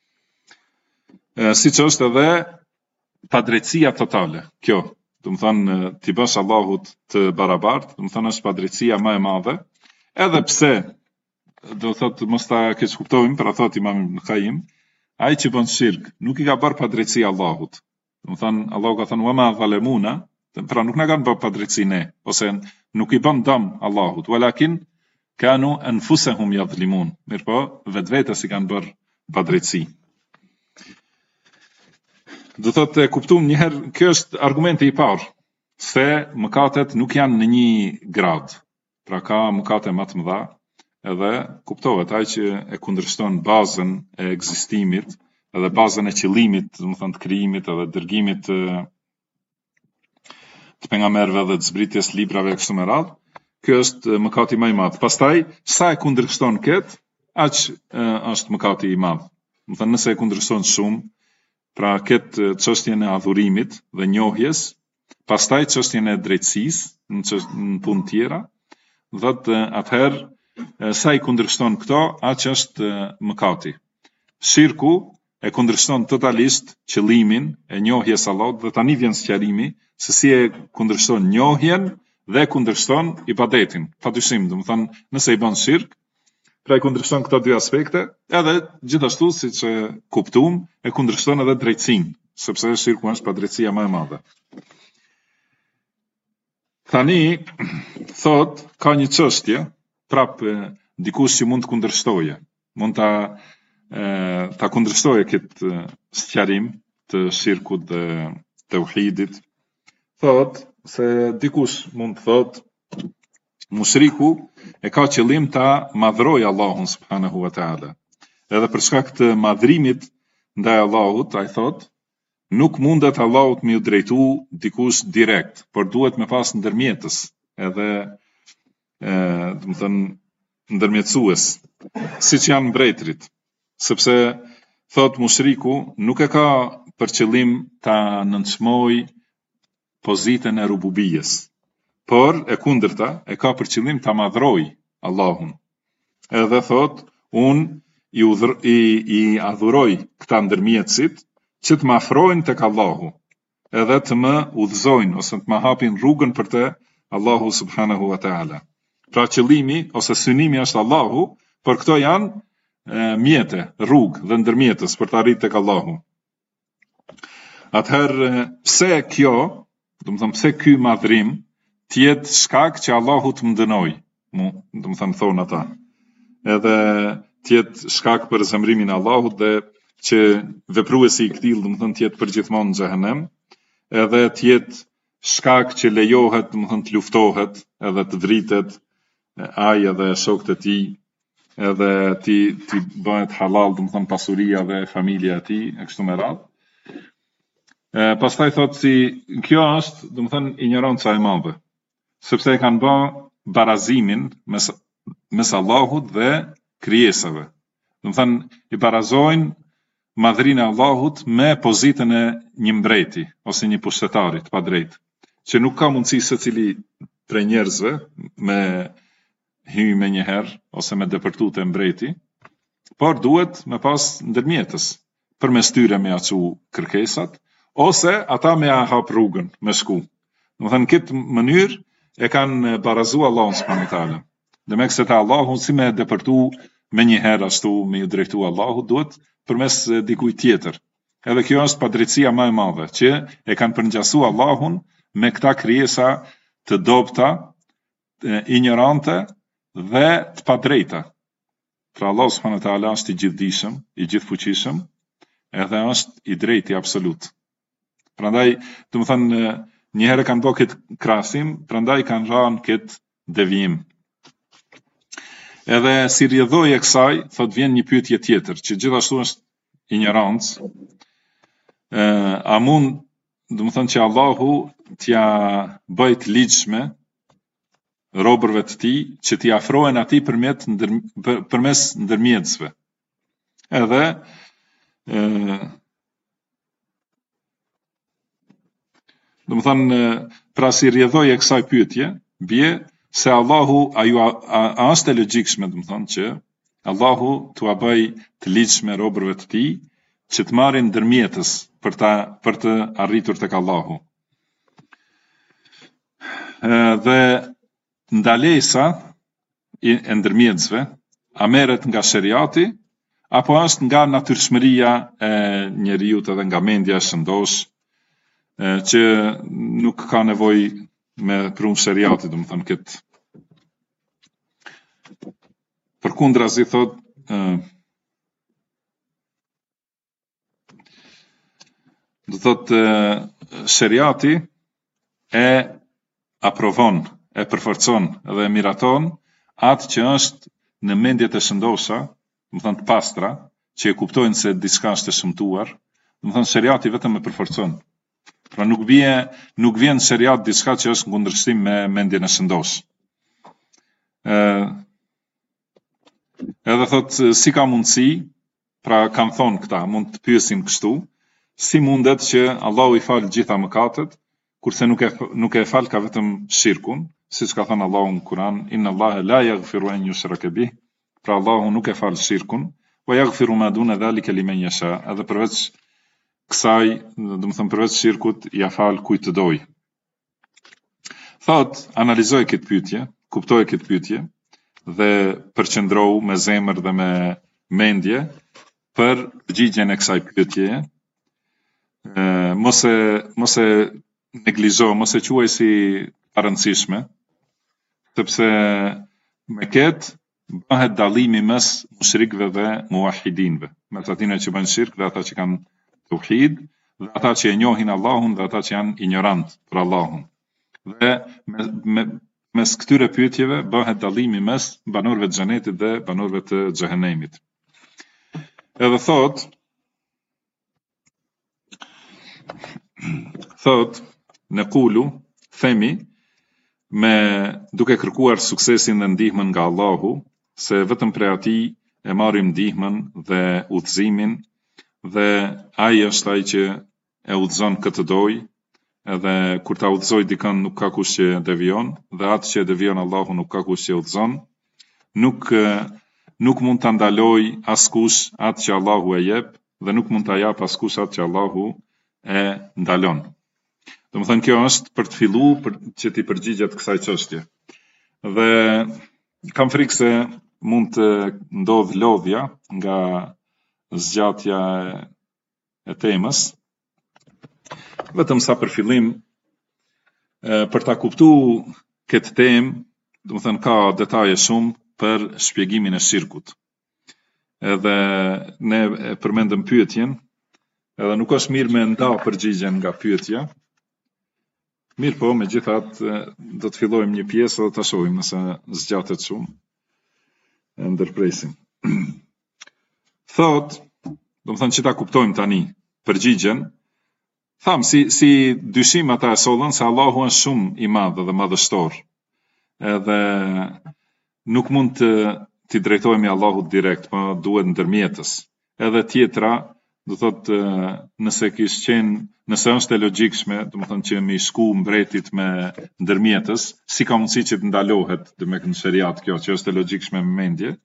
Siç është edhe padrejtësia totale, kjo. Do të thonë ti bësh Allahut të barabartë, do të thonë është padrejtësia më e madhe, edhe pse do thotë mos ta keq kuptojmë, pra thotë Imam Ibn Qayyim, ai që bën shirk nuk i ka bërë padrejtësi Allahut. Do të thonë Allahu ka thënë wa ma zalamuna, pra nuk na kanë bërë padrejtësi ne, ose nuk i bën dëm Allahut, walakin kanu anfusahum yadhlimun. Mirpo vetvetes i kanë bërë padrejtësi. Do thotë kuptuam një herë, kjo është argumenti i parë, se mëkatet nuk janë në një grad. Pra ka mëkate më të mëdha, edhe kuptohet ai që e kundërshton bazën e ekzistimit, edhe bazën e qëllimit, do të thonë të krijimit edhe dërgimit të pejgamberëve dhe të zbritjes librave kështu me radhë, ky është mëkati më i madh. Pastaj sa e kundërshton këtë, aq është mëkati i madh. Do të thonë nëse e kundërshton shumë, pra këtë çështjen e adhurimit dhe njohjes, pastaj çështjen e drejtësisë në punë tjera, dhe atëherë sa i kundërshton këto, aq është mëkati. Shirku e kundërshton totalisht qëllimin e njohjes Allahut, dhe tani vjen sqarimi se si e kundërshton njohjen dhe e kundërshton ibadetin. Padyshim, do të thonë, nëse i bën shirk, pra i kundërshton këto dy aspekte, edhe gjithashtu siç e kuptuam, e kundërshton edhe drejtësinë, sepse shirku është padrejtësia më e madhe. Tani thot ka një çështje, prap dikush që mund të kundërshtoje, mund ta kundërshtoje këtë sqarim të shirkut dhe tauhidit. Thot se dikush mund të thot mushriku e ka qëllim ta madhrojë Allahun subhanahu wa taala. Edhe për shkak të madhrimit ndaj Allahut, ai thot, nuk mundet Allahut me u drejtu dikush direkt, por duhet me pas ndërmjetës, edhe do të thënë ndërmjetësues, siç janë mbretërit, sepse thot mushriku nuk e ka për qëllim ta nënçmojë pozitën e rububijes, por e kundërta e ka për qëllim ta madhrojë Allahun. Edhe thot, unë i adhuroj këta ndërmjetësit që të më afrojnë tek Allahu, edhe të më udhëzojnë ose të më hapin rrugën për te Allahu subhanahu wa taala. Pra qëllimi ose synimi është Allahu, por këto janë mjete, rrugë dhe ndërmjetës për të arritur tek Allahu. Atëherë, pse kjo, pse ky madhrim tjetë shkak që Allahu të më dënoj, thonë ata, edhe tjetë shkak për zemrimin e Allahut dhe që vepruesi i këtij, tjetë përgjithmonë në xhehenem, edhe tjetë shkak që lejohet, të luftohet, edhe të vritet ai edhe shokët e tij, edhe ti bëhet halal, pasuria dhe familja e tij, e kështu me radhë. Pastaj thotë si kjo është, ignoranca e madhe, sepse e kanë bë barazimin mes Allahut dhe krijesave. I barazojnë madhrinë e Allahut me pozitën e një mbreti ose një pushtetari të padrejtë, që nuk ka mundësi secili prej njerëzve me hy me njëherë ose me depërtu të mbreti, por duhet me pas ndërmjetës, përmes tyre me aqu kërkesat, ose ata me hap rrugën, me shku. Në këtë mënyrë e kanë barazu Allahun subhanahu wa taala. Demek se ta Allahu si me depërtu me njëherë ashtu, me ju drejtu Allahu, duhet përmes dikujt tjetër. Edhe kjo është padrejtësia më e madhe, që e kanë përngjasu Allahun me këta krijesa të dobta, ignorante dhe të padrejta. Pra Allah subhanahu wa taala është i gjithdijshëm, i gjithfuqishëm, edhe është i drejti absolut. Prandaj, njëherë kanë bërë këtë krahasim, prandaj kanë rënë këtë devijim. Edhe si rrjedhojë e kësaj, thot vjen një pyetje tjetër, që gjithashtu është ignorancë. A mund, që Allahu t'ja bëj të ligjshme robërve të tij që t'i afrohen atij përmes ndërmjetësve. Edhe pra si rrjedhojë e kësaj pyetje, bie se Allahu a është e logjikshme, që Allahu t'ua bëj të ligjshme robërve të tij që të marrin ndërmjetës për të arritur tek Allahu. Dhe ndalesa e ndërmjetësve a merret nga sheriati apo është nga natyrshmëria e njeriut edhe nga mendja e shëndosh, që nuk ka nevojë me prunë sheriatit, këtë. Përkundrazi thot, sheriati e aprovon, e përforcon dhe e miraton atë që është në mendjet e shëndosha, të pastra, që e kuptojnë se diçka është e shëmtuar, sheriati vetëm e përforcon. Pra nuk vjen sheriat diçka që është në kundërshtim me mendjen e shëndosh. Edhe thot si ka mundësi, pra kanë thonë këta, mund të pyesin kështu, si mundet që Allahu i fal gjitha mëkatet, kurse nuk e fal ka vetëm shirkun, siç ka thënë Allahu në Kur'an, inna Allaha la yaghfiru an yushraka bih, pra Allahu nuk e fal shirkun, wa yaghfiru ma duna dhalika liman yasha, edhe përveç kësaj, përveç shirkut, ja fal kujt të doj. Thot, analizoj këtë pyetje, kuptoj këtë pyetje, dhe përqendrohu me zemër dhe me mendje për përgjigjen e kësaj pyetjeje. Mos e neglizho, mos e quaj si parëndësishme, sepse me këtë bëhet dallimi mes mushrikëve dhe muwahhidinëve, mes atyre që bëjnë shirk dhe ata që kanë tauhid, dhe ata që e njohin Allahun dhe ata që janë ignorant për Allahun. Dhe mes këtyre pyetjeve bëhet dallimi mes banorëve të xhenetit dhe banorëve të xhehenemit. Edhe thot në kulu, themi, duke kërkuar suksesin dhe ndihmën nga Allahu, se vetëm prej atij e marrim ndihmën dhe udhëzimin, dhe ai është ai që e udhëzon këtë doj, edhe kur ta udhëzoj dikën nuk ka kush që devion, dhe atë që devion Allahu nuk ka kush që udhëzon, nuk mund ta ndaloj askush atë që Allahu e jep, dhe nuk mund ta jap askush atë që Allahu e ndalon. Domethënë kjo është për të filluar që ti përgjigjet kësaj çështje. Dhe kam frikë se mund të ndodh lodhja nga zgjatja e temës. Vetëm sa për fillim, për ta kuptuar këtë temë, do të thënë ka detaje shumë për shpjegimin e shirkut. Edhe ne përmendëm pyetjen, edhe nuk është mirë me nda përgjigjen nga pyetja. Mirë po, megjithatë do të fillojmë një pjesë dhe ta shohim nëse zgjatet shumë. E ndërpresim. Thot, do të thënë që ta kuptojmë tani përgjigjen. Tham si dyshim ata e sollën se Allahu është shumë i madh dhe madhështor. Edhe nuk mund t'i drejtohemi Allahut direkt, po duhet ndërmjetës. Edhe tjetra, do thotë nëse është e logjikshme, do të thonë që me shku mbretit me ndërmjetës, si ka mundësi që të ndalohet në sheriat kjo, që është e logjikshme me mendje,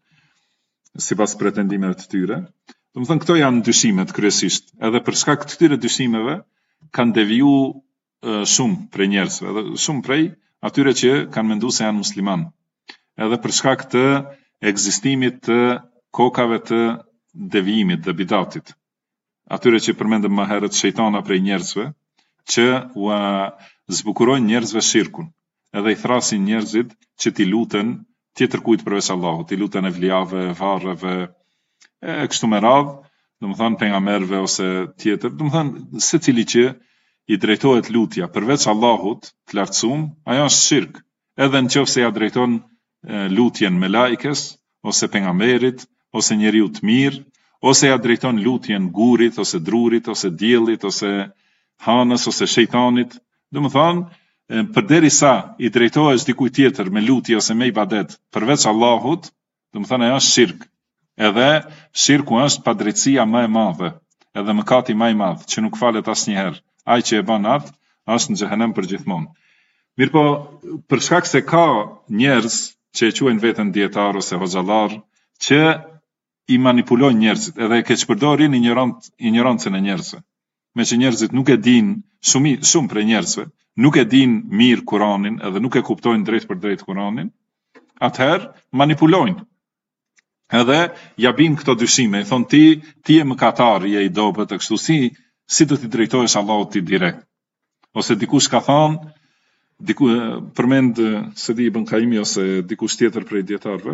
sipas pretendimeve të tyre. Do të thënë këto janë dyshimet kryesisht. Edhe për shkak të këtyre dyshimeve kanë deviju shumë prej njerëzve, edhe shumë prej atyre që kanë menduar se janë musliman. Edhe për shkak të ekzistimit të kokave të devijimit dhe bidatit. Atyre që përmendëm më herët shejtana prej njerëzve, që ua zbukurojnë njerëzve shirkun, edhe i thrasin njerëzit që t'i luten tjetër kujt përveç Allahut, t'i luten evlijave, varreve, e kështu me radhë, do të thënë pejgamberëve ose tjetër, do të thënë secili që i drejtohet lutja përveç Allahut të lartësuar, ajo është shirk. Edhe nëse ja drejton lutjen me laikes, ose pejgamberit, ose njeriu të mirë, ose ja drejton lutjen gurit, ose drurit, ose diellit, ose hanës, ose shejtanit. Do të thënë, përderisa i drejtohesh dikujt tjetër me lutje ose me ibadet përveç Allahut, do të thënë ajo është shirk. Edhe shirku është padrejtësia më e madhe, edhe mëkati më i madh, që nuk falet asnjëherë. Ai që e bën atë, është në xhehenem përgjithmonë. Mirpo, për shkak se ka njerëz që e quajnë veten dietar ose hoxhallar, që i manipulojnë njerëzit, edhe e keqpërdorin ignorancën e njerëzve. Me që njerëzit nuk e din, shumë prej njerëzve, nuk e din mirë Kur'anin, edhe nuk e kuptojnë drejt për drejt Kur'anin, atëherë manipulojnë. Edhe ja bin këto dyshime, i thonë ti e mëkatar, je i dobët, e kështu si do t'i drejtohesh Allahut ti direkt. Ose dikush ka thonë, përmend se di Ibn Kaimi ose dikush tjetër prej dietarëve,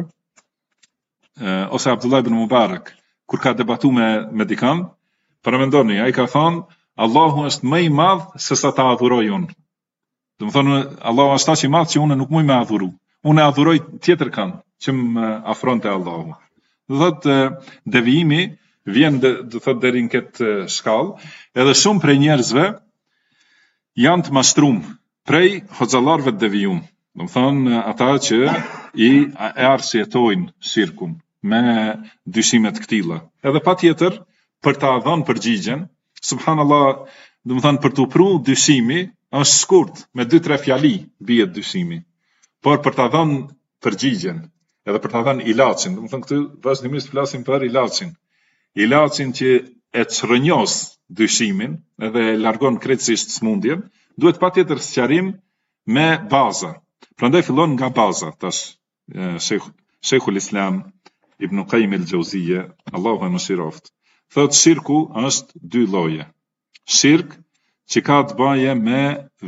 ose Abdullah ibn Mubarak, kur ka debatu me dikan, paramendoni, ai ka thonë, Allahu është më i madh se sa ta adhuroj unë. Do të thonë, Allahu është aq i madh që unë nuk muj me adhuru. Unë e adhuroj tjetër kanë, që më afronte Allahu. Do thotë, devijimi vjen do thotë deri në këtë shkallë, edhe shumë prej njerëzve janë të mashtrum prej hoxhallarëve të devijum. Do të thonë, ata që e arsjetojnë shirkun me dyshimet këtilla. Edhe patjetër për ta dhënë përgjigjen, subhanallahu, do të thonë për të pru dyshimi është shkurt, me 2-3 fjali bie dyshimi. Por për ta dhënë përgjigjen, edhe për ta dhënë ilaçin, do të thonë këtu vazhdimisht flasim për ilaçin. Ilaçin që e çrënjos dyshimin, edhe e largon krejtësisht smundjen, duhet patjetër sqarim me baza. Prandaj fillon nga baza, tash Sheikhul Islam Ibn Qayyim al-Jauziyja, Allahu e mëshiroft. Thot shirku është 2 lloje. Shirk që ka të bëjë me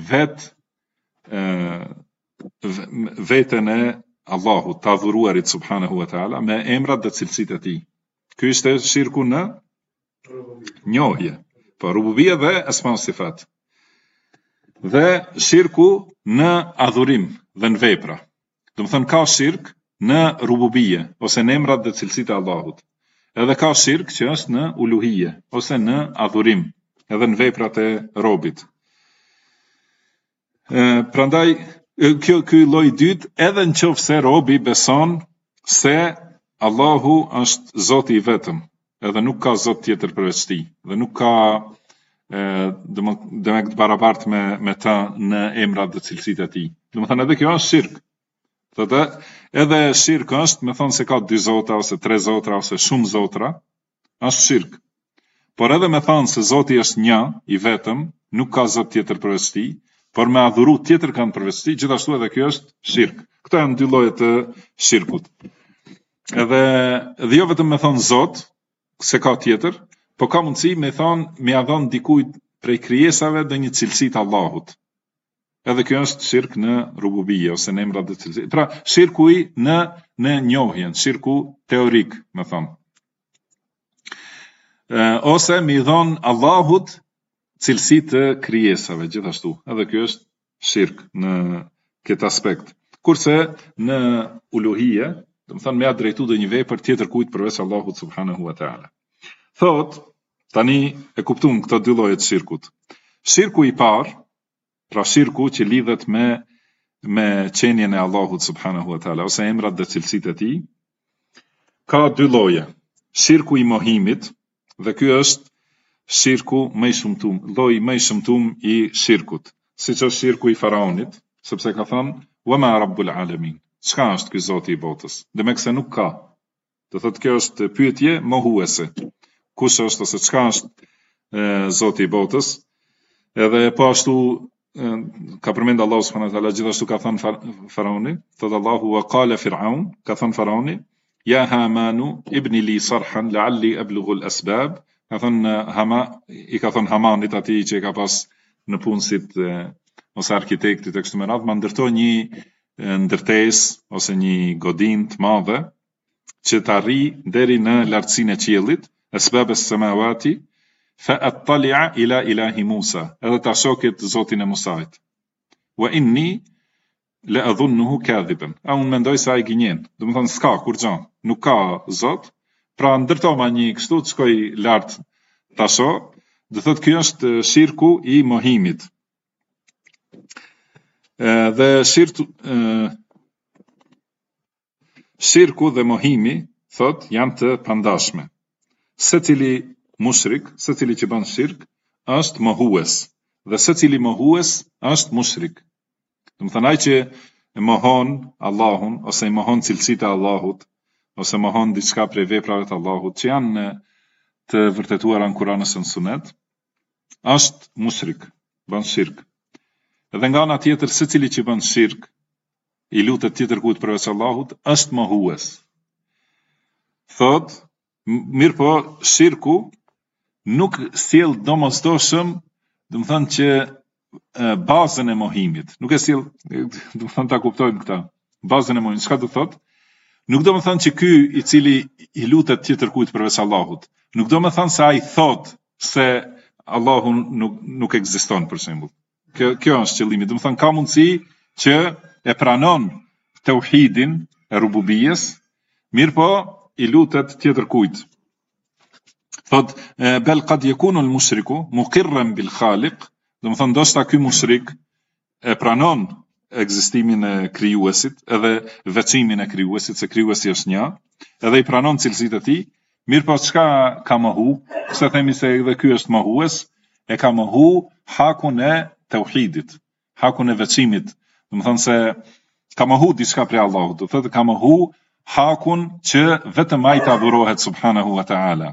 veten e Allahut, të adhuruarit subhanahu wa taala, me emrat dhe cilësitë e tij. Ky është shirku në njohje, po rububia dhe asma wa sifat. Dhe shirku në adhurim dhe në vepra. Do të thënë ka shirk në rububie ose në emrat dhe cilësitë e Allahut. Edhe ka shirk që është në uluhije ose në adhurim, edhe në veprat e robit. Prandaj ky lloj i dytë, edhe nëse robi beson se Allahu është Zoti i vetëm, edhe nuk ka Zot tjetër përveç tij, dhe nuk ka të barabartë me ta në emrat dhe cilësitë e tij. Do të thënë edhe kjo është shirk. Thotë, edhe shirk është, me thonë se ka 2 zotra, ose 3 zotra, ose shumë zotra, është shirk. Por edhe me thonë se Zoti është një, i vetëm, nuk ka Zot tjetër përveç tij, por me adhuru tjetër kanë përveç tij, gjithashtu edhe kjo është shirk. Këto janë dy lloje të shirkut. Edhe jo vetëm me thonë Zot, se ka tjetër, po ka mundësi me thonë me ia dhënë dikujt prej krijesave dhe një cilësi të Allahut. Edhe kjo është shirk në rububie ose në emrat dhe cilësi. Pra, shirku i në njohjen, shirku teorik, me thonë. Ose me i dhënë Allahut cilësi të krijesave, gjithashtu. Edhe kjo është shirk në këtë aspekt. Kurse në uluhije, do të thonë me ia drejtu dhe një vepër tjetër kujt përveç Allahut subhanahu wa taala. Thot, tani e kuptuam këto dy lloje të shirkut. Shirku i parë, pra shirku që lidhet me qenien e Allahut subhanahu wa taala ose emrat dhe cilësitë e tij, ka dy lloje. Shirku i mohimit, dhe ky është shirku më i shumtum, lloji më i shumtum i shirkut, siç është shirku i faraonit, sepse ka thënë "Wama rabbul alamin". Çka është ky Zoti i botës? Demek se nuk ka. Do thotë kjo është pyetje mohuese. Kush është ose çka është Zoti i botës? Edhe po ashtu ka përmend Allahu subhanahu wa taala, gjithashtu ka thënë faraoni, thot Allahu wa qala fir'aun, ka thënë faraoni, ya hamanu ibni li sarhan la'alli ablughu al-asbab. Ka thënë Hamanit, atij që ka pas në punësit ose arkitektit e kështu me radhë, ma ndërtoj një ndërtesë ose një godinë të madhe që të arri deri në lartësinë e qiellit, asbab as-samawati fa attali'a ila ilahi Musa, edhe ta shohit Zotin e Musait. Wa inni la adhunnuhu kadhiban. Unë mendoj se ai gënjen. Do të thonë s'ka kur gjë, nuk ka Zot. Pra ndërtoma një kështu të shkoj lart ta shoh, do thotë ky është shirku i mohimit. Dhe shirku dhe mohimi, thot, janë të pandashme. Secili mushrik, secili që bën shirk, është mohues, dhe secili mohues është mushrik. Do të thonë ai që mohon Allahun ose i mohon cilësitë e Allahut, ose mohon diçka prej veprave të Allahut që janë të vërtetuara në Kur'an ose në Sunet, është mushrik, bën shirk. Edhe nga ana tjetër, secili që bën shirk, i lutet tjetër kujt përveç Allahut, është mohues. Thot, mirë po, shirku nuk sjell domosdoshëm, do të thonë që bazën e mohimit. Nuk e sjell, do të thonë ta kuptojmë këtë. Bazën e mohimit, çka do thotë? Nuk do të thonë që ky i cili i lutet tjetër kujt përveç Allahut, nuk do të thonë se ai thot se Allahu nuk ekziston, për shembull. Kjo është qëllimi. Do të thonë ka mundësi që e pranon tauhidin e rububijes, mirë po i lutet tjetër kujt. Thot bel qad yakunu al-mushriku muqirran bil khaliq, do të thonë ndoshta ky mushrik e pranon ekzistimin e krijuesit, edhe veçimin e krijuesit, se krijuesi është një, edhe i pranon cilësitë e tij, mirë po çka ka mohu, pse themi se edhe ky është mohues, e ka mohu hakun e tauhidit, hakun e veçimit. Do të thonë se ka mohu diçka prej Allahut, do thotë ka mohu hakun që vetëm ai të adhurohet subhanahu wa ta'ala.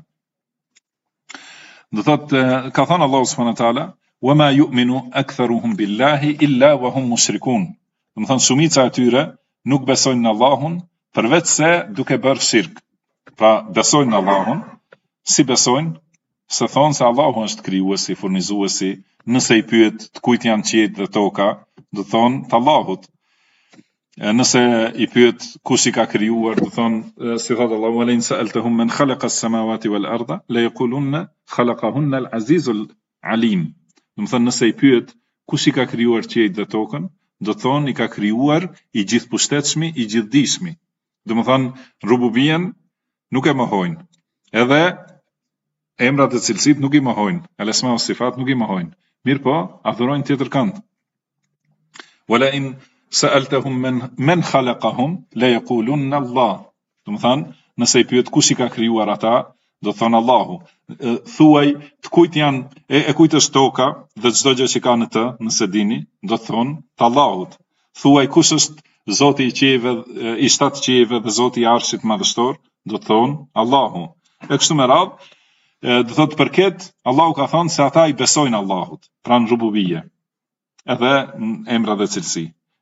Do thotë ka thënë Allahu subhanahu wa ta'ala, "Wama yu'minu aktharuhum billahi illa wa hum mushrikun." Do të thonë shumica e tyre nuk besojnë në Allahun përveç se duke bërë shirk. Pra besojnë në Allahun, si besojnë? Se thonë se Allahu është krijuesi, furnizuesi, nëse i pyet të kujt janë qiejt dhe toka, do thonë të Allahut. Nëse i pyet kush i ka krijuar, do thonë si thot Allahu alin sa'altahum man khalaqa as-samawati wal arda la yaqulunna khalaqahunna al-azizul alim. Do thonë nëse i pyet kush i ka krijuar qiejt dhe tokën, do thonë i ka krijuar i gjithëpushtetshmi, i gjithdijshmi. Do thonë rububien nuk e mohojnë. Edhe emrat e cilësit nuk i mohojnë, al-asma wa sifat nuk i mohojnë. Mirë po, adhurojnë tjetër kënd. Wala in sa'altahum man khalaqahum la yaqulunna Allah. Do të thonë, nëse i pyet kush i ka krijuar ata, do thonë Allahu. Thuaj të kujt janë e kujt është toka dhe çdo gjë që ka në të, nëse dini, do thonë të Allahut. Thuaj kush është Zoti i qiejve, i 7 qiejve dhe Zoti i Arshit madhështor, do thonë Allahu. E kështu me radhë, do thotë përket Allahu ka thënë se ata i besojnë Allahut, pra në rububie, edhe në emra dhe cilësi.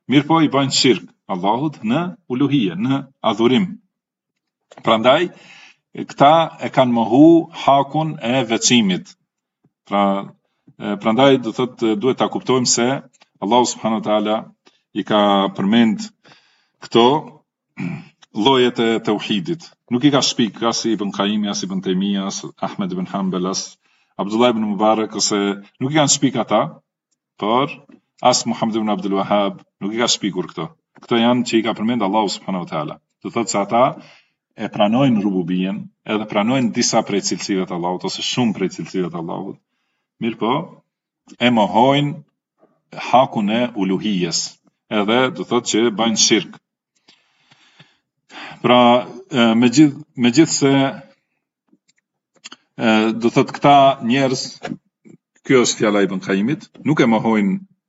mirë po i bajnë shirk Allahut në uluhije, në adhurim. Prandaj, këta e kanë mohu hakun e veçimit. Prandaj duhet ta kuptojmë se Allahu subhanahu wa taala i ka përmend këto llojet e tauhidit. Nuk i ka shpik as Ibn Qayyim, as Ibn Taymija, as Ahmed ibn Hanbal, as Abdullah ibn Mubarak, ose nuk i kanë shpik ata, por as Muhammad ibn Abdul Wahhab nuk i ka shpikur këto. Këto janë që i ka përmend Allahu subhanahu wa taala. Do thotë se ata e pranojnë rububien, edhe pranojnë disa prej cilësive të Allahut ose shumë prej cilësive të Allahut. Mirë po, e mohojnë hakun e uluhijes, edhe do thotë që bajnë shirk. Pra, megjithse do thotë këta njerëz, kjo është fjala e Ibn Qayyimit, nuk e mohojnë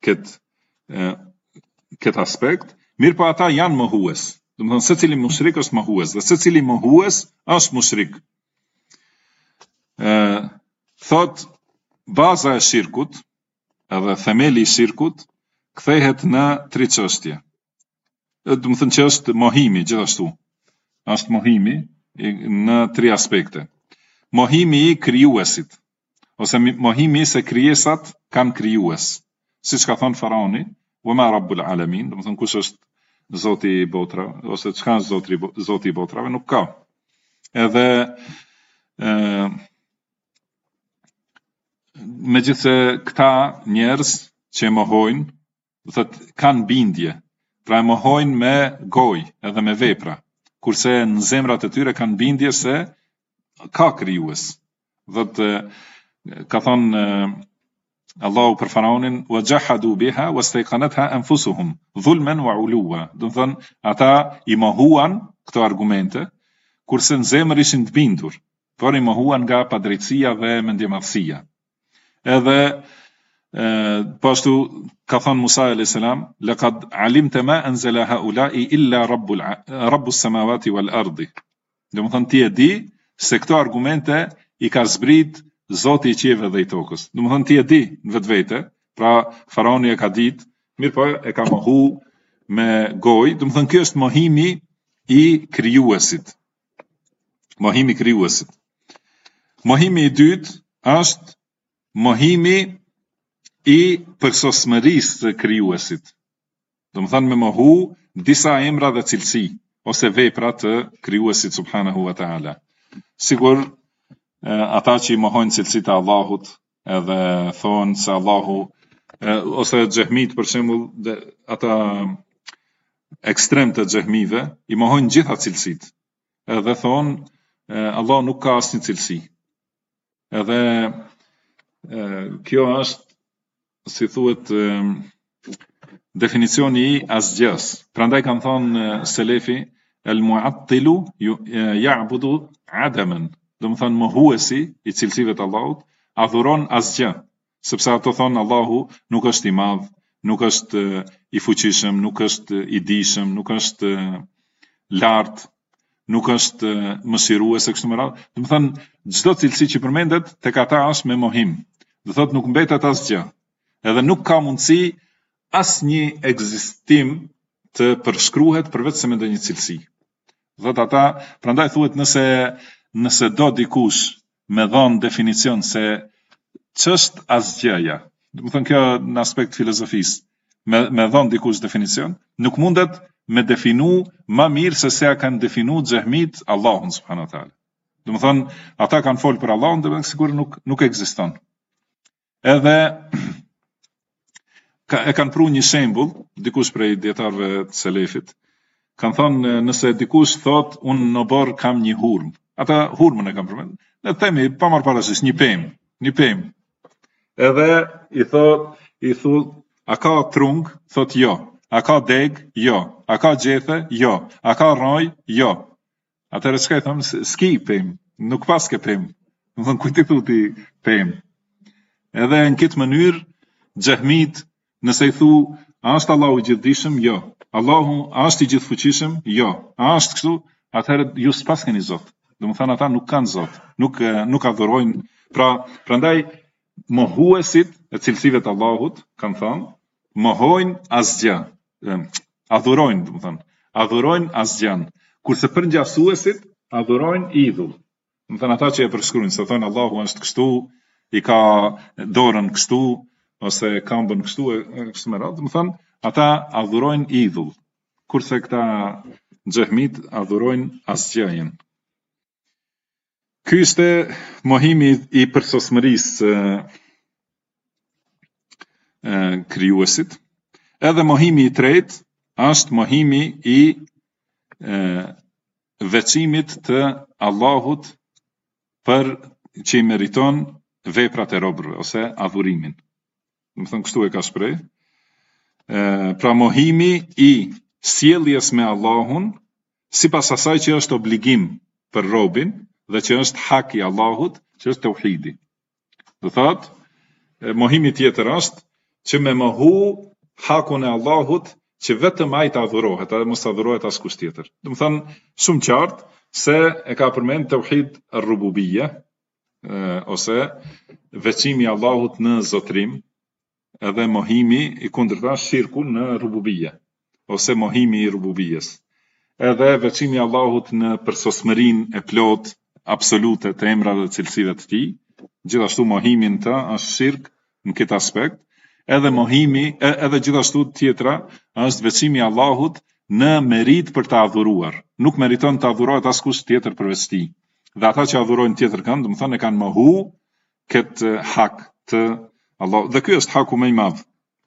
këtë aspekt, mirë po ata janë mohues. Do të thonë secili mushrik është mohues dhe secili mohues është mushrik. Thot baza e shirkut edhe themeli i shirkut kthehet në tri çështje. Do të thonë që është mohimi gjithashtu. Është mohimi në tri aspekte. Mohimi i krijuesit, ose mohimi se krijesat kanë krijues. Siç ka thënë Faraoni, "Wa ma rabbul alamin", do të thonë kush është Zoti i botrave, ose çka është Zoti i botrave, nuk ka. Edhe megjithse këta njerëz që mohojnë, do thotë kanë bindje, pra e mohojnë me gojë edhe me vepra, kurse në zemrat e tyre kanë bindje se ka krijues. Thotë ka thënë Allahu për Faraonin, "Wajahadu biha wastayqanatha anfusuhum dhulman wa uluwa." Do të thonë ata i mohuan këto argumente, kurse në zemër ishin të bindur, por i mohuan nga padrejtësia dhe mendjemadhësia. Edhe po ashtu ka thënë Musa alayhis salam, "Laqad alimta ma anzala haula'i illa rabbus samawati wal ardi." Do të thonë ti e di se këto argumente i ka zbrit Zoti i qiellve dhe i tokës. Do të thonë ti e di në vetvete, pra Faraoni e ka ditë, mirë po e ka mohu me gojë. Do të thonë ky është mohimi i krijuesit. Mohimi i krijuesit. Mohimi i dytë është mohimi i përsosmërisë të krijuesit. Do të thonë me mohu disa emra dhe cilësi ose vepra të krijuesit subhanahu wa taala. Sigur ata që i mohojnë cilësitë e Allahut, edhe thonë se Allahu ose xehmit për shembull, ata ekstrem të xehmive i mohojnë gjitha cilësitë. Edhe thonë Allah nuk ka asnjë cilësi. Edhe kjo është, si thuhet, definicioni i asgjës. Prandaj kanë thonë selefi, el-mu'attilu ya'budu adaman. Do të thonë mohuesi i cilësive të Allahut adhuron asgjë, sepse ato thonë Allahu nuk është i madh, nuk është i fuqishëm, nuk është i dijshëm, nuk është lart, nuk është mëshirues e kështu me radhë. Do të thonë çdo cilësi që përmendet tek ata është me mohim. Do thotë nuk mbetet asgjë. Edhe nuk ka mundësi asnjë ekzistim të përshkruhet përveç se me ndonjë cilësi. Do thotë ata, prandaj thuhet nëse do dikush me dhënë definicion se ç'është asgjëja, do të thonë kjo në aspekt filozofisë, me dhënë dikush definicion, nuk mundet me definu më mirë se ja kanë definu xehmit Allahun subhanahu wa taala. Do të thonë ata kanë folë për Allahun, do të thonë sigur nuk ekziston. Edhe e kanë pru një shembull, dikush prej dietarëve të selefit, kanë thonë nëse dikush thot unë në borë kam një hurmë, ata hurmën e kam përmend, ne themi pa marrë parasysh një pemë. Edhe i thot, a ka trung? Thot jo. A ka deg? Jo. A ka gjethe? Jo. A ka rroj? Jo. Atëherë çka i them, s'ki pemë, nuk pas ke pemë. Do të thonë kujt i thuti pemë. Edhe në këtë mënyrë xehmit, nëse i thu, a është Allahu i gjithdijshëm? Jo. Allahu a është i gjithfuqishëm? Jo. A është kështu? Atëherë ju s'pas keni Zot. Do të thonë ata nuk kanë Zot, nuk adhurojnë. Prandaj mohuesit e cilësive të Allahut kanë thënë, mohojnë asgjë. adhurojnë, domethënë, adhurojnë asgjën. Kurse përngjasuesit adhurojnë idhull. Domethënë ata që e përshkruajnë, se thonë Allahu është kështu, i ka dorën kështu, ose këmbën kështu e kështu me radhë, domethënë ata adhurojnë idhull. Kurse këta xehmit adhurojnë asgjën. Ky ishte mohimi i përsosmërisë krijuesit. Edhe mohimi i tretë është mohimi i veçimit të Allahut për që i meriton veprat e robërve ose adhurimin. Domethënë kështu e ka shpreh. Pra mohimi i sjelljes me Allahun sipas asaj që është obligim për robin dhe që është hak i Allahut, që është tauhidi. Do thotë, mohimi tjetër është që me mohu hakun e Allahut që vetëm ai të adhurohet, edhe mos adhurohet askush tjetër. Domethënë shumë qartë se e ka përmend tauhid ar-rububiyya, ose veçimi i Allahut në zotrim, edhe mohimi i kundërta shirku në rububiyya, ose mohimi i rububiyes. Edhe veçimi i Allahut në përsosmërinë e plot absolute të emrave dhe cilësive të tij, gjithashtu mohimi në ta është shirk në këtë aspekt. Edhe mohimi, edhe gjithashtu tjetra, është veçimi i Allahut në merit për të adhuruar. Nuk meriton të adhurohet askush tjetër përveç tij. Dhe ata që adhurojnë tjetër kanë, domethënë e kanë mohu këtë hak të Allahut. Dhe ky është haku më i madh.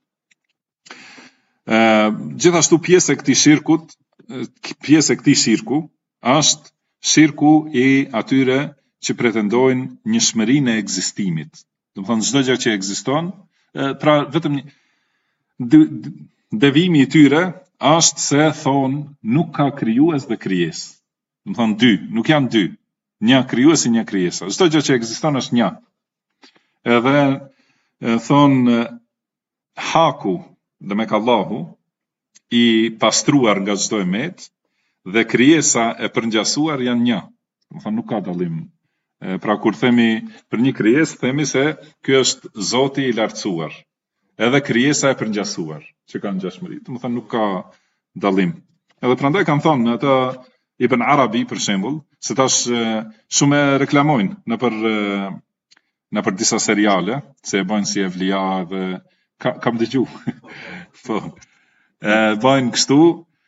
Gjithashtu pjesë e këtij shirku është shirku i atyre që pretendojnë njëshmërinë e ekzistimit. Domethënë çdo gjë që ekziston, pra vetëm devimi i tyre është se thonë nuk ka krijues dhe krijesë. Domethënë dy, nuk janë dy. Një krijues e një krijesa. Çdo gjë që ekziston është një. Edhe thonë haku, dhe me Allahu, i pastruar nga çdo emet, dhe krijesa e përngjasuar janë një. Domethënë nuk ka dallim. Pra kur themi për një krijesë, themi se ky është Zoti i lartësuar. Edhe krijesa e përngjasuar, që kanë ngjashmëri. Domethënë nuk ka dallim. Edhe prandaj kanë thënë ata Ibn Arabi për shembull, se tash shumë reklamojnë nëpër disa seriale, se e bojnë si evlia dhe kam dëgju. Po. Bojnë kështu.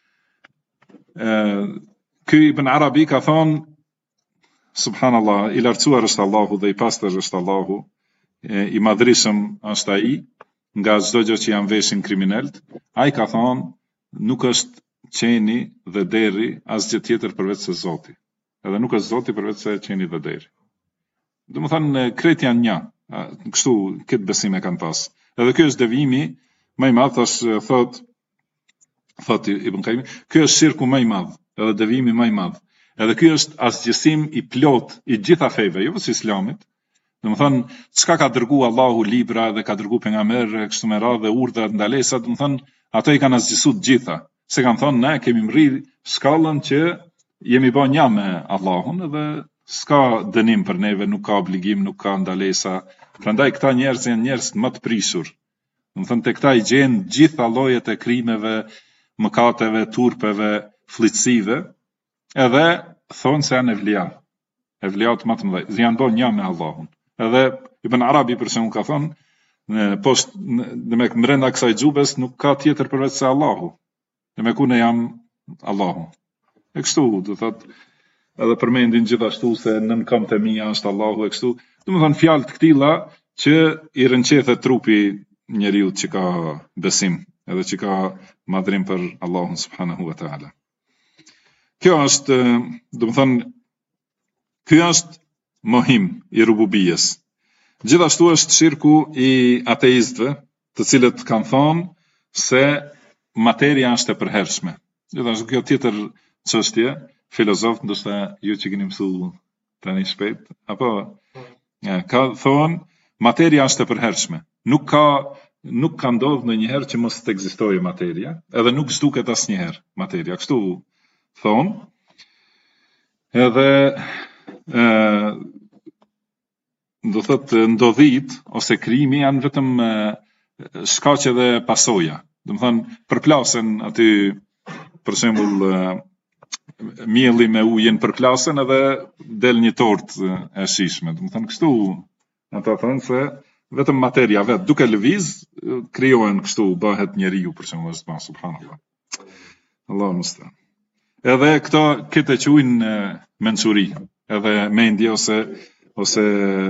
Ky Ibn Arabi ka thonë, subhanallah, i lartësuar është Allahu dhe i pastër është Allahu, i madhrishëm është ai, nga çdo gjë që janë veshin kriminalt. Ai ka thonë, nuk është qeni dhe deri asgjë tjetër përveç se Zoti. Edhe nuk është Zoti përveç se qeni dhe deri. Domethënë krejt janë një, kështu këtë besim e kanë pas. Edhe ky është devijimi më i madh, thotë Ibn Qayyim, ky është shirku më i madh, edhe devijimi më i madh. Edhe ky është asgjësim i plot i gjitha feve, jo vetëm Islamit. Domethënë, çka ka dërguar Allahu libra dhe ka dërguar pejgamber kështu me radhë dhe urdhra të ndalesa, domethënë ato i kanë asgjësuar të gjitha. Se kanë thonë ne kemi mrrit shkallën që jemi bën një me Allahun dhe s'ka dënim për neve, nuk ka obligim, nuk ka ndalesa. Prandaj këta njerëz janë njerëz më të prishur. Domethënë te këta i gjen gjitha llojet e krimeve, mëkateve, turpeve, fllitësive, edhe thonë se janë evlia. Evliat më të mëdhenj, janë bën një me Allahun. Edhe Ibn Arabi për shembull ka thonë, poshtë brenda kësaj xhubes nuk ka tjetër përveç se Allahu. Me ku ne jam Allahu. E kështu, do thotë, edhe përmendin gjithashtu se nën këmbët e mia është Allahu e kështu. Domethënë fjalë të këtilla që i rënqethet trupi njeriu që ka besim, edhe që ka madhrim për Allahun subhanahu wa taala. Kjo është, domethënë, ky është mohim i rububijes. Gjithashtu është shirku i ateistëve, të cilët kanë thonë se materia është e përhershme. Gjithashtu kjo tjetër çështje, filozof, ndoshta ju që keni mësuar tani shpejt, apo ka thonë materia është e përhershme. Nuk ka ndodhur ndonjëherë që mos të ekzistojë materia, edhe nuk zhduket asnjëherë materia. Kështu thonë. Edhe do thotë ndodhit ose krijimi janë vetëm shkaqe dhe pasoja. Do të thonë përplasen aty për shembull mielli me ujin përplasen edhe del një tortë e shijshme. Do të thonë kështu ata thonë se vetëm materia vet duke lëviz krijohen kështu bëhet njeriu për shembull subhanallahu. Allahu mustaan. Edhe këto këtë quajnë mençuri, edhe mendje ose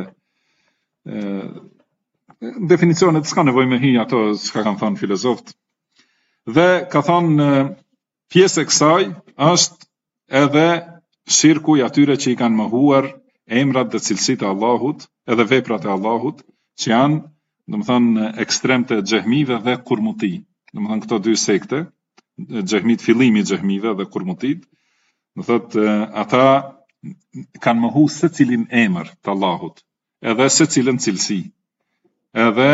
definicionet s'ka nevojë me hi ato çka kanë thënë filozofët. Dhe ka thënë pjesë e kësaj është edhe shirku i atyre që i kanë mohuar emrat dhe cilësitë e Allahut, edhe veprat e Allahut, që janë, domethënë, ekstremt e xehmive dhe kurmuti. Domethënë këto dy sekte, xehmit, fillimi i xehmive dhe kurmutit, do thotë ata kanë mohu secilin emër të Allahut, edhe secilën cilësi. Edhe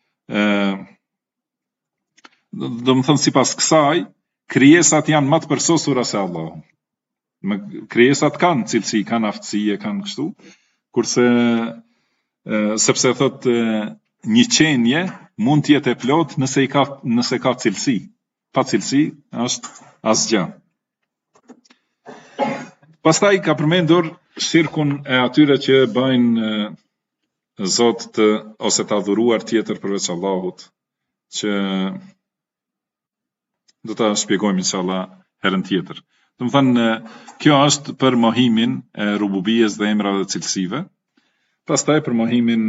domethënë sipas kësaj, krijesat janë më të përsosura se Allahu. Krijesat kanë cilësi, kanë aftësi, kanë kështu, kurse sepse thotë një qenje mund të jetë e plot nëse ka cilësi. Pa cilësi është asgjë. Pastaj ka përmendur shirkun e atyre që bëjnë Zot ose të adhuruar tjetër përveç Allahut, që do ta shpjegojmë inshallah herën tjetër. Do të thënë, kjo është për mohimin e rububijes dhe emrave dhe cilësive. Pastaj për mohimin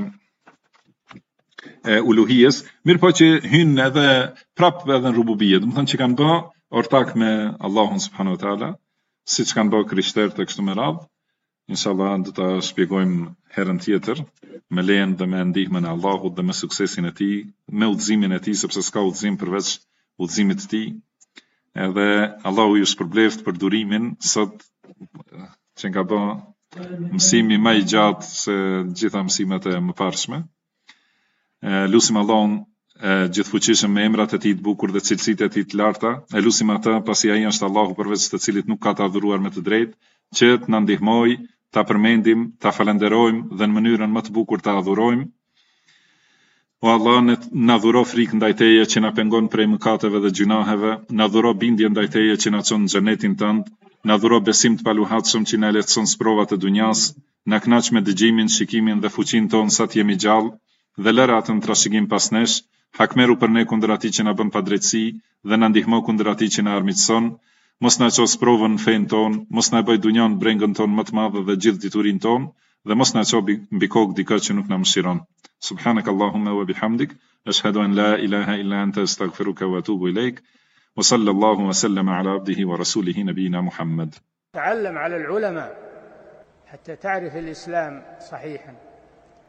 e uluhijes, mirë po që hyn edhe prap edhe në rububije, do të thënë që kanë bë ortak me Allahun subhanahu wa taala, siç kanë bë krishterët e kështu me radhë. Inshallah do ta shpjegojmë herën tjetër me lejen dhe me ndihmën e Allahut dhe me suksesin e tij, me udhëzimin e tij, sepse s'ka udhëzim përveç udhëzimit të tij. Edhe Allahu ju shpërbleft për durimin sot që nga bë mësimi më i gjatë se gjitha mësimet e mëparshme. Lusim Allahun gjithfuqishëm me emrat e tij të bukur dhe cilësitë e tij të larta. E lusim atë pasi ai është Allahu përveç të cilit nuk ka të adhuruar me të drejtë, që të na ndihmojë ta përmendim, ta falenderojmë dhe në mënyrën më të bukur ta adhurojmë. O Allah, na dhuro frikë ndaj teje që na pengon prej mëkateve dhe gjunaheve, na dhuro bindje ndaj teje që na çon në xhenetin tënd, na dhuro besim të paluhatshëm që na lehtëson sprovat e dunjas, na kënaq me dëgjimin, shikimin dhe fuqinë tonë sa të jemi gjallë, dhe lëra atë në trashëgim pas nesh, hakmeru për ne kundër atij që na bën padrejtësi dhe na ndihmo kundër atij që na armiqson. Mos na ços provën në fen ton, mos na bëj dunjan brengën ton më të madhe dhe gjithë diturinë ton, dhe mos na ço mbi kokë dikë që nuk na mëshiron. Subhanak Allahumma wa bihamdik, ashhadu an la ilaha illa anta astaghfiruka wa atubu ilaik. Wa sallallahu wa sallama ala abdihi wa rasulihi nabiyina Muhammad. تعلم على العلماء حتى تعرف الإسلام صحيحا.